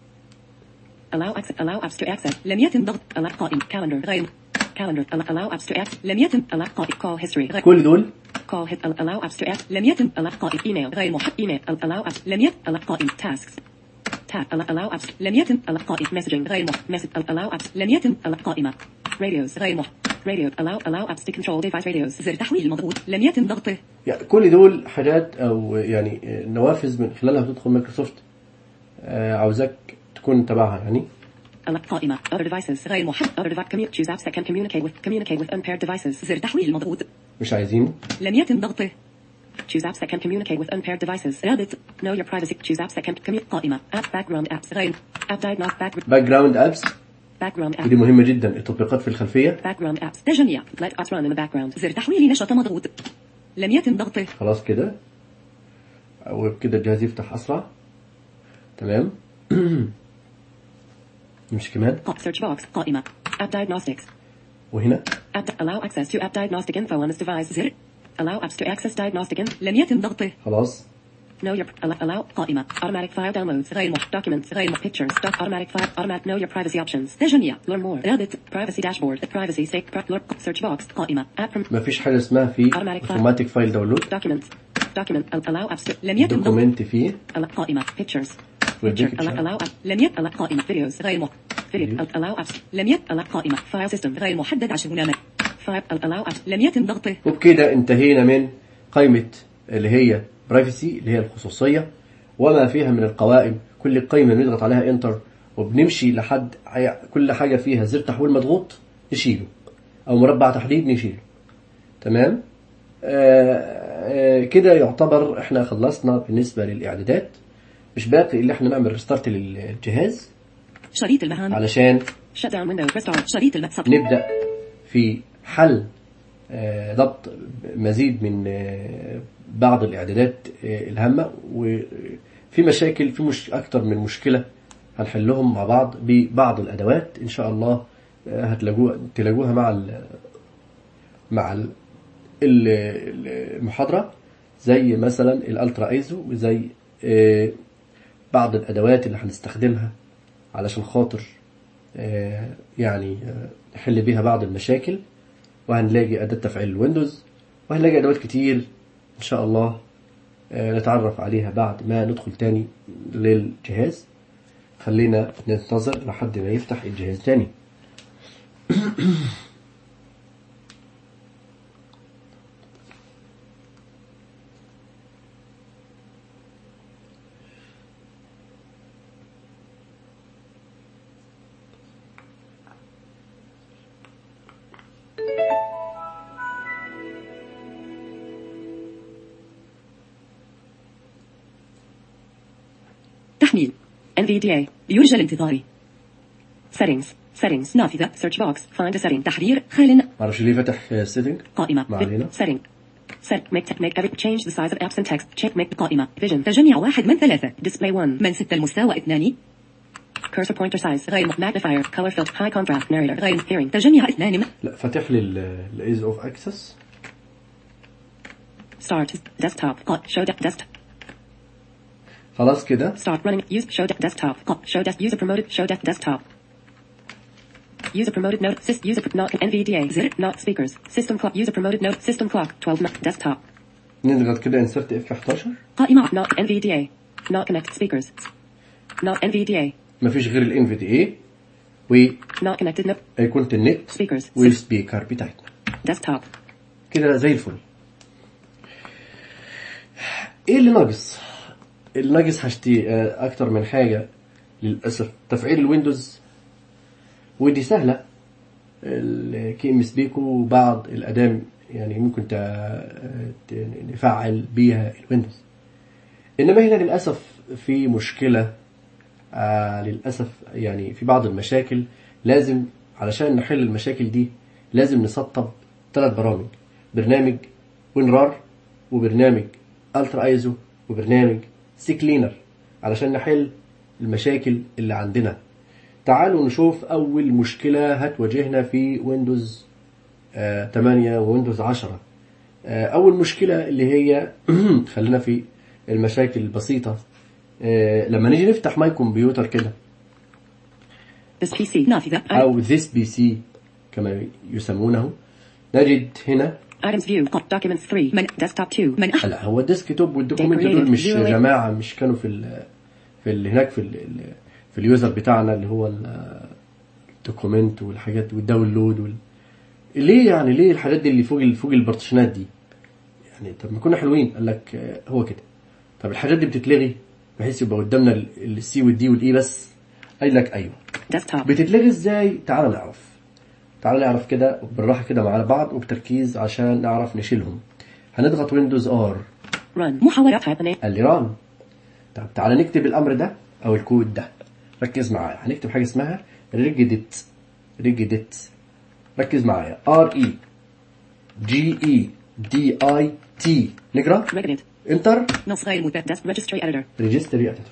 Allow access. Allow apps to access. لم يتم ضغط. Allow. قائمة. Calendar. غير Calendar. Allow, allow apps to access. لم يتم. Allow. قائمة. Call history. غير كل دول. Call hit. Allow apps to access. لم يتم. Allow. قائمة. Email. غير محدد. Email. Allow apps. لم يتم. Allow. قائمة. Tasks. Tab. Allow, allow apps. لم يتم. Allow. قائمة. Messaging. غير محدد. Message. Allow apps. لم يتم. Allow. قائمة. Radios. غير محدد. Radio. Allow, allow apps to control device radios. زر تحويل مضغوط. لم يتم ضغطه. يعني كل دول حاجات او يعني نوافذ من خلالها بتدخل مايكروسوفت عاوزاك تكون تبعها يعني. قائمة. Other devices. غير محدد. Other device. Commu- choose apps that can communicate with communicate with unpaired devices. زر تحويل مضغوط. مش عايزين. لم يتم ضغطه. Choose apps that can communicate with unpaired devices. رابط. Know your privacy. Choose apps that can communicate. قائمة. App background apps. غير. App diagnostic background. باك جراوند ابس. Background apps. ودي مهمة جدا، التطبيقات في الخلفية. Background apps. تجميع. Let us run in the background. زر تحويل نشط مضغوط. لم يتم ضغطه. خلاص كده. وبكده الجهاز يفتح أسرع. تمام. نمشي كمان. Search box. قائمة. App diagnostics. وهنا. App allow access to app diagnostic info on this device. زر. Allow apps to access diagnostic info. لم يتم ضغطه. خلاص. Know your allow, allow قائمة. Automatic file downloads. غير محدد. Documents. غير محدد. Pictures. Doc. Automatic file. Automatic. Know your privacy options. تجميع. Learn more. رابط. Privacy dashboard. Privacy safe. Search box. قائمة. App. ما فيش حاجة اسمها في Automatic file. automatic file download. Documents. Document. Allow apps to. لم يتم ضغط. دوكومنت فيه. قائمة. Pictures. والبيك Picture. Allow. allow app. لم يتم. قائمة. Videos. غير محدد. Video. Allow apps. لم يتم. قائمة. File system. غير محدد عشان هنا. File. Allow apps. لم يتم ضغطه. وبكده انتهينا من قائمة اللي هي برايفسي اللي هي الخصوصية وما فيها من القوائم. كل قائمة بنضغط عليها انتر وبنمشي لحد كل حاجة فيها زر تحويل مضغوط نشيله او مربع تحديد نشيله. تمام. آه آه كده يعتبر احنا خلصنا بالنسبة للإعدادات. مش باقي اللي احنا نعمل ريستارت للجهاز شريط المهام علشان Shut down window. Restart. شريط المتصفح. نبدأ في حل آه، ضبط مزيد من آه، بعض الإعدادات آه، الهامة، وفي مشاكل في مش أكتر من مشكلة هنحلهم مع بعض ببعض الأدوات إن شاء الله. آه، هتلاقوها تلاقوها مع ال مع ال المحاضرة، زي مثلا الالترا ايزو، وزي آه، بعض الادوات اللي هنستخدمها علشان خاطر آه، يعني آه، نحل بيها بعض المشاكل. وهنلاقي اداة تفعيل الويندوز، وهنلاقي ادوات كتير ان شاء الله آه، نتعرف عليها بعد ما ندخل تاني للجهاز. خلينا ننتظر لحد ما يفتح الجهاز تاني. تحميل إن في دي إيه يرجى الانتظار. Settings Settings نافذة Search box Find a setting تحرير خال معرفش ليه فتح سيتنج. قائمة ما علينا. Setting Set Make Make every Change the size of apps and text Check Make قائمة Vision تجميع واحد من ثلاثة Display one من ستة المستوى اثنان Cursor Pointer Size غير Magnifier Color Filter High Contrast Narrator غير Hearing تجميع اثنان من لا فتح لي الايز اوف اكسس. Start Desktop قا Show Desktop خلاص كده. Start running Use Show Desktop قا Show Desk User Promoted Show Desktop User Promoted Note Sys User Not إن في دي إيه زر Not Speakers System Clock User Promoted Note System Clock twelve Desktop نضغط كده insert اف إحدى عشر. قائمة Not إن في دي إيه Not Connect Speakers Not إن في دي إيه مفيش غير ال إن في دي إيه و Not Connected Note ايقونة النت Speakers والسبيكر بتاعتنا Desktop كده زي الفل. ايه اللي ناقص؟ اللي ناقص هشتي اكتر من حاجة للأسف. تفعيل الويندوز، ودي سهلة، الكي ام سبيكو وبعض الأداة يعني ممكن نفعل بيها الويندوز. إنما هنا للأسف في مشكلة آه للأسف، يعني في بعض المشاكل لازم علشان نحل المشاكل دي لازم نسطب ثلاث برامج: برنامج وينرار، وبرنامج الترا ايزو، وبرنامج سي كلينر، علشان نحل المشاكل اللي عندنا. تعالوا نشوف أول مشكلة هتواجهنا في ويندوز آه ثمانية وويندوز عشرة. آه أول مشكلة اللي هي خلينا في المشاكل البسيطة. آه لما نيجي نفتح ماي كمبيوتر كده This بي سي نافذة أو this بي سي كما يسمونه، نجد هنا Items View Documents three من Desktop two من لا هو الديسكتوب والدوكيمنت دول مش يا جماعة مش كانوا في ال في ال هناك في ال في اليوزر بتاعنا اللي هو الدوكيمنت والحاجات والداونلود وال... ليه يعني ليه الحاجات دي اللي فوق فوق البارتيشنات دي يعني؟ طب ما كنا حلوين. قال لك هو كده. طب الحاجات دي بتتلغي بحيث يبقى قدامنا السي والدي والاي بس. قال لك ايوه. Desktop بتتلغي ازاي؟ تعال نعرف تعال نعرف كده بالراحه كده مع بعض وبتركيز عشان نعرف نشيلهم. هنضغط ويندوز ار Run محاولات هابني قال لي ران. طب تعال نكتب الامر ده او الكود ده. ركز معايا. هنكتب حاجه اسمها ريجيديت ريجيديت ركز معايا ار اي جي اي دي اي تي. نقرا Regedit انتر. نص غير مثبت Desk Registry Editor ريجستري اديتور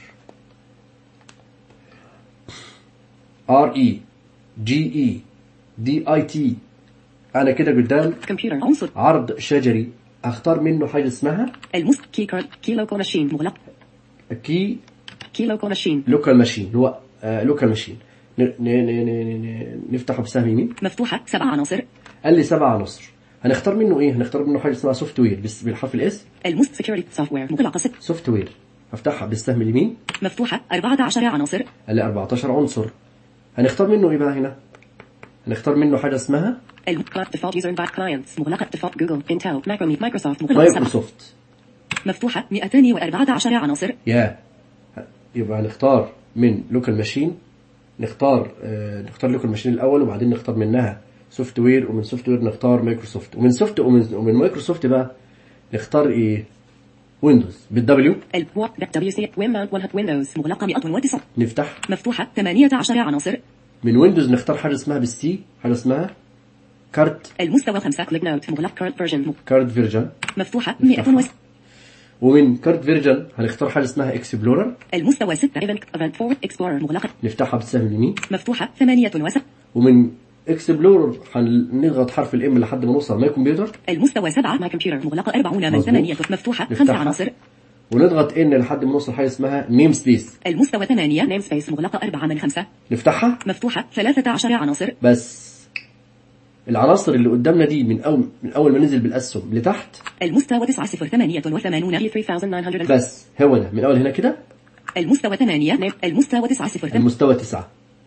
ار اي جي اي دي اي تي. انا كده قدام Computer عنصر عرض شجري. اختار منه حاجه اسمها المس كي كارد كي لوكال ماشين مغلق كي كي لوكال ماشين لوكال ماشين. هو لوكال ماشين. نفتحه بسهم يمين. مفتوحة سبع عناصر. قال لي سبع عناصر. هنختار منه ايه؟ هنختار منه حاجه اسمها سوفت وير بس بالحرف الاس. المس سكيورتي سوفت وير مغلقة ست. سوفت وير. هفتحها بالسهم اليمين. مفتوحة أربعة عشر عناصر. قال لي أربعة عشر عنصر. هنختار منه ايه بقى هنا؟ هنختار منه حاجه اسمها default user invite clients مغلقة default جوجل انتل مايكروميت مايكروسوفت مغلقة مايكروسوفت. مفتوحة مئتين وأربعة عشر عناصر. يا يبقى هنختار من لوكال ماشين. نختار آه نختار لوكال ماشين الاول وبعدين نختار منها سوفت وير، ومن سوفت وير نختار مايكروسوفت، ومن سوفت ومن, ومن مايكروسوفت بقى نختار ايه؟ ويندوز بالدبليو. دبليو سي وين ماونت ويندوز مغلقة مئة وتسعة. نفتح. مفتوحة ثمانية عشر عناصر. من ويندوز نختار حاجة اسمها بالسي، حاجة اسمها كارت المستوى خمسة كليك نوت مغلق كارت فيرجن كارت فيرجن مفتوحة مئة وس ومن كارت فيرجن هنختار حاجة اسمها اكسبلورر. المستوى ستة ايفنت ايفنت فور اكسبلورر مغلقة نفتحها بالسهم اليمين. مفتوحة ثمانية وس ومن اكسبلورر هنضغط حرف الام لحد ما نوصل ماي كمبيوتر. المستوى سبعة ماي كمبيوتر مغلقة أربعون من ثمانية مفتوحة خمس عناصر. ونضغط ان لحد ما نوصل حاجة اسمها نيم سبيس. المستوى ثمانية نيم سبيس مغلقة أربعة من خمسة نفتحها مفتوحة ثلاثة عشر عناصر. بس العناصر اللي قدامنا دي من اول من اول ما ننزل بالاسهم لتحت المستوى تسعة صفر ثمانية وثمانون بس هو ده من اول هنا كده. المستوى ثمانية نيم المستوى تسعة صفر المستوى تسعة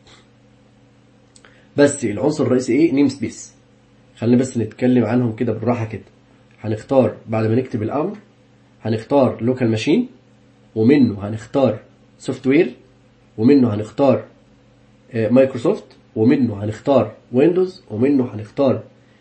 بس العنصر الرئيسي ايه؟ نيم سبيس. خلينا بس نتكلم عنهم كده بالراحة كده. هنختار بعد ما نكتب الامر هنختار لوكال ماشين، ومنه هنختار سوفت وير، ومنه هنختار مايكروسوفت، ومنه هنختار ويندوز، ومنه هنختار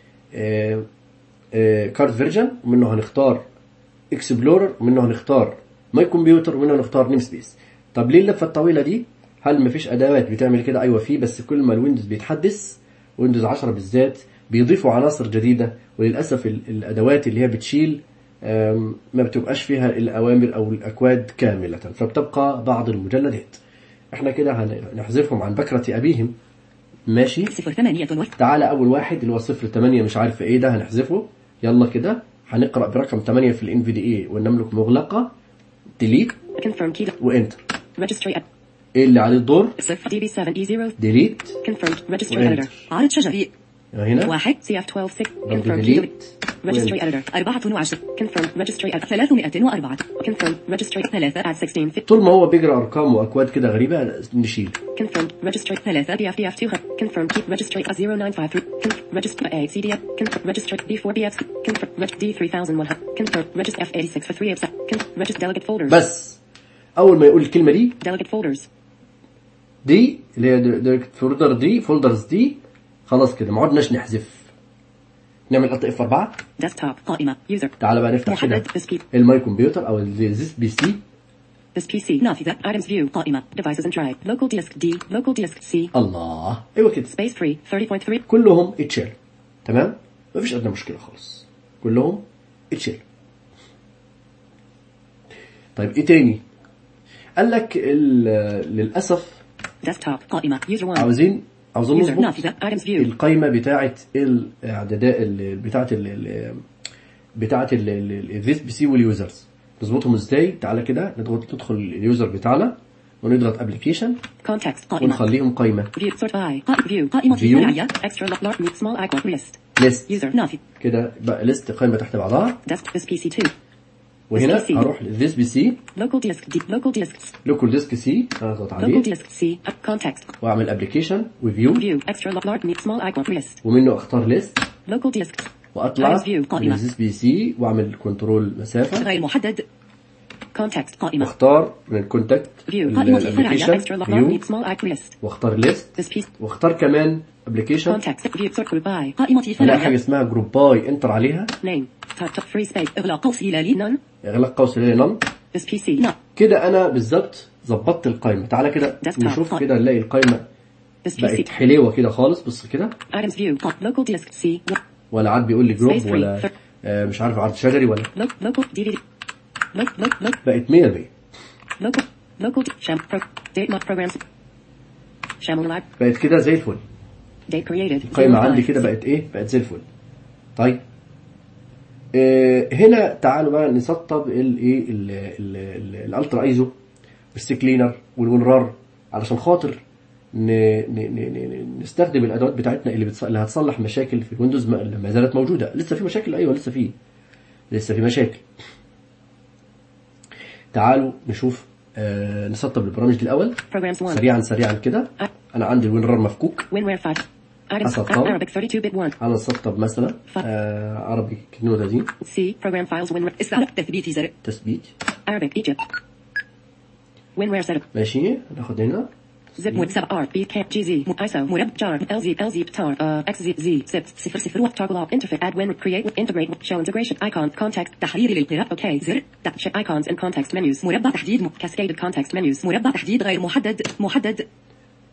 كارت فيرجن، ومنه هنختار اكسبلورر، ومنه هنختار ماي كمبيوتر، ومنه هنختار نيم سبيس. طب ليه اللفة الطويلة دي؟ هل مفيش ادوات بتعمل كده؟ ايوه في، بس كل ما الويندوز بيتحدث ويندوز عشرة بالذات بيضيفوا عناصر جديدة، وللاسف الادوات اللي هي بتشيل ما بتبقاش فيها الاوامر او الاكواد كاملة، فبتبقى بعض المجلدات. احنا كده هنحذفهم عن بكرة ابيهم. ماشي. صفر ثمانية تعالى اول واحد اللي هو صفر ثمانية مش عارف ايه ده هنحذفه. يلا كده هنقرأ برقم ثمانية في الان في دي اي والنملك مغلقة ديليت وانتر. ايه اللي عليه الدور؟ ديليت وانتر. عرض شجري هنا واحد سي اف اثناشر ستة confirm ديليت registry editor أربعة وعشرين confirm registry editor ثلاثمائة وأربعة confirm registry ثلاثة at ستاشر طول ما هو بيقرأ ارقام واكواد كده غريبة نشيل. confirm registry ثلاثة بي اف دي اف اثنين confirm keep registry صفر تسعة خمسة ثلاثة registry A C D F confirm registry D four B F confirm registry D three thousand one confirm registry F eighty-six for three F confirm registry delegate folders. بس اول ما يقول الكلمة دي delegate folders دي اللي هي delegate folder دي folders دي خلاص كده ما عدناش نحذف. نعمل الت اف أربعة. desktop قائمة user. تعال بقى نفتح كده الماي كمبيوتر او الزيس بي سي. this بي سي نافذة items view قائمة devices and drive local disk D local disk C. الله ايوه كده space free ثلاثين فاصلة ثلاثة كلهم اتشال. تمام مفيش ادنى مشكلة خالص كلهم اتشال. طيب ايه تاني؟ قال لك للاسف desktop قائمة user one عاوزين عاوزين user نظبط نافذة items view القائمة بتاعة الاعدادات بتاعة ال بتاعة الذيس بي سي واليوزرز نظبطهم ازاي؟ تعالى كده نضغط ندخل اليوزر بتاعنا ونضغط ابلكيشن context قائمة ونخليهم قائمة view sort by view قائمة View. فرعية extra large meet small icon list list user نافذة كده بقى ليست قائمة تحت بعضها. desk this بي سي two وهنا This P C. هروح للذيس بي سي local disk D local disk لوكال ديسك سي اضغط local عليه disk C context واعمل ابلكيشن وفيو view extra large meet small icon list ومنه اختار ليست local disk واطلع Items view قائمة. للذيس بي سي واعمل كنترول مسافة غير محدد context قائمة واختار من الكونتاكت view قائمة فرعية الابلكيشن extra large فيو meet small icon list واختار ليست this piece واختار كمان ابلكيشن. context view sort by قائمة هلاقي حاجة فرعية اسمها جروب باي انتر عليها name type free space إغلاق قوس هلالي none اغلاق قوس اللي هي نون. this بي سي no كده انا بالظبط ظبطت القائمة. تعالى كده Desktop. نشوف كده نلاقي القائمة this بي سي بقت حلوة كده خالص. بص كده items view local disk C ولا عاد بيقول لي Space جروب free. ولا آه مش عارف عرض شجري ولا local local D V D local local local بقت مية بالمية local local sham pro date not programs sham lab بقت كده زي الفل. date created القائمة عندي كده بقت ايه؟ بقت زي الفل. طيب آه هنا تعالوا بقى نسطب الايه الالترا ايزو والسي كلينر والونرار علشان خاطر ن... ن... ن... نستخدم الادوات بتاعتنا اللي, بتص... اللي هتصلح مشاكل في الويندوز ما... ما زالت موجودة. لسه في مشاكل ايوه لسه في لسه في مشاكل. تعالوا نشوف آه نسطب البرامج دي الاول programs one سريعا سريعا كده. انا عندي الوينرار مفكوك. winware five items أسطب. Arabic thirty-two bit one انا نسطب مثلا آه عربي اثنين وثلاثين C program files winware استعرض تثبيت زر تثبيت. Arabic Egypt winware setup ماشي ناخد هنا zip mod sub R B K G Z ISO مرب jar L Z L Z tar uh, X Z Z zip صفر صفر واحد toggle off interface add win create integrate show integration icon context تحرير للقراءة اوكي زر تحت icons and context menus مربع تحديد م- cascaded context menus مربع تحديد غير محدد محدد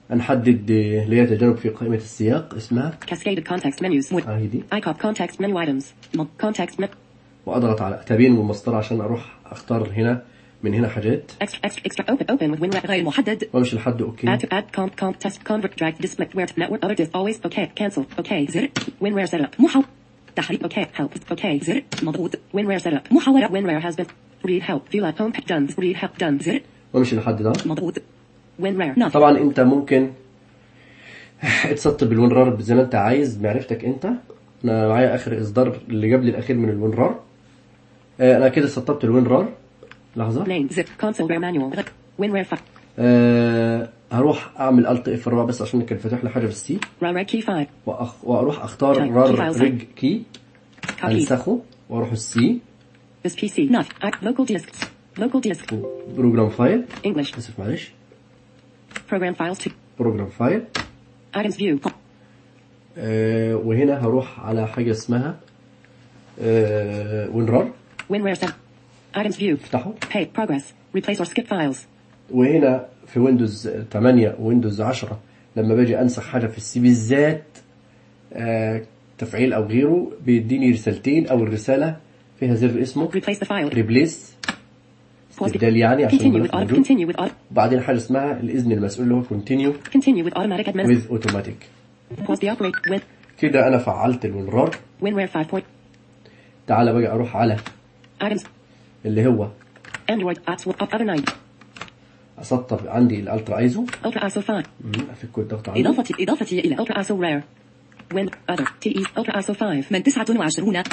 هنحدد اللي هي تجارب في قائمة السياق اسمها Cascaded context menus. اهي دي، Icop context menu items. Mo- Context menu. واضغط على تابين والمسطرة عشان اروح اختار هنا من هنا حاجات، Extra extra extra open open with WinRAR غير محدد. وامشي لحد اوكي. Add to add comp comp test convert drag display where to network other disk always okay cancel okay زر WinRAR setup محاولة تحريك okay help okay زر مضغوط WinRAR setup محاولة WinRAR has been read help view lab home page done read help done زر وامشي لحد ده. مضغوط WinRAR نافذ. طبعا انت ممكن تسطب الوينرار زي ما انت عايز بمعرفتك انت. انا معايا اخر اصدار اللي قبل الاخير من الوينرار. آه انا كده سطبت الوينرار. لحظه. name zip console rare manual WinRAR file آه هروح اعمل الت اف اربعة بس عشان كان فاتح لي حاجه في السي، rare key five وأخ... واروح اختار Type. رار Key files. ريج كي، copy انسخه واروح السي this P C نافذ act local disk local disk بروجرام فايل. English اسف معلش، program files to بروجرام فايل. items view آه وهنا هروح على حاجه اسمها آه وينرار، WinRAR set items view افتحه. pay progress replace or skip files وهنا في ويندوز ثمانية ويندوز عشرة لما باجي انسخ حاجه في السي بالذات آه تفعيل او غيره بيديني رسالتين، او الرساله فيها زر اسمه replace the file ريبليس استبدال يعني عشان continue with الملف auto موجود. continue with auto وبعدين حاجه اسمها الاذن المسؤول اللي هو كونتينيو continue with automatic administration ويز اوتوماتيك. pause the operate with كده انا فعلت الوينرار. WinRAR five point تعالى بقى اروح على items اللي هو Android apps will up other nine اسطب عندي الالترا ايزو. Ultra I S O five افك الضغط عنده. إضافة إضافة إلى Ultra I S O rare Win other T E Ultra I S O five من تسعة وعشرين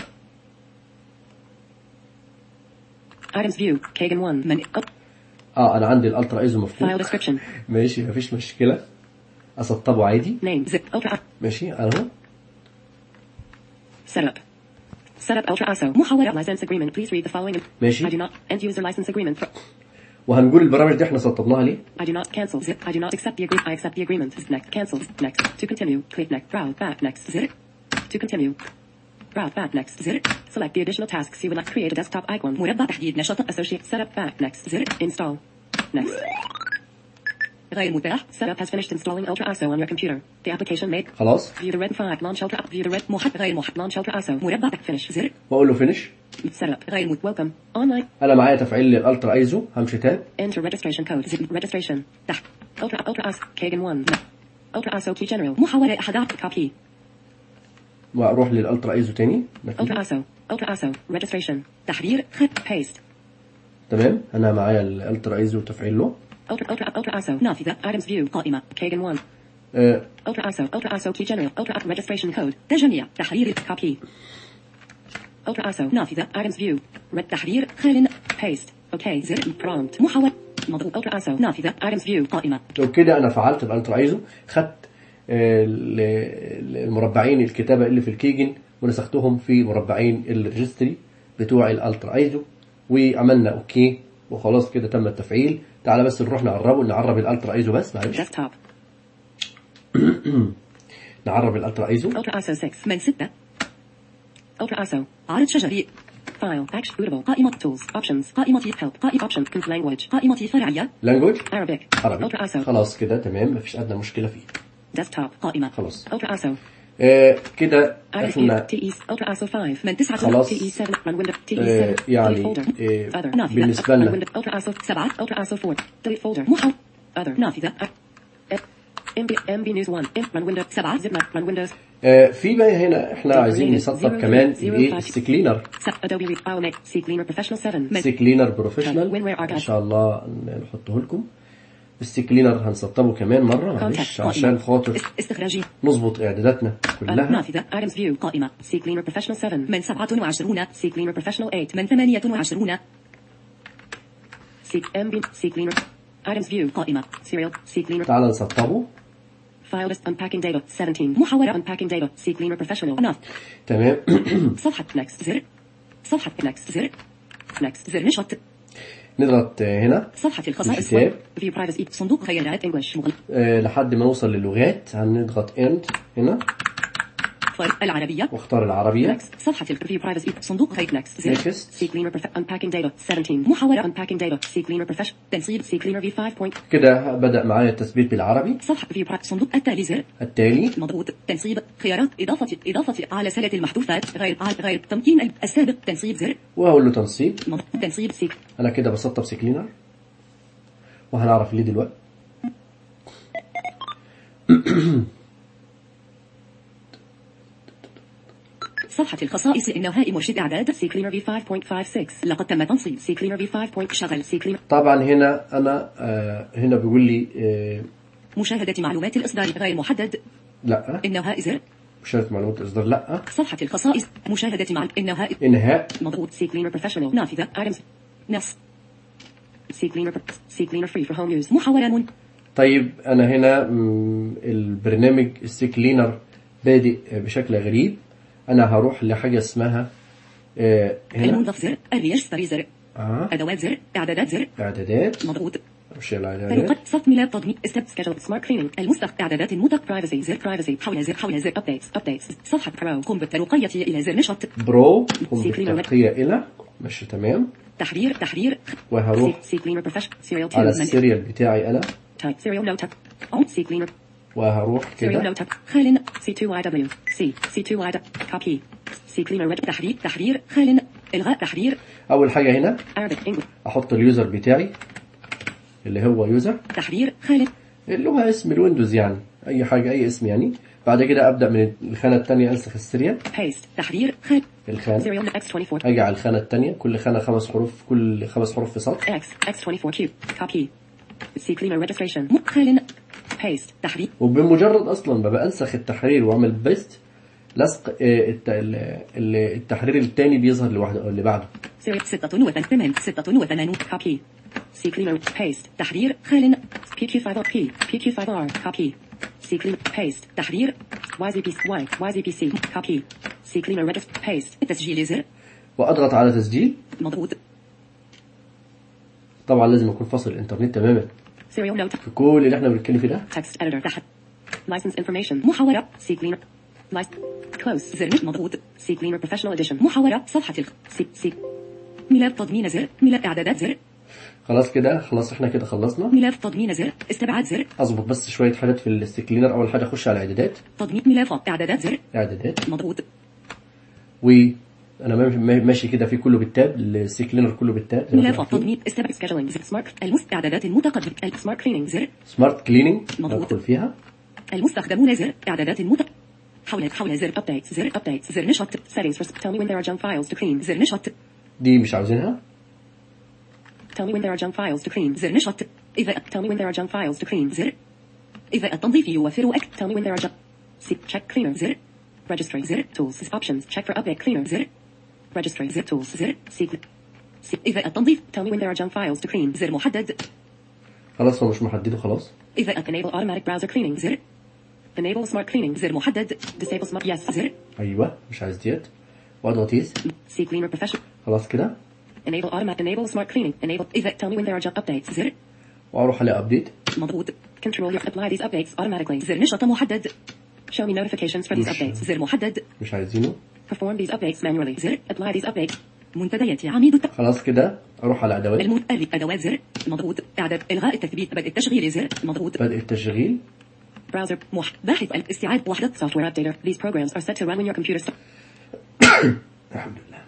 items view Kagan one من up اه انا عندي الالترا ايزو file مفتوح. description ماشي مفيش مشكله، اسطبه عادي. name zip Ultra I ماشي اهو. setup setup Ultra I S O محاولة license agreement please read the following ماشي. I do not end user license agreement for وهنقول البرامج دي احنا سطبناها ليه. I do not cancel zip I do not accept the agreement I accept the agreement next cancel next to continue click next browse back next zip to continue browse back next zip select the additional tasks you would like to create a desktop icon مربع تحديد نشاط associate setup back next zip install next غير متاح setup has finished installing Ultra I S O on your computer the application made خلاص. view the red file launch Ultra view the red محد غير محد launch Ultra I S O مربع finish زر واقول له فينش. setup غير مت welcome online انا معايا تفعيل للالترا ايزو. همشي تاب. enter registration code zip registration تحت Ultra Ultra I S O Kagan one Ultra I S O key general محاولة أحد copy واروح للالترا ايزو تاني. Ultra I S O Ultra I S O registration تحرير خط paste تمام. انا معايا الالترا ايزو تفعيل له. Ultra Ultra Ultra I S O نافذة items view قائمة Kagan one آه Ultra I S O Ultra I S O key general Ultra registration code تجميع تحرير copي Ultra I S O نافذة items view red تحرير خال paste okay زر prompt محاولة مضغوط Ultra I S O نافذة items view قائمة وبكده انا فعلت الالترا ايزو. خدت آه، ال- المربعين الكتابه اللي في الكيجن ونسختهم في مربعين الريجستري بتوع الالترا ايزو وعملنا اوكي وخلاص كده تم التفعيل. تعالى بس نروح نعربه نعرب الالترا ايزو بس معلش. desktop نعرب الالترا ايزو. Ultra I S O six من ستة Ultra I S O عارض شجري file action bootable قائمة tools options قائمة help قائمة options language قائمة فرعية لانجوج Arabic عربي. Ultra I S O خلاص كده تمام مفيش ادنى مشكله فيه. desktop قائمة خلاص. Ultra I S O آه كده Items احنا view T E Ultra I S O five من تسعة خلاص. T E seven run window T E آه seven يعني delete folder آه other نافذة بالنسبه run لنا window Ultra I S O سبعة Ultra I S O four delete folder محو other نافذة M B M B news one run window سبعة zip run windows آه في بقى هنا احنا عايزين نسطب كمان الايه السكلينر. Adobe Read File Make C Cleaner Professional seven من سكلينر بروفيشنال WinRAR ان archive شاء الله نحطه لكم. السكلينر هنسطبه كمان مره معلش عشان خاطر است- استخراجي نظبط اعداداتنا كلها. نافذة items view قائمة C Cleaner Professional seven من سبعة وعشرين C Cleaner Professional eight من ثمانية وعشرين C M B C Cleaner items view قائمة serial C Cleaner تعال نسطبه. file list unpacking data seventeen محاولة unpacking data C Cleaner Professional ناف تمام. صفحة next زر صفحة next زر next زر نشط نضغط آه، هنا صفحة الخصائص الكتاب. view privacy صندوق خيارات English مغلق آه، لحد ما نوصل للغات هنضغط end هنا. اختار العربية. واختار العربية. Next. صفحة الريفيو برايفسي صندوق خيط next. زر. Next. C cleaner perfect unpacking data. سبعتاشر. محاولة unpacking data. C cleaner professional. تنصيب C cleaner في خمسة point. كده بدأ معايا التثبيت بالعربي. صفحة ريفيو برايفسي صندوق التالي. زر. التالي مضغوط. تنصيب خيارات إضافة إضافة على سلة المحذوفات غير غير تمكين السابق. تنصيب زر. وهقول له تنصيب. مضغوط. تنصيب سيك. أنا كده بسطب سكلينر وهنعرف ليه دلوقتي. صفحة الخصائص إنهاء مرشد إعداد سي كلينر في خمسة فاصلة خمسة ستة. لقد تم تنصيب سي كلينر في خمسة. شغل سي كلينر. طبعا هنا أنا آه هنا بيقول لي آه مشاهدة معلومات الإصدار غير محدد. لا. إنهاء زر. مشاهدة معلومات الإصدار لا. صفحة الخصائص مشاهدة مع إنهاء. إنهاء. مضغوط سي كلينر بروفيشنال. نافذة items. نص. سي كلينر سي كلينر فري فور هوم يوز. محاولة من. طيب أنا هنا البرنامج السي كلينر بادئ بشكل غريب. أنا هروح لحاجة اسمها آه هنا المنظف زر. الريجستري زر. آه. أدوات زر. إعدادات زر. إعدادات. مضغوط. مش الإعدادات. طريقة صف ميلاد تضمين ستيب سكيدول سمارت كليننج. المستخدم إعدادات المطلق برايفسي زر. برايفسي حول زر حول زر أبديتس أبديتس. صفحة برو قم بالترقية إلى زر نشاط. برو قم بالترقية إلى مش تمام. تحرير تحرير. وهروح سي كلينر بروفيشنال سيريال على السيريال بتاعي أنا. تايب سيريال نوت أو سي كلينر. وهروح سيريال كده نوت خالن سي تو واي دبليو سي سي تو واي كوبي سي كلينر ويب تحرير تحرير خالن إلغاء تحرير. أول حاجة هنا Arabic English. أحط اليوزر بتاعي اللي هو يوزر تحرير خالن. اللي هو اسم الويندوز يعني أي حاجة أي اسم يعني. بعد كده أبدأ من الخانة التانية أنسخ السيريال. paste تحرير خالن. الخانة serial X أربعة وعشرين. أجي على الخانة التانية كل خانة خمس حروف كل خمس حروف في سطر. X X أربعة وعشرين Q copy C cleaner registration خالن. paste تحرير. وبمجرد أصلا ببقى أنسخ التحرير وأعمل بيست لصق آه، الت- ال- ال- التحرير التاني بيظهر لوحده اللي بعده. serial ستة وثمانين ستة وثمانين copy C cleaner paste تحرير خالن. P Q خمسة P P Q خمسة R copy C cleaner paste تحرير Y Z P Y Y Z P C copy C cleaner register paste تسجيل زر. وأضغط على تسجيل. مضغوط. طبعا لازم يكون فاصل الإنترنت تماما serial note في كل اللي احنا بنتكلم فيه ده. text editor تحت license information محاورة C cleaner license close زر مضغوط C cleaner professional edition محاورة صفحة الخ C C ملف تضمين زر ملف إعدادات زر خلاص كده خلاص احنا كده خلصنا. ملف تضمين زر استبعاد زر اظبط بس شويه حاجات في السكلينر. اول حاجه اخش على اعدادات. تضمين ملف إعدادات زر اعدادات مضغوط. وانا ماشي- ماشي كده في كله بالتاب. السكلينر كله بالتاب زي ما ملف احنا عارفين. تضمين استبعاد scheduling زر سمارت المست إعدادات المتقدم السمارت كليننج زر سمارت كليننج مضغوط. ادخل فيها. المستخدمون زر إعدادات المت حول حول زر updates زر updates زر نشاط settings for tell me when there are junk files to clean زر نشاط دي مش عاوزينها. tell me when there are junk files to clean زر نشاط إذا tell me when there are junk files to clean زر إذا التنظيف يوفر أك tell me when there are junk see check cleaner زر registry زر tools options check for update cleaner زر registry زر tools زر see see إذا التنظيف tell me when there are junk files to clean زر محدد. خلاص هو مش محدده خلاص. إذا enable automatic browser cleaning زر enable smart cleaning زر محدد disable smart yes زر ايوه مش عايز ديت. واضغط يس. see cleaner professional خلاص كده enable automatic enable smart cleaning enable إذا tell me when there are junk updates زر واروح على ابديت. مضغوط control your apply these updates automatically زر نشاط محدد show me notifications for these مش- updates زر محدد مش عايزينه. perform these updates manually زر apply these updates منتديات عميد الت... خلاص كده اروح على ادوات. المت... أدوات زر مضغوط إعداد إلغاء التثبيت بدء التشغيل زر مضغوط بدء التشغيل. browser مح باحث الاستيعاب وحدة software updater these programs are set to run when your computer start الحمد لله.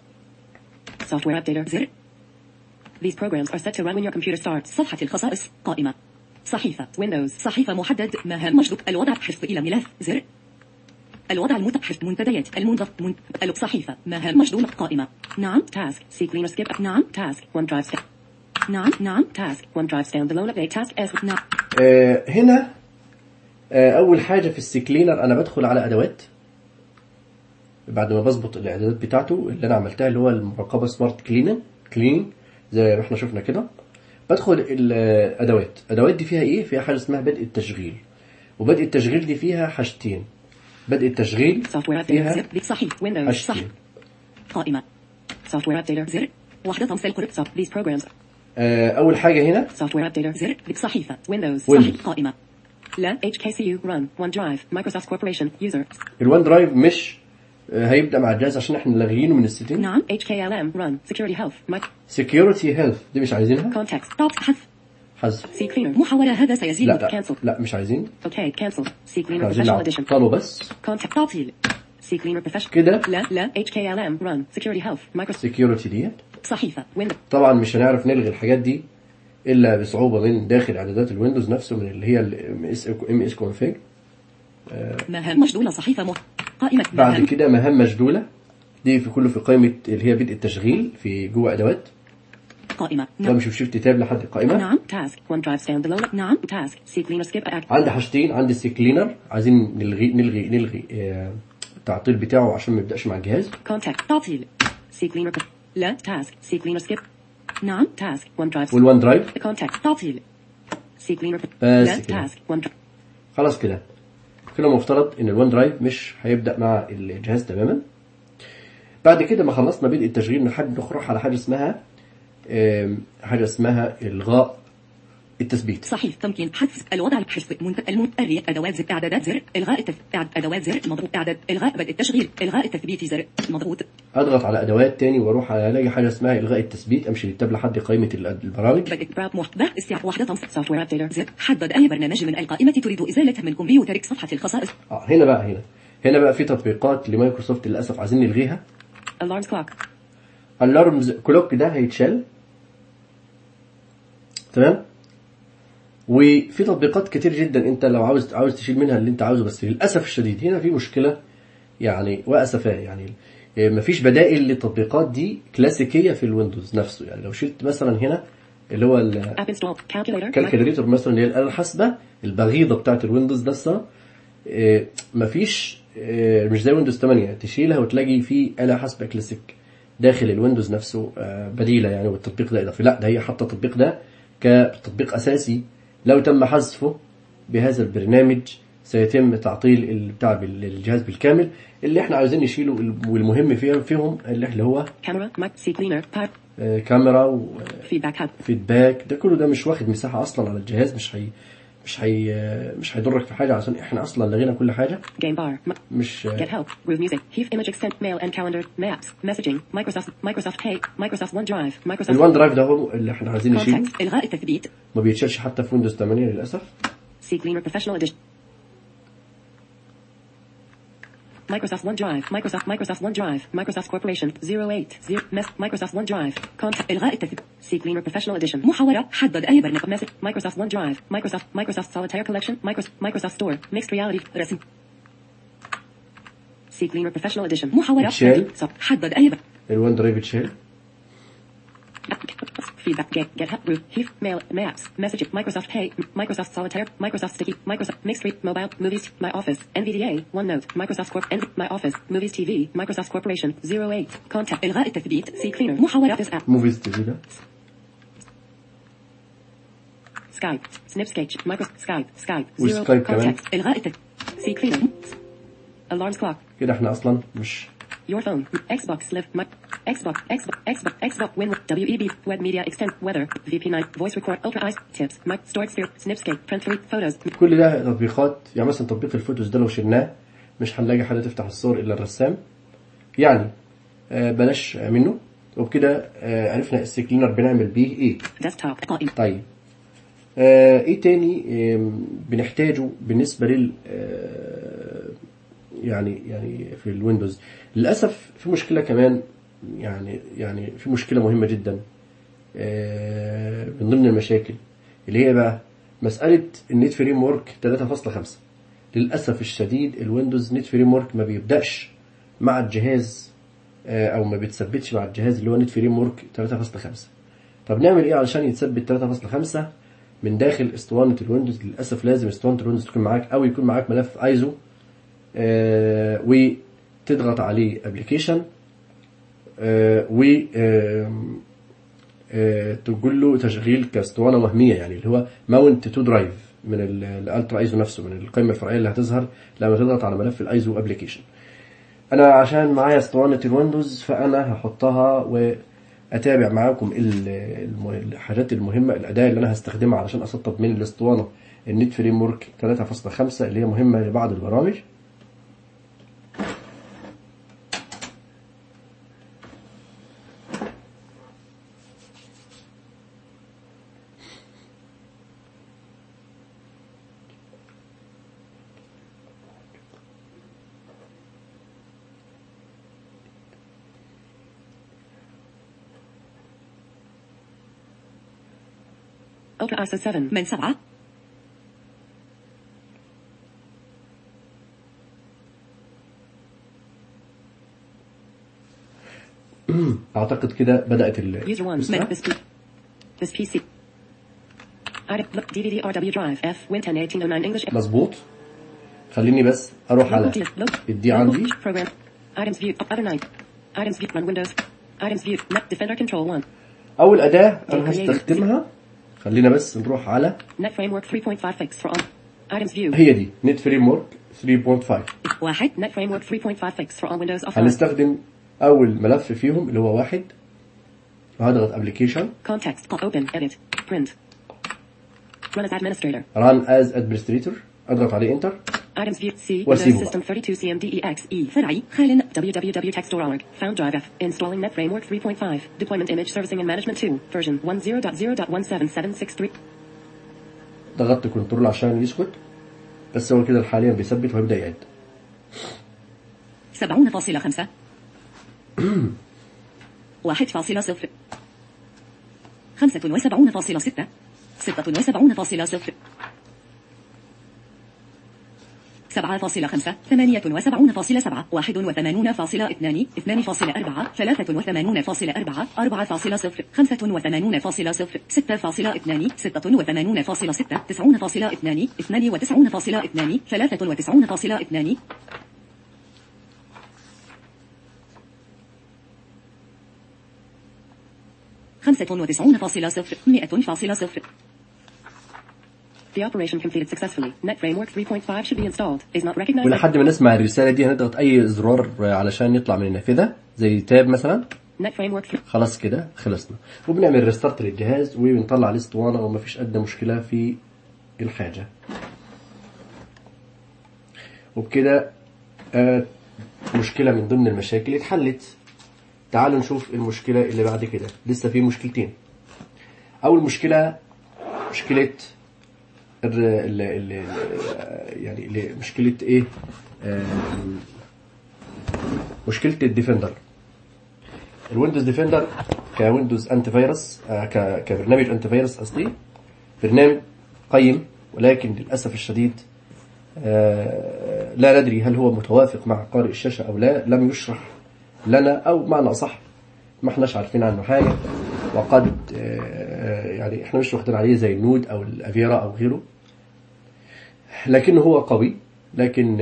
software updater زر these programs are set to run when your computer starts. صفحة الخصائص قائمة صحيفة ويندوز صحيفة محدد مهام مشدود الوضع حفظ إلى ملف زر الوضع المتحف منتديات المنظف من صحيفة مهام مشدود قائمة نعم تاسك سي كلينر سكيب نعم تاسك ون درايف سكيب نعم نعم تاسك ون درايف ستاند alone update تاسك اس نعم. آه هنا آه اول حاجه في السكلينر انا بدخل على ادوات. بعد ما بظبط الاعدادات بتاعته اللي انا عملتها اللي هو المراقبه سمارت كليننج كليننج زي ما احنا شفنا كده. بدخل الادوات. ادوات دي فيها ايه؟ فيها حاجه اسمها بدء التشغيل. وبدء التشغيل دي فيها حاجتين. بدء التشغيل software updater فيها زر صحيح ويندوز صح حاجتين. قائمة software updater زر وحدة تمثل قرب soft these programs آه اول حاجه هنا software updater زر صحيفة ويندوز Windows. صحيح قائمة لا H K C U run OneDrive Microsoft Corporation user. الوان درايف مش هيبدأ مع الجهاز عشان احنا لاغيينه من السيتنج. نعم. H K L M run security health Mic security health دي مش عايزينها. context stop حذف حذف. C cleaner محاولة هذا سيزيد. لا لا cancel. لا مش عايزين. okay cancel C cleaner عايزين professional edition نعطله بس context تعطيل C cleaner professional كده. لا لا H K L M run security health Microsoft security ديت صحيفة Windows. طبعا مش هنعرف نلغي الحاجات دي الا بصعوبة من داخل اعدادات الويندوز نفسه من اللي هي ال إم إس config. مهام مشغولة صحيفة م... قائمة بعد مهام. كده مهام مشغولة دي في كله في قائمة اللي هي بدء التشغيل في جوه ادوات. قائمة نعم. بمشي بشيفت تاب لحد القائمة. نعم. task OneDrive standalone. نعم. task C cleaner skip act. عندي حاجتين، عندي السي كلينر عايزين نلغي نلغي نلغي اه التعطيل بتاعه عشان ما يبداش مع الجهاز. contact تعطيل C cleaner لا task C cleaner skip. نعم. task OneDrive والوان درايف contact تعطيل C cleaner بس لا كده. task OneDrive. خلاص كده كده مفترض ان الوان درايف مش هيبدا مع الجهاز تماما. بعد كده ما خلصنا بدء التشغيل نحب نروح على حاجه اسمها حاجه اسمها الغاء التثبيت. صحيح. تمكين حذف الوضع الحذف المنتري ادوات زر اعدادات زر الغاء التث... ادوات زر مضغوط اعداد الغاء بدء التشغيل الغاء التثبيت زر مضغوط. اضغط على ادوات تاني واروح على الاقي حاجه اسمها الغاء التثبيت امشي للتاب لحد قائمه البرامج. بدء براب محتوى استيعاب وحده تنص سوفت وير ابديتر زر حدد اي برنامج من القائمه تريد ازالته من كمبيوترك صفحه الخصائص. اه هنا بقى هنا هنا بقى في تطبيقات لمايكروسوفت للاسف عايزين نلغيها. alarms clock الارمز كلوك ده هيتشال تمام. وفي تطبيقات كتير جدا انت لو عاوز عاوز تشيل منها اللي انت عاوزه، بس للاسف الشديد هنا في مشكله يعني واسفه يعني مفيش بدائل للتطبيقات دي كلاسيكيه في الويندوز نفسه. يعني لو شلت مثلا هنا اللي هو الكالكوليتر مثلا اللي هي الاله الحاسبه البغيضه بتاعه الويندوز نفسها مفيش مش زي ويندوز ثمانية تشيلها وتلاقي في آلة حاسبة كلاسيك داخل الويندوز نفسه بديلة يعني، والتطبيق ده إضافي. لا ده هي حتى التطبيق ده كتطبيق أساسي لو تم حذفه بهذا البرنامج سيتم تعطيل بتاع الجهاز بالكامل. اللي احنا عاوزين نشيله والمهم فيهم فيهم اللي هو كاميرا ماك سي كلينر كاميرا وفيدباك فيدباك ده كله ده مش واخد مساحة أصلا على الجهاز، مش هي مش هي مش هيضرك في حاجه عشان احنا اصلا لغينا كل حاجه. جيم بار مش get help with music heave image extend mail and calendar maps messaging Microsoft Microsoft Pay Microsoft OneDrive Microsoft الوان درايف ده هو اللي احنا عايزين نشيله. الغاء التثبيت ما بيتشالش حتى في ويندوز ثمانية للاسف. C cleaner professional edition Microsoft OneDrive Microsoft Microsoft OneDrive Microsoft Corporation zero eight zero Microsoft OneDrive contact الغاء التثبيت C cleaner professional edition محاولة حدد أي برنامج مسج Microsoft OneDrive Microsoft Microsoft Solitaire Collection Microsoft Microsoft Store Mixed Reality رسم C cleaner professional edition محاولة حدد أي برنامج الوان درايف اتشال. feedback get get help group heave mail maps messaging Microsoft Pay Microsoft Solitaire Microsoft Sticky Microsoft Mixed Read Mobile Movies My Office N V D A OneNote Microsoft Corp N My Office Movies T V Microsoft Corporation zero eight contact الغاء التثبيت C cleaner محاولة تسعة موفيز تي في ده سكايب سنيبسكيتش Microsoft سكايب سكايب وسكايب كمان الغاء التثبيت C cleaner alarms clock كده احنا اصلا مش Your phone, Xbox Live, Mac, Xbox, Xbox, Xbox, Xbox, Win, W E B, Web Media Extend, Weather, V P nine, Voice Record, Ultra Eyes, Tips, Mac, Storage Sphere, Snipscape, Print Free, Photos. كل ده تطبيقات يعني مثلا تطبيق الفوتوز ده لو شلناه مش هنلاقي حاجة تفتح الصور إلا الرسام يعني آه بلاش منه. وبكده آه عرفنا السي كلينر بنعمل بيه ايه. Desktop, قائمة. طيب آه ايه تاني آه بنحتاجه بالنسبة لل آه يعني يعني في الويندوز. للأسف في مشكلة كمان يعني يعني في مشكلة مهمة جدا من ضمن المشاكل اللي هي بقى مسألة النت فريم ورك ثلاثة فاصلة خمسة. للأسف الشديد الويندوز نت فريم ورك ما بيبدأش مع الجهاز أو ما بيتثبتش مع الجهاز اللي هو نت فريم ورك ثلاثة فاصلة خمسة. طب نعمل إيه علشان يتثبت ثلاثة فاصلة خمسة من داخل اسطوانة الويندوز؟ للأسف لازم اسطوانة الويندوز تكون معاك أو يكون معاك ملف ايزو آه وتضغط عليه ابلكيشن آه و آه آه تقول له تشغيل كاسطوانه وهميه يعني اللي هو ماونت تو درايف من الالترا ايزو نفسه من القائمه الفرعيه اللي هتظهر لما تضغط على ملف الايزو ابلكيشن. انا عشان معايا اسطوانه الويندوز فانا هحطها واتابع معاكم الحاجات المهمه الاداه اللي انا هستخدمها علشان اسطب من الاسطوانه النت فريم ورك ثلاثة فاصلة خمسة اللي هي مهمة لبعض البرامج. Ultra I S O سبعة من سبعة. اعتقد كده بدأت ال User one. من this P. This P C. Item look D V D R W drive F Win ten eighteen oh nine English. مظبوط. خليني بس اروح على الدي عندي. Program. Items view. Other nine. Items view. Run Windows. Items view. Net Defender Control one. اول اداة انا هستخدمها، خلينا بس نروح على Net Framework three point five fix for all. Items view. هي دي نت فريم ورك ثلاثة فاصلة خمسة. واحد. Net Framework three point five fix for all Windows offline. هنستخدم اول ملف فيهم اللي هو واحد، وهضغط ابلكيشن Context. Open. Edit. Print. Run as administrator. run as administrator، اضغط عليه انتر. Items view C. واسيبه Windows بقى. System thirty-two C M D E X E. فرعي. خالن. www.text.org. Found drive F. Installing Net Framework three point five. Deployment image servicing and management two. Version one zero dot zero dot one seven seven six three. ضغطت كنترول عشان يسكت، بس هو كده حاليا بيثبت وهيبدأ يعد. سبعون فاصلة خمسة. واحد فاصلة صفر. خمسة وسبعون فاصلة ستة. ستة وسبعون فاصلة صفر. سبعة فاصلة خمسة. ثمانية وسبعون فاصلة سبعة. واحد وثمانون فاصلة اثنان. اثنان فاصلة أربعة. ثلاثة وثمانون فاصلة أربعة. أربعة فاصلة صفر. خمسة وثمانون فاصلة صفر. ستة فاصلة اثنان. ستة وثمانون فاصلة ستة. تسعون فاصلة اثنان. اثنان وتسعون فاصلة اثنان. ثلاثة وتسعون فاصلة اثنان. خمسة وتسعون فاصلة صفر. مئة فاصلة صفر. The operation completed successfully. Net Framework three point five should be installed. Is not recognized. ولحد ما نسمع الرسالة دي هنضغط أي زرار علشان يطلع من النافذة زي تاب مثلا. Net Framework three. خلاص كده خلصنا، وبنعمل ريستارت للجهاز وبنطلع الاسطوانة وما فيش أدنى مشكلة في الحاجة. وبكده آه مشكلة من ضمن المشاكل اتحلت. تعالوا نشوف المشكلة اللي بعد كده. لسه في مشكلتين. أول مشكلة مشكلة ال ال ال يعني مشكلة ايه؟ مشكلة الديفندر. الويندوز ديفندر كويندوز انتي فيروس، كبرنامج انتي فيروس قصدي، برنامج قيم، ولكن للأسف الشديد لا ندري هل هو متوافق مع قارئ الشاشة أو لا. لم يشرح لنا، أو معنى أصح ما احناش عارفين عنه حاجة، وقد يعني احنا مش واخدين عليه زي النود أو الأفيرا أو غيره، لكنه هو قوي. لكن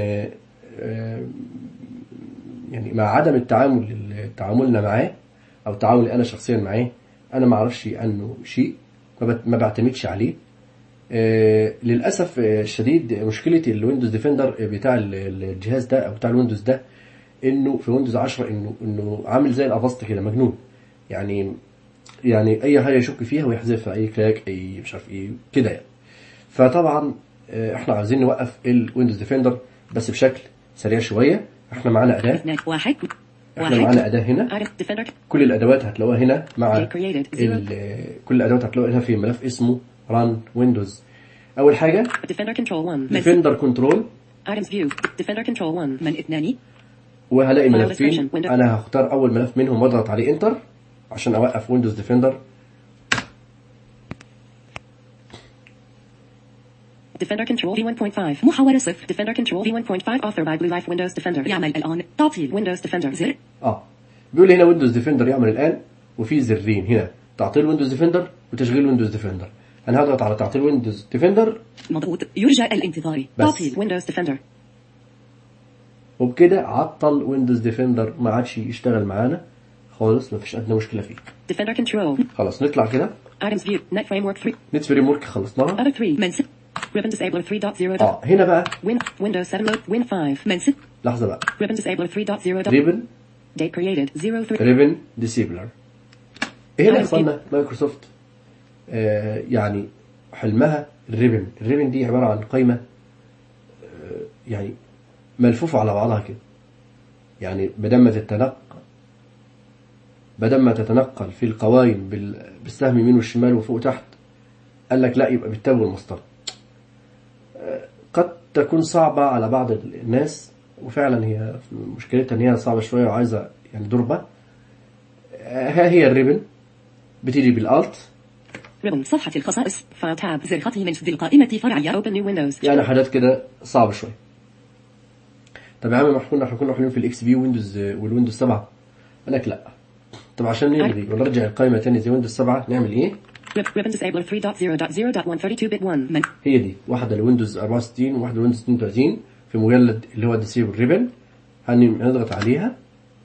يعني مع عدم التعامل تعاملنا معاه أو تعاملي أنا شخصيا معاه، أنا ما أعرفش عنه شيء، ما بعتمدش عليه. للأسف الشديد مشكلة الويندوز ديفندر بتاع الجهاز ده أو بتاع الويندوز ده إنه في ويندوز عشرة إنه إنه عامل زي الأفاست كده، مجنون. يعني يعني أي حاجة يشك فيها ويحذفها، أي كلاك أي مش عارف إيه كده يعني. فطبعا إحنا عايزين نوقف الويندوز ديفندر بس بشكل سريع شوية. إحنا معانا أداة واحد. إحنا معانا أداة هنا. كل الأدوات هتلاقوها هنا مع كل الأدوات هتلاقوها هنا في ملف اسمه Run Windows. أول حاجة Defender Control one. Defender Control. Items View. Defender Control one. من اثنان. وهلاقي ملفين. أنا هختار أول ملف منهم واضغط عليه انتر عشان أوقف ويندوز ديفندر. Defender Control V one point five. محاولة صفر. Defender Control V one point five author by Blue Life Windows Defender. يعمل الآن. تعطيل. Windows Defender. زر. آه بيقول هنا ويندوز ديفندر يعمل الآن، وفي زرين هنا تعطيل ويندوز ديفندر وتشغيل ويندوز ديفندر. أنا هضغط على تعطيل ويندوز ديفندر. مضغوط. يرجى الانتظار. تعطيل Windows Defender. وبكده عطل ويندوز ديفندر، ما عادش يشتغل معانا خالص، ما فيش أدنى مشكلة فيه. Defender Control. خلاص نطلع كده. Items View. Net Framework three. نت فريم خلصناها. Other three. من ست. Ribbon Disabler three point zero. اه هنا بقى Win Windows seven Mode Win five. من ست. لحظة بقى. Ribbon Disabler three point zero. Ribbon. Date created zero three. Ribbon Disabler. هنا يا اخوانا مايكروسوفت آه يعني حلمها الريبن. الريبن دي عبارة عن قائمة يعني ملفوفة على بعضها كده، يعني بدل ما تتنقل بدل ما تتنقل في القوائم بالسهم يمين والشمال وفوق وتحت، قال لك لا، يبقى بالتاب والمسطرة. قد تكون صعبة على بعض الناس، وفعلا هي مشكلتها ان هي صعبة شوية وعايزة يعني دربة. ها هي الريبن بتيجي بالالت، ريبن صفحة الخصائص، فايل تاب، زر خطي من سد القائمة فرعية، Open new windows. يعني حاجات كده صعبة شوية. طب يا عم ما احنا كنا حلوين في الاكس بي ويندوز والويندوز سبعة، قال لك لا. طب عشان نلغي ونرجع القائمة تاني زي ويندوز سبعة نعمل ايه؟ Ribbon disabler three point zero point zero point one thirty-two bit one. من هي دي واحدة لويندوز أربعة وستين وواحدة لويندوز اثنين وثلاثين في مجلد اللي هو ديسيبل ريبن. هنضغط عليها.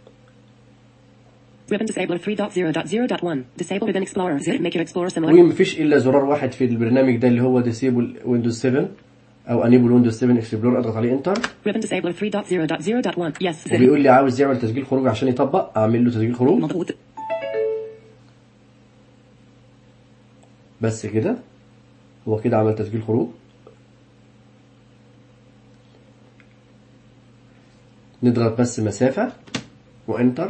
Ribbon disabler three point zero point zero point one. Disable Ribbon Explorer. Make your Explorer similar. ومفيش إلا زرار واحد في البرنامج ده اللي هو ديسيبل ويندوز سبعة أو انيبل ويندوز سبعة اكسبلور. أضغط عليه انتر. Ribbon disabler three point zero point zero point one. Yes. وبيقول لي عاوز يعمل تسجيل خروج عشان يطبق، أعمل له تسجيل خروج. مضغوط. بس كده هو كده عمل تسجيل خروج. نضغط بس مسافة وانتر.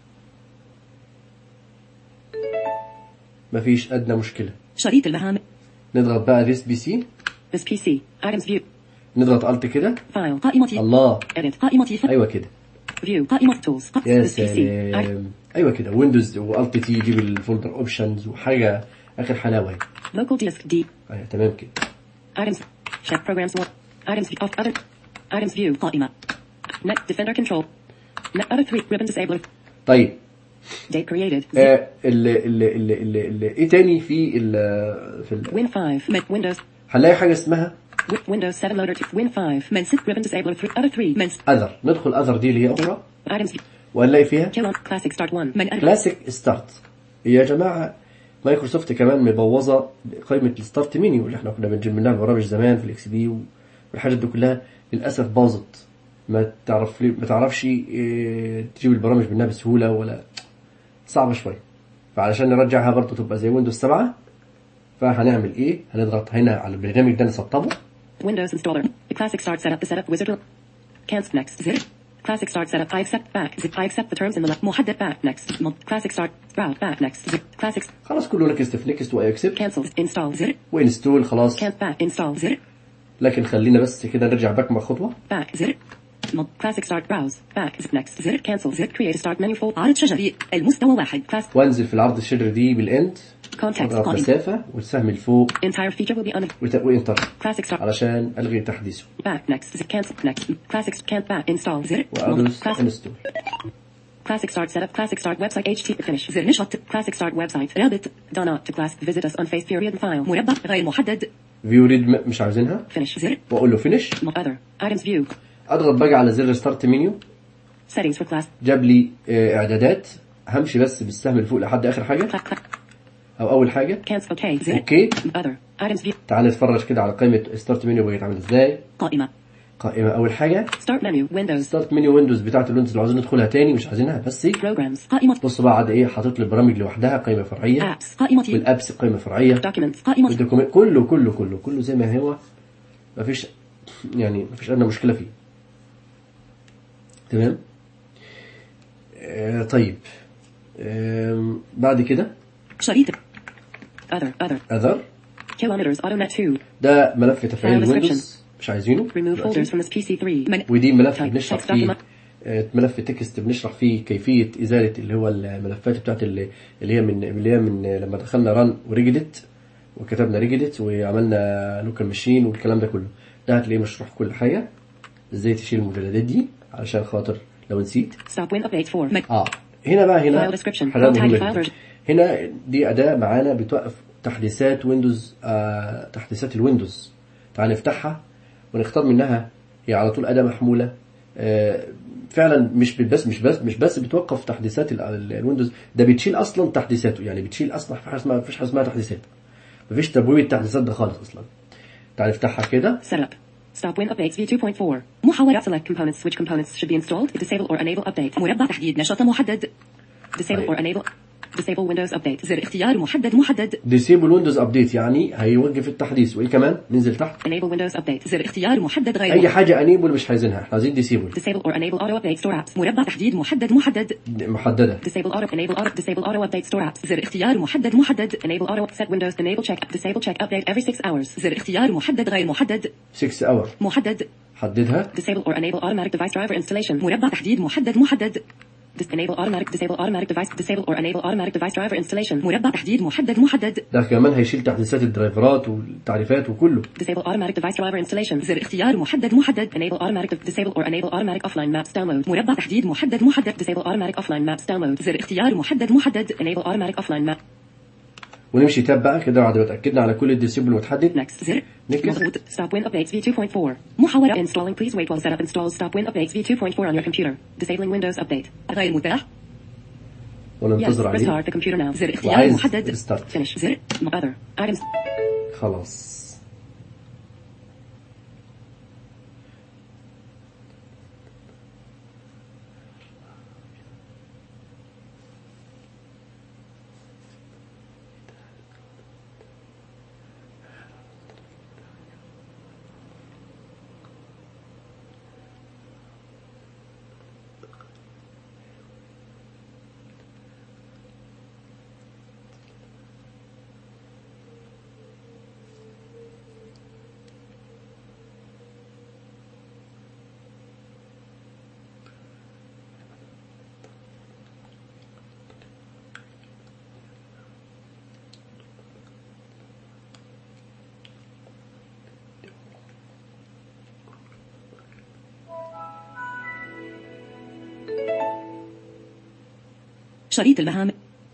مفيش أدنى مشكلة. شريط البرنامج. نضغط بقى this بي سي. This بي سي. Items view. نضغط alt كده. File. قائمة الله. edit قائمة ف... أيوة كده. View. قائمة tools. يا this بي سي. سلام. أيوة كده ويندوز والت تي يجيب الفولدر اوبشنز وحاجة آخر حلاوة. Local disk D. أيوة تمام كده. Items. Check programs one. Items view. Of other. Items view. قائمة. Net Defender control. Net other three. Ribbon disabler. طيب. Date created. آه ال ال ال ال ال إيه تاني في ال في ال Win five. Met Windows. هنلاقي حاجة اسمها Wi- Windows seven loader to Win five. من ست. Ribbon disabler three. Other three. من ست. other. ندخل other دي اللي هي أخرى Items view. وهنلاقي فيها Kill on classic start one. من أربعة. كلاسيك ستارت. يا جماعة مايكروسوفت كمان مبوظة قائمة الستارت منيو اللي احنا كنا بنجيب منها البرامج زمان في الاكس بي والحاجات دي كلها للأسف باظت. ما تعرف ما تعرفش اه تجيب البرامج منها بسهولة ولا صعبة شوية. فعلشان نرجعها برضو تبقى زي ويندوز سبعة فهنعمل ايه؟ هنضغط هنا على البرنامج ده نسطبه. Windows installer. The classic start setup. The setup wizard. Cancel next. زر. Classic start setup. I accept back. Zip. I accept the terms in the left. محدد. Back next. Mod. Classic start. Route back next. Zip. Classic. خلاص كله نكست في نكست واي اكسبت Cancel. Install. زر. وانستول خلاص. Can't back. Install. زر. لكن خلينا بس كده نرجع باك مع خطوة. Back. زر. Mod. Classic start. Browse. Back. Zip next. زر. Cancel. Zip. Create a start menu folder. عرض شجري المستوى واحد. Class. وانزل في العرض الشجري دي بالاند. Context. اضغط قائمة. مسافة والسهم الفوق Entire feature will be on. وت- وانتر Classic start. علشان الغي تحديثه Back next. Zip. Cancel next. Classic. Can't back. Install. زر. وادوس Classic. انستول. Classic start setup. Classic start website. H T finish. زر نشط. Classic start website. رابط. Done up to class. Visit us on face period file. مربع غير محدد. فيو ريد مش عاوزينها Finish. زر. واقول له فينيش. Mod. Other. Items view. اضغط بقى على زر ستارت منيو. Settings for class. جاب لي آه، اعدادات. همشي بس بالسهم اللي فوق لحد اخر حاجه Clack. Clack. او اول حاجه. Cancel. Okay. زر. اوكي Other. Items view. تعال نتفرج كده على قائمه ستارت منيو بقت عامله ازاي. قائمة. قائمه اول حاجه Start menu. Windows. ستارت منيو ويندوز بتاعت الويندوز اللي عاوزين ندخلها تاني مش عايزينها بس. Programs. قائمة. بص بقى عاد ايه حاطط لي البرامج لوحدها قائمه فرعيه apps. قائمة. والابس قائمه فرعيه Documents. قائمة. والدوكيمنت كله كله كله كله زي ما هو مفيش يعني مفيش ادنى مشكله فيه. تمام. آه طيب آه بعد كده شريط. Other. Other. اذر Kilometers. AutoNet two. ده ملف تفعيل File الويندوز مش عايزينه Remove دلوقتي. folders from this P C three. من ودي ملف Type. بنشرح Text فيه document. آه، ملف تكست بنشرح فيه كيفيه ازاله اللي هو الملفات بتاعت اللي اللي هي من اللي هي من لما دخلنا ران وريجدت وكتبنا ريجدت وعملنا لوكال ماشين والكلام ده كله. ده هتلاقيه مشروح كل حاجه ازاي تشيل المجلدات دي علشان خاطر لو نسيت. Stop Win Update four. من اه هنا بقى هنا File description. حاجة Tag مهمة file جدا. version. هنا دي أداة معانا بتوقف تحديثات ويندوز آه تحديثات الويندوز. تعال نفتحها ونختار منها. هي على طول أداة محمولة آه فعلا مش بس مش بس مش بس بتوقف تحديثات ال- ال- الويندوز ده بتشيل أصلا تحديثاته. يعني بتشيل أصلا في حاجة اسمها مفيش حاجة اسمها تحديثات. مفيش تبويب التحديثات ده خالص أصلا. تعال نفتحها كده. Setup. Stop Win Updates V two point four. محاولة. Select components. Which components should be installed? Disable or enable update. مربع تحديد نشاط محدد. Disable or enable. Disable Windows Update. زر اختيار محدد محدد. ديسيبل ويندوز ابديت يعني هيوقف التحديث. وايه كمان؟ ننزل تحت. Enable Windows Update. زر اختيار محدد غير اي محدد. حاجه انيبل مش عايزينها، احنا عايزين ديسيبل Disable or enable auto update store apps. مربع تحديد محدد محدد. محدده. Disable auto enable auto disable auto update store apps. زر اختيار محدد محدد. Enable auto set Windows enable check disable check update every six hours. زر اختيار محدد غير محدد. ستة اور محدد. حددها. Disable or enable automatic device driver installation. مربع تحديد محدد محدد. Dis enable automatic disable automatic device disable or enable automatic device driver installation. مربع تحديد محدد محدد. ده كمان هيشيل تحديثات الدرايفرات والتعريفات وكله. Disable automatic device driver installation. زر اختيار محدد محدد. Enable automatic disable or enable automatic offline maps download. مربع تحديد محدد محدد. Disable automatic offline maps download. زر اختيار محدد محدد. Enable automatic offline map. ونمشي تاب بقى كده بعد ما اتاكدنا على كل الديسيبل متحدد. Next. زر نكتب مضغوط. Stop Win updates V two point four. محاولة. Installing. Please wait while setup installs Stop Win updates V two point four on your computer. Disabling Windows update. غير متاح. Yes. وننتظر عليه. Restart the computer now. زر اختيار وعايز محدد. ريستارت. Finish. زر Other items. خلاص. شريط المهام.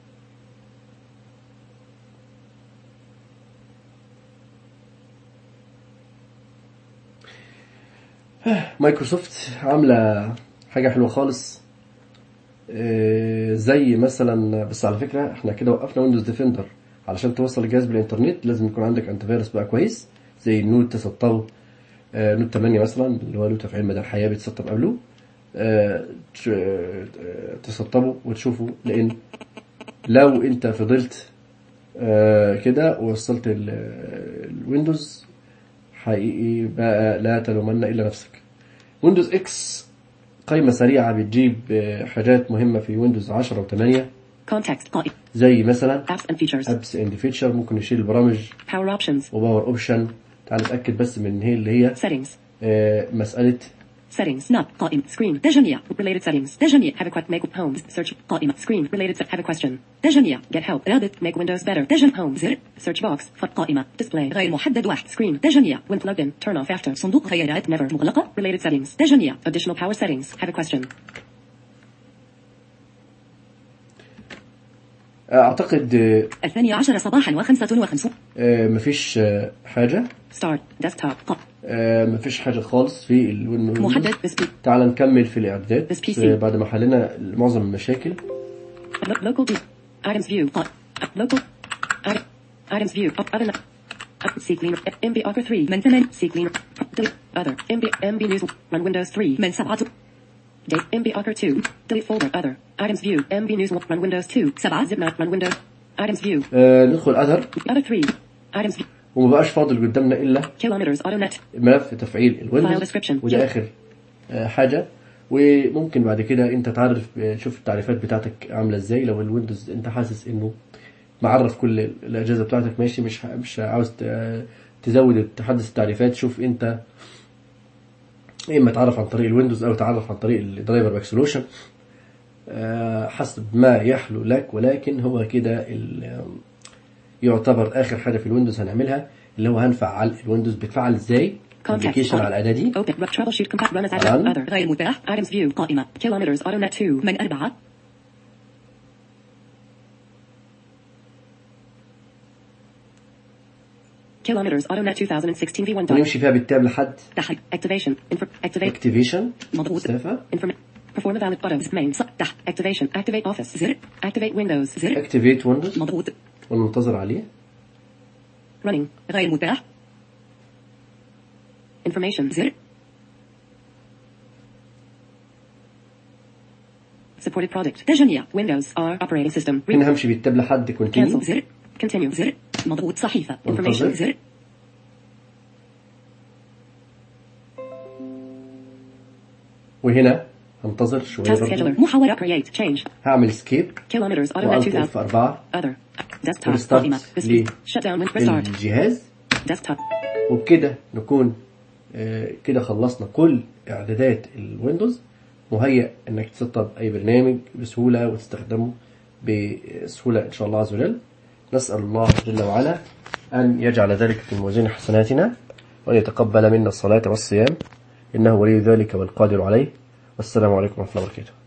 مايكروسوفت عاملة حاجة حلوة خالص، آه، زي مثلا، بس على فكرة احنا كده وقفنا ويندوز ديفندر. علشان توصل الجهاز بالانترنت لازم يكون عندك انتي فيروس بقى كويس، زي نود تسطبه، آه، نود ثمانية مثلا اللي هو له تفعيل مدى الحياة بيتسطب قبله، آه، تسطبه وتشوفه. لان لو انت فضلت آه، كده ووصلت الويندوز حقيقي بقى لا تلومن الا نفسك. ويندوز اكس قائمة سريعة بتجيب حاجات مهمة في ويندوز عشرة وثمانية، Context. قائمة. زي مثلا Apps and features. ابس اند فيتشر، ممكن نشيل البرامج Power options. وباور اوبشن. تعال نتأكد بس من هي اللي هي Settings. آه، مسألة Settings. ناب قائمة. Screen. تجميع. Related settings. تجميع. Have a question. Make home. Search. قائمة. Screen. Related. Have a question. تجميع. Get help. رابط. Make Windows better. تجميع. Home. زر. Search box. قائمة. Display. غير محدد واحد. Screen. تجميع. When plugged in. Turn off after. صندوق خيارات. Never. مغلقة. Related settings. تجميع. Additional power settings. Have a question. اعتقد آه، الثانية عشر صباحا وخمسة وخمسون. آه، مفيش آه، حاجة Start. Desktop. ق- آه، مفيش حاجة خالص في الويندوز. محدد. This P. تعال نكمل في الاعدادات This P C. آه، بعد ما حلينا معظم المشاكل. Lo- Local. D. Items view. ق- Local. Item. Items view. Up. Other. Up. C cleaner. M B Author three. من ثمن. C cleaner. Delete. Other. M B. M B News. Run Windows three. من سبعة. Date. M B Author two. Delete folder. Other. Items view. M B News. Run Windows two. سبعة. Zip map. Run Windows. Items view. آه، ندخل اذر Other three. Items view. ومبقاش فاضل قدامنا الا Kilometers. AutoNet. ملف تفعيل File الويندوز، description. وده اخر آه، حاجة. وممكن بعد كده انت تعرف آه، شوف التعريفات بتاعتك عاملة ازاي. لو الويندوز انت حاسس انه معرف كل الاجهزة بتاعتك ماشي، مش مش عاوز ت- تزود تحدث التعريفات، شوف انت اما تعرف عن طريق الويندوز او تعرف عن طريق الدرايفر باك سولوشن، آه، حسب ما يحلو لك. ولكن هو كده ال- يعتبر اخر حاجة في الويندوز هنعملها، اللي هو هنفعل الويندوز. بتفعل ازاي ابلكيشن على الاداة دي؟ Open. Troubleshoot. Compact. Run as Run. admin. Other. غير متاح. Items view. قائمة. Kilometers. AutoNet two. من أربعة. Kilometers. AutoNet twenty sixteen V one. ونمشي فيها بالتاب لحد تحت. Activation. Info. Activate. اكتيفيشن. مضغوط. مسافة Inform. Perform a valid buttons. Main. ص- تحت. Activation. Activate Office. زر. Activate Windows. زر. اكتيفيت ويندوز مضغوط. وننتظر عليه. Running. غير متاح. Information. زر. Supported product. تجميع. Windows R operating system. هنا همشي بالتاب لحد Cancel. كونتينيو زر. Continue. زر. مضغوط صحيفة. Information. وانتظر. زر. وهنا هنتظر شوية Task برضو. scheduler. محاورة. Create. Change. هعمل سكيب Kilometers. Automat وألت two اف thousand. أربعة Other. Desktop. وريستارت قائمة. Display. Shut down. Restart. للجهاز. Desktop. وبكده نكون آه، كده خلصنا كل إعدادات الويندوز. مهيأ إنك تسطب أي برنامج بسهولة وتستخدمه بسهولة إن شاء الله عز وجل. نسأل الله جل وعلا أن يجعل ذلك في موازين حسناتنا وأن يتقبل منا الصلاة والصيام إنه ولي ذلك والقادر عليه. والسلام عليكم ورحمة الله وبركاته.